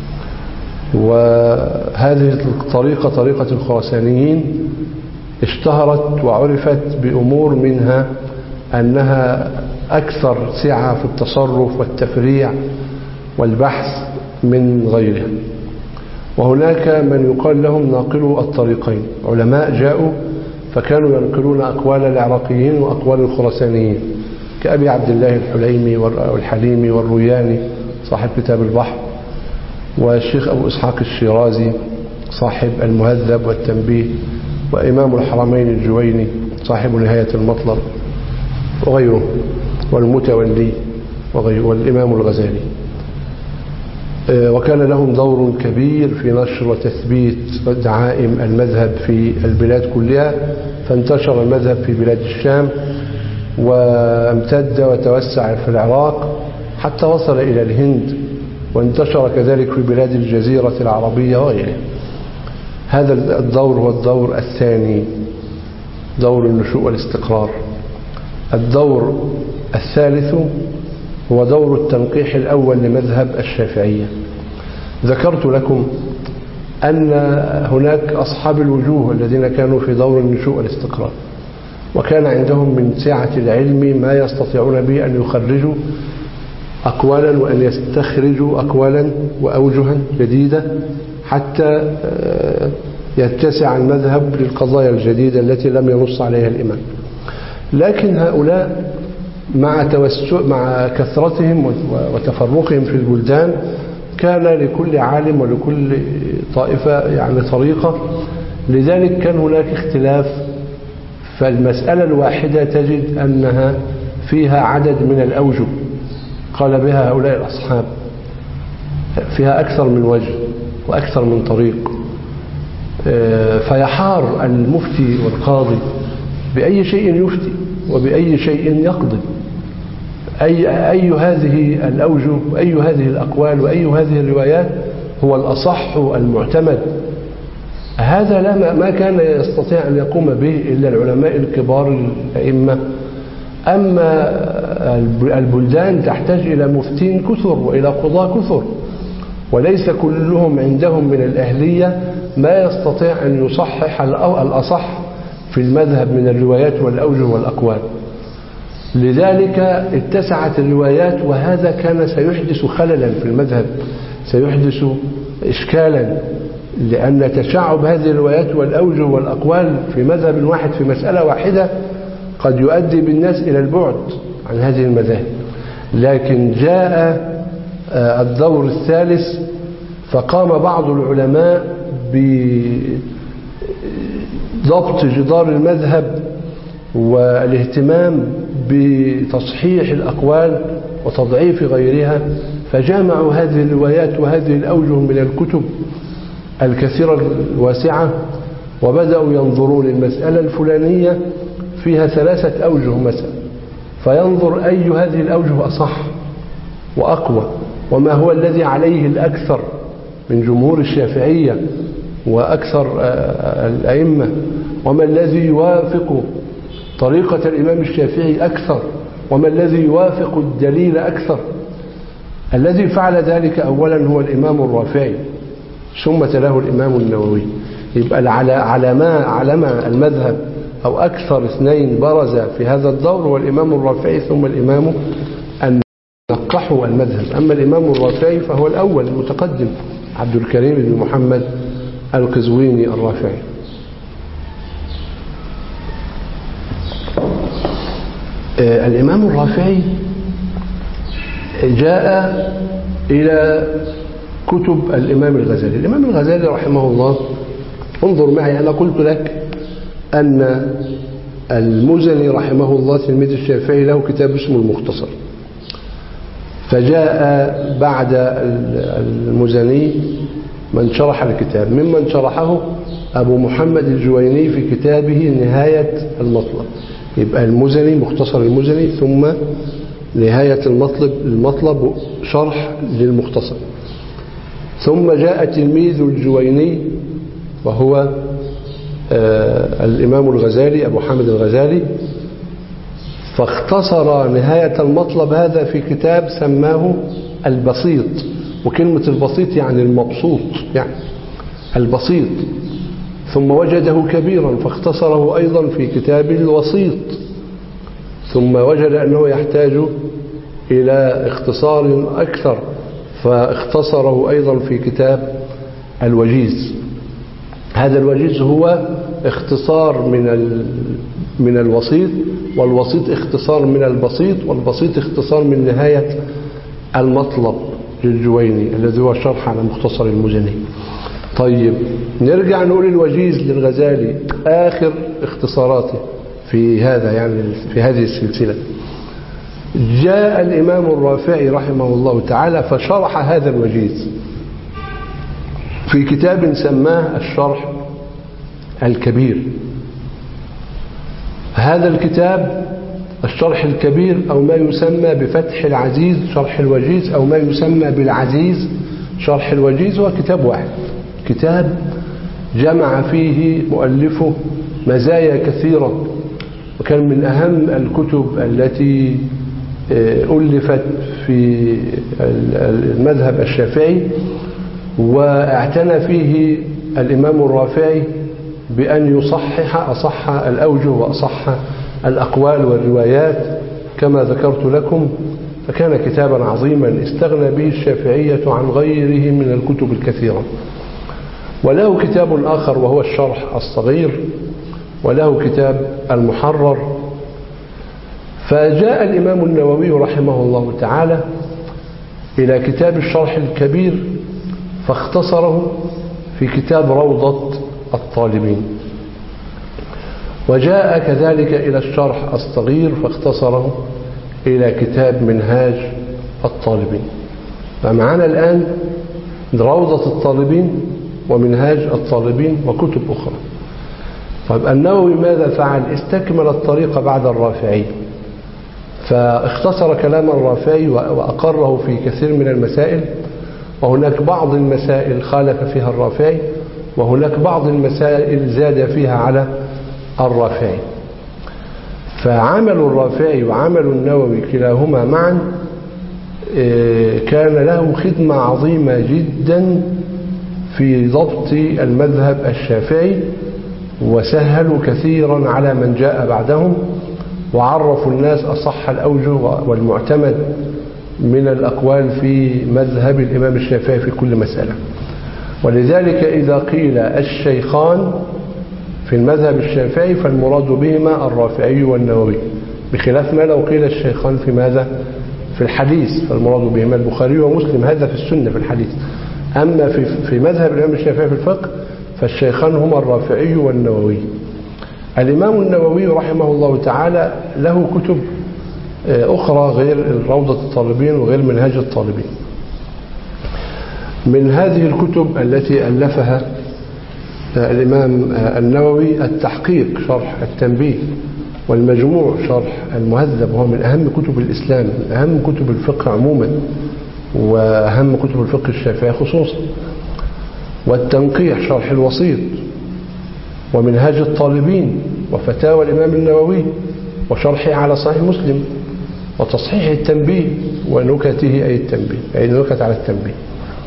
وهذه الطريقة طريقة الخراسانيين اشتهرت وعرفت بأمور، منها أنها أكثر سعة في التصرف والتفريع والبحث من غيرها. وهناك من يقال لهم ناقلوا الطريقين، علماء جاءوا فكانوا ينقلون أقوال العراقيين وأقوال الخراسانيين، كأبي عبد الله الحليمي والحليمي والروياني صاحب كتاب البحر، والشيخ أبو إسحاق الشيرازي صاحب المهذب والتنبيه، وإمام الحرمين الجويني صاحب نهاية المطلب وغيره، والمتولي وغيره، والإمام الغزالي. وكان لهم دور كبير في نشر وتثبيت دعائم المذهب في البلاد كلها، فانتشر المذهب في بلاد الشام وامتد وتوسع في العراق حتى وصل إلى الهند، وانتشر كذلك في بلاد الجزيرة العربية وغيرها. هذا الدور هو الدور الثاني، دور النشوء والاستقرار. الدور الثالث هو دور التنقيح الأول لمذهب الشافعية. ذكرت لكم أن هناك أصحاب الوجوه الذين كانوا في دور النشوء والاستقرار، وكان عندهم من سعة العلم ما يستطيعون به أن يخرجوا أقوالا وأن يستخرجوا أقوالا وأوجها جديدة حتى يتسع المذهب للقضايا الجديدة التي لم ينص عليها الإمام. لكن هؤلاء مع توسع مع كثرتهم وتفرقهم في البلدان كان لكل عالم ولكل طائفة يعني طريقة، لذلك كان هناك اختلاف. فالمسألة الواحدة تجد أنها فيها عدد من الأوجه قال بها هؤلاء الأصحاب، فيها أكثر من وجه وأكثر من طريق، فيحار المفتي والقاضي بأي شيء يفتي وبأي شيء يقضي، أي, أي هذه الأوجه وأي هذه الأقوال وأي هذه الروايات هو الأصح المعتمد. هذا لا ما كان يستطيع أن يقوم به إلا العلماء الكبار الأئمة. أما البلدان تحتاج إلى مفتين كثر وإلى قضاة كثر، وليس كلهم عندهم من الأهلية ما يستطيع أن يصحح الأصح في المذهب من الروايات والأوجه والأقوال. لذلك اتسعت الروايات، وهذا كان سيحدث خللا في المذهب، سيحدث إشكالا، لأن تشعب هذه الروايات والأوجه والأقوال في مذهب واحد في مسألة واحدة قد يؤدي بالناس إلى البعد عن هذه المذاهب. لكن جاء الدور الثالث فقام بعض العلماء بضبط جدار المذهب والاهتمام بتصحيح الأقوال وتضعيف غيرها، فجامعوا هذه الروايات وهذه الأوجه من الكتب الكثيرة الواسعة، وبدأوا ينظرون المسألة الفلانية فيها ثلاثة أوجه مثلا، فينظر أي هذه الأوجه أصح وأقوى، وما هو الذي عليه الأكثر من جمهور الشافعية وأكثر الأئمة، وما الذي يوافق طريقة الإمام الشافعي أكثر، وما الذي يوافق الدليل أكثر. الذي فعل ذلك أولا هو الإمام الرافعي، ثم تلاه الإمام النووي. يبقى على ما علم المذهب أو أكثر اثنين برز في هذا الدور هو الإمام الرافعي ثم الإمام النووي. نقحوا شرحوا المذهب. أما الإمام الرافعي فهو الأول المتقدم، عبد الكريم بن محمد القزويني الرافعي. الإمام الرافعي جاء إلى كتب الإمام الغزالي. الإمام الغزالي رحمه الله، انظر معي، أنا قلت لك أن المزني رحمه الله تلميذ الشافعي له كتاب اسمه المختصر، فجاء بعد المزني من شرح الكتاب، ممن شرحه أبو محمد الجويني في كتابه نهاية المطلب. يبقى المزني مختصر المزني، ثم نهاية المطلب المطلب شرح للمختصر، ثم جاء تلميذ الجويني وهو آه الإمام الغزالي أبو حامد الغزالي، فاختصر نهاية المطلب هذا في كتاب سماه البسيط. وكلمة البسيط يعني المبسوط، يعني البسيط. ثم وجده كبيرا فاختصره أيضا في كتاب الوسيط، ثم وجد أنه يحتاج إلى اختصار أكثر فاختصره أيضا في كتاب الوجيز. هذا الوجيز هو اختصار من من الوسيط، والوسيط اختصار من البسيط، والبسيط اختصار من نهاية المطلب للجويني الذي هو شرح على مختصر المزني. طيب نرجع نقول الوجيز للغزالي آخر اختصاراته في هذا، يعني في هذه السلسلة. جاء الإمام الرافعي رحمه الله تعالى فشرح هذا الوجيز في كتاب سماه الشرح الكبير. هذا الكتاب الشرح الكبير، أو ما يسمى بفتح العزيز شرح الوجيز، أو ما يسمى بالعزيز شرح الوجيز، هو كتاب واحد، كتاب جمع فيه مؤلفه مزايا كثيرة، وكان من أهم الكتب التي ألفت في المذهب الشافعي. واعتنى فيه الإمام الرافعي بأن يصحح أصح الأوجه وأصح الأقوال والروايات كما ذكرت لكم، فكان كتابا عظيما استغنى به الشافعية عن غيره من الكتب الكثيرة. وله كتاب آخر وهو الشرح الصغير، وله كتاب المحرر. فجاء الإمام النووي رحمه الله تعالى إلى كتاب الشرح الكبير فاختصره في كتاب روضة الطالبين، وجاء كذلك إلى الشرح الصغير فاختصره إلى كتاب منهاج الطالبين. فمعنا الآن روضة الطالبين ومنهاج الطالبين وكتب أخرى. طيب النووي ماذا فعل؟ استكمل الطريق بعد الرافعي، فاختصر كلام الرافعي وأقره في كثير من المسائل، وهناك بعض المسائل خالف فيها الرافعي، وهناك بعض المسائل زاد فيها على الرافعي. فعمل الرافعي وعمل النووي كلاهما معا كان له خدمة عظيمة جدا في ضبط المذهب الشافعي، وسهلوا كثيرا على من جاء بعدهم، وعرفوا الناس أصح الأوجه والمعتمد من الأقوال في مذهب الإمام الشافعي في كل مسألة. ولذلك إذا قيل الشيخان في المذهب الشافعي فالمراد بهما الرافعي والنووي، بخلاف ما لو قيل الشيخان في ماذا؟ في الحديث فالمراد بهما البخاري ومسلم، هذا في السنة في الحديث. أما في في مذهب الإمام الشافعي في الفقه فالشيخان هما الرافعي والنووي. الإمام النووي رحمه الله تعالى له كتب أخرى غير روضة الطالبين وغير منهاج الطالبين. من هذه الكتب التي ألفها الإمام النووي التحقيق شرح التنبيه، والمجموع شرح المهذب، وهو من أهم كتب الإسلام، من أهم كتب الفقه عموما، وأهم كتب الفقه الشافعي خصوصا، والتنقيح شرح الوسيط، ومنهاج الطالبين، وفتاوى الإمام النووي، وشرحه على صحيح مسلم، وتصحيح التنبيه ونكته أي التنبيه أي نكت على التنبيه.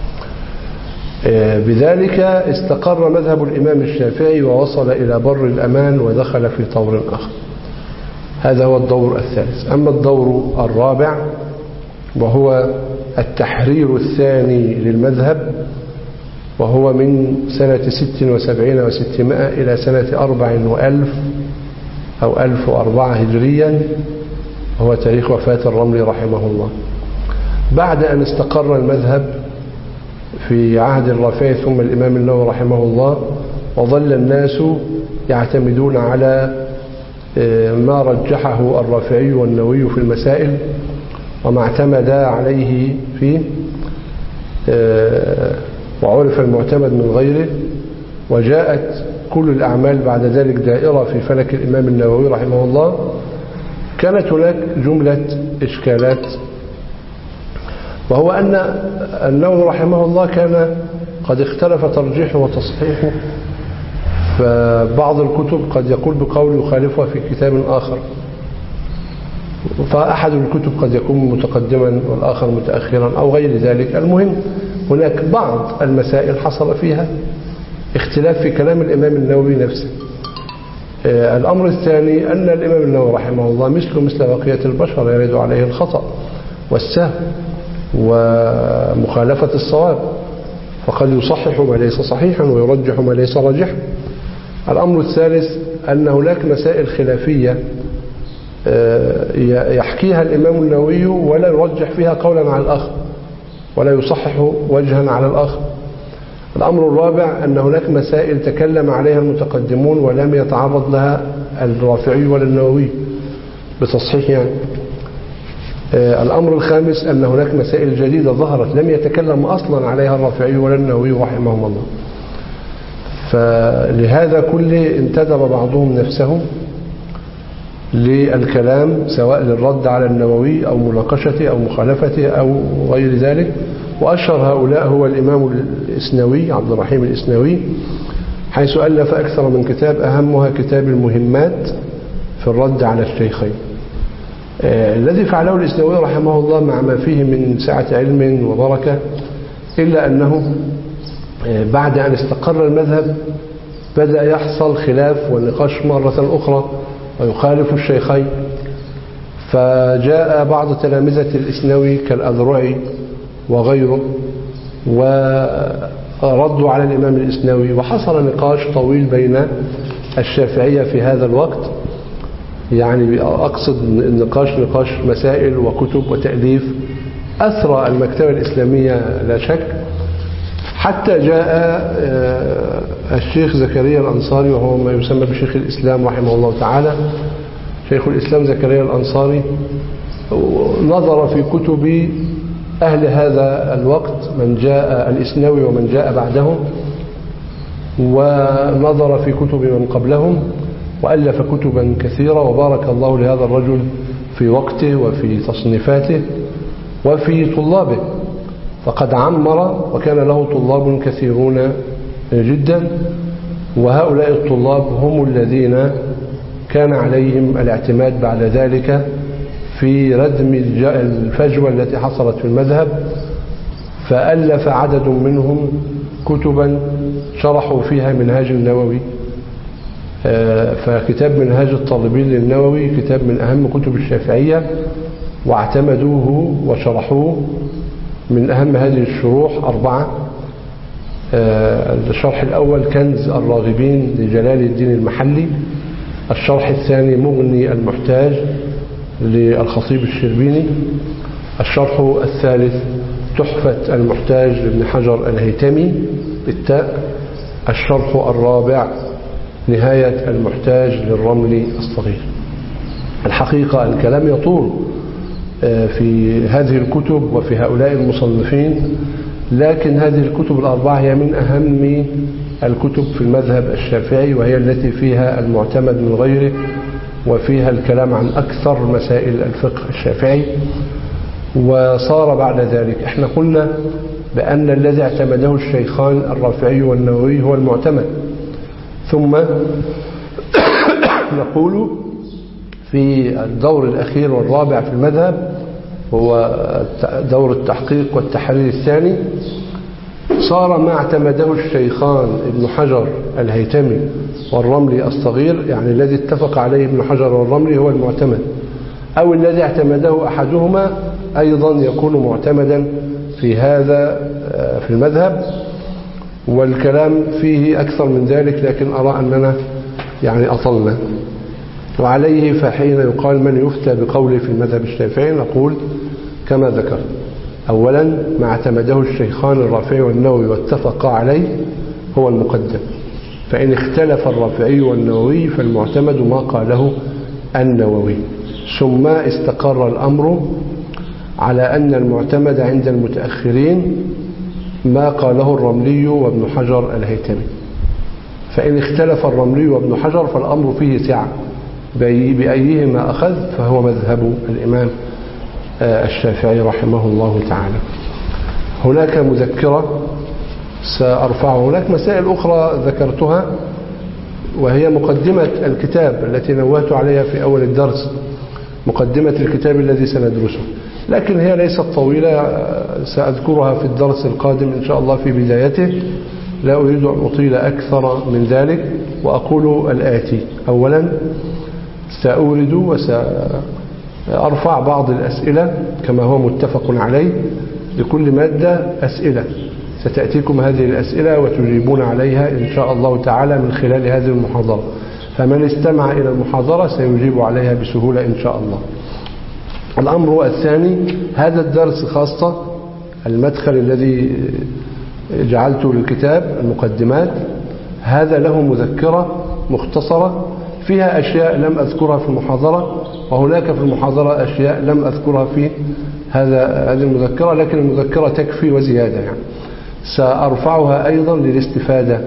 بذلك استقر مذهب الإمام الشافعي ووصل إلى بر الأمان ودخل في طور آخر. هذا هو الدور الثالث. أما الدور الرابع وهو التحرير الثاني للمذهب، وهو من سنة ست وسبعين وستمائة إلى سنة أربع وألف أو ألف وأربعة هجريا، هو تاريخ وفاة الرملي رحمه الله. بعد أن استقر المذهب في عهد الرافعي ثم الإمام النووي رحمه الله، وظل الناس يعتمدون على ما رجحه الرافعي والنووي في المسائل وما اعتمد عليه فيه، وعرف المعتمد من غيره، وجاءت كل الأعمال بعد ذلك دائرة في فلك الإمام النووي رحمه الله. كانت هناك جملة إشكالات، وهو أن النووي رحمه الله كان قد اختلف ترجيحه وتصحيحه، فبعض الكتب قد يقول بقول يخالفها في كتاب آخر، فأحد الكتب قد يكون متقدما والآخر متأخرا أو غير ذلك. المهم هناك بعض المسائل حصل فيها اختلاف في كلام الإمام النووي نفسه. الأمر الثاني أن الإمام النووي رحمه الله مثل مثل بقية البشر يرد عليه الخطأ والسهو ومخالفة الصواب، فقد يصحح ما ليس صحيحا ويرجح ما ليس راجحا. الأمر الثالث أن هناك مسائل خلافية يحكيها الإمام النووي ولا يرجح فيها قولا على الآخر ولا يصحح وجها على الآخر. الأمر الرابع أن هناك مسائل تكلم عليها المتقدمون ولم يتعرض لها الرافعي ولا النووي بتصحيح يعني. الأمر الخامس أن هناك مسائل جديدة ظهرت لم يتكلم أصلا عليها الرافعي ولا النووي رحمهم الله. فلهذا كله انتدب بعضهم نفسه للكلام سواء للرد على النووي أو مناقشته أو مخالفته أو غير ذلك. وأشهر هؤلاء هو الإمام الإسنوي عبد الرحيم الإسنوي، حيث ألف أكثر من كتاب، أهمها كتاب المهمات في الرد على الشيخين. آه الذي فعله الإسنوي رحمه الله مع ما فيه من سعة علم وبركة، إلا أنه آه بعد أن استقر المذهب بدأ يحصل خلاف والنقاش مرة أخرى ويخالف الشيخين، فجاء بعض تلامذة الإسنوي كالأذرعي وغيره وردوا على الإمام الإسنوي، وحصل نقاش طويل بين الشافعية في هذا الوقت، يعني أقصد النقاش نقاش مسائل وكتب وتأليف أثرى المكتبة الإسلامية لا شك، حتى جاء الشيخ زكريا الأنصاري وهو ما يسمى بشيخ الإسلام رحمه الله تعالى، شيخ الإسلام زكريا الأنصاري، نظر في كتب أهل هذا الوقت من جاء الإسنوي ومن جاء بعدهم، ونظر في كتب من قبلهم، وألف كتبا كثيرة، وبارك الله لهذا الرجل في وقته وفي تصنيفاته وفي طلابه، فقد عمر وكان له طلاب كثيرون جدا، وهؤلاء الطلاب هم الذين كان عليهم الاعتماد بعد ذلك في ردم الفجوة التي حصلت في المذهب، فألف عدد منهم كتبا شرحوا فيها منهاج النووي. فكتاب منهاج الطالبين للنووي كتاب من أهم كتب الشافعية، واعتمدوه وشرحوه. من أهم هذه الشروح أربعة. الشرح الأول كنز الراغبين لجلال الدين المحلي، الشرح الثاني مغني المحتاج للخطيب الشربيني، الشرح الثالث تحفة المحتاج لابن حجر الهيتمي بالتاء، الشرح الرابع نهاية المحتاج للرملي الصغير. الحقيقة الكلام يطول في هذه الكتب وفي هؤلاء المصنفين، لكن هذه الكتب الأربعة هي من أهم الكتب في المذهب الشافعي، وهي التي فيها المعتمد من غيره، وفيها الكلام عن أكثر مسائل الفقه الشافعي. وصار بعد ذلك احنا قلنا بأن الذي اعتمده الشيخان الرافعي والنووي هو المعتمد، ثم نقول في الدور الأخير والرابع في المذهب هو دور التحقيق والتحرير الثاني، صار ما اعتمده الشيخان ابن حجر الهيتمي والرملي الصغير، يعني الذي اتفق عليه ابن حجر والرملي هو المعتمد، أو الذي اعتمده أحدهما أيضا يكون معتمدا في هذا في المذهب، والكلام فيه أكثر من ذلك، لكن أرى أننا يعني أطلنا. وعليه فحين يقال من يفتى بقوله في المذهب الشافعي نقول كما ذكر: أولا ما اعتمده الشيخان الرافعي والنووي واتفقا عليه هو المقدم، فإن اختلف الرافعي والنووي فالمعتمد ما قاله النووي. ثم استقر الأمر على أن المعتمد عند المتأخرين ما قاله الرملي وابن حجر الهيثمي، فإن اختلف الرملي وابن حجر فالأمر فيه سعة، بأيهما أخذ فهو مذهب الإمام الشافعي رحمه الله تعالى. هناك مذكرة سأرفعها. هناك مسائل أخرى ذكرتها وهي مقدمة الكتاب التي نوهت عليها في أول الدرس، مقدمة الكتاب الذي سندرسه، لكن هي ليست طويلة، سأذكرها في الدرس القادم إن شاء الله في بدايته، لا أريد أن أطيل أكثر من ذلك. وأقول الآتي: أولا سأورد وسأرفع بعض الأسئلة كما هو متفق عليه، لكل مادة أسئلة ستأتيكم هذه الأسئلة وتجيبون عليها إن شاء الله تعالى من خلال هذه المحاضرة، فمن استمع إلى المحاضرة سيجيب عليها بسهولة إن شاء الله. الأمر الثاني: هذا الدرس خاصة المدخل الذي جعلته للكتاب المقدمات، هذا له مذكرة مختصرة فيها أشياء لم أذكرها في المحاضرة، وهناك في المحاضرة أشياء لم أذكرها في هذا هذه المذكرة، لكن المذكرة تكفي وزيادة. يعني سأرفعها أيضا للاستفادة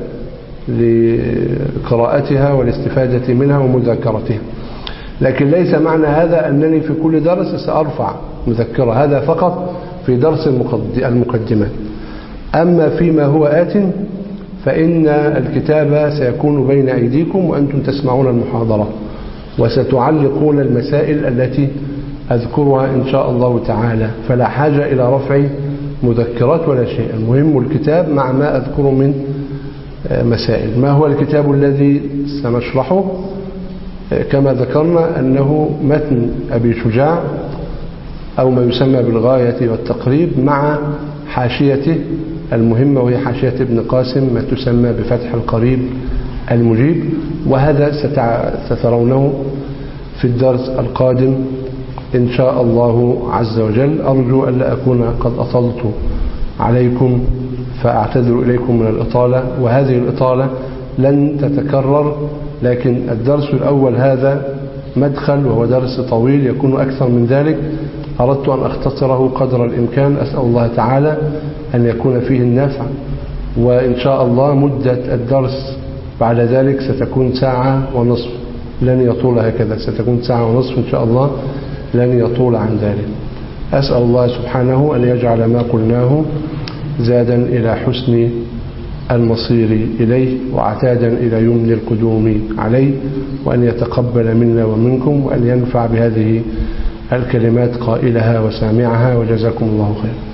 لقراءتها والاستفادة منها ومذاكرتها، لكن ليس معنى هذا أنني في كل درس سأرفع مذكرة، هذا فقط في درس المقدمات. أما فيما هو آت فإن الكتاب سيكون بين أيديكم وأنتم تسمعون المحاضرة، وستعلقون المسائل التي أذكرها إن شاء الله تعالى، فلا حاجة إلى رفع مذكرات ولا شيء، المهم الكتاب مع ما أذكر من مسائل. ما هو الكتاب الذي سنشرحه؟ كما ذكرنا أنه متن أبي شجاع أو ما يسمى بالغاية والتقريب مع حاشيته المهمة، وهي حاشية ابن قاسم ما تسمى بفتح القريب المجيب، وهذا سترونه في الدرس القادم إن شاء الله عز وجل. أرجو أن لا أكون قد أطلت عليكم فأعتذر إليكم من الإطالة، وهذه الإطالة لن تتكرر، لكن الدرس الأول هذا مدخل وهو درس طويل يكون أكثر من ذلك، أردت أن أختصره قدر الإمكان. أسأل الله تعالى أن يكون فيه النافع، وإن شاء الله مدة الدرس بعد ذلك ستكون ساعة ونصف، لن يطول هكذا، ستكون ساعة ونصف إن شاء الله، لن يطول عن ذلك. أسأل الله سبحانه أن يجعل ما قلناه زادا إلى حسن المصير إليه وعتادا إلى يمن القدوم عليه، وأن يتقبل منا ومنكم، وأن ينفع بهذه الكلمات قائلها وسامعها، وجزاكم الله خير.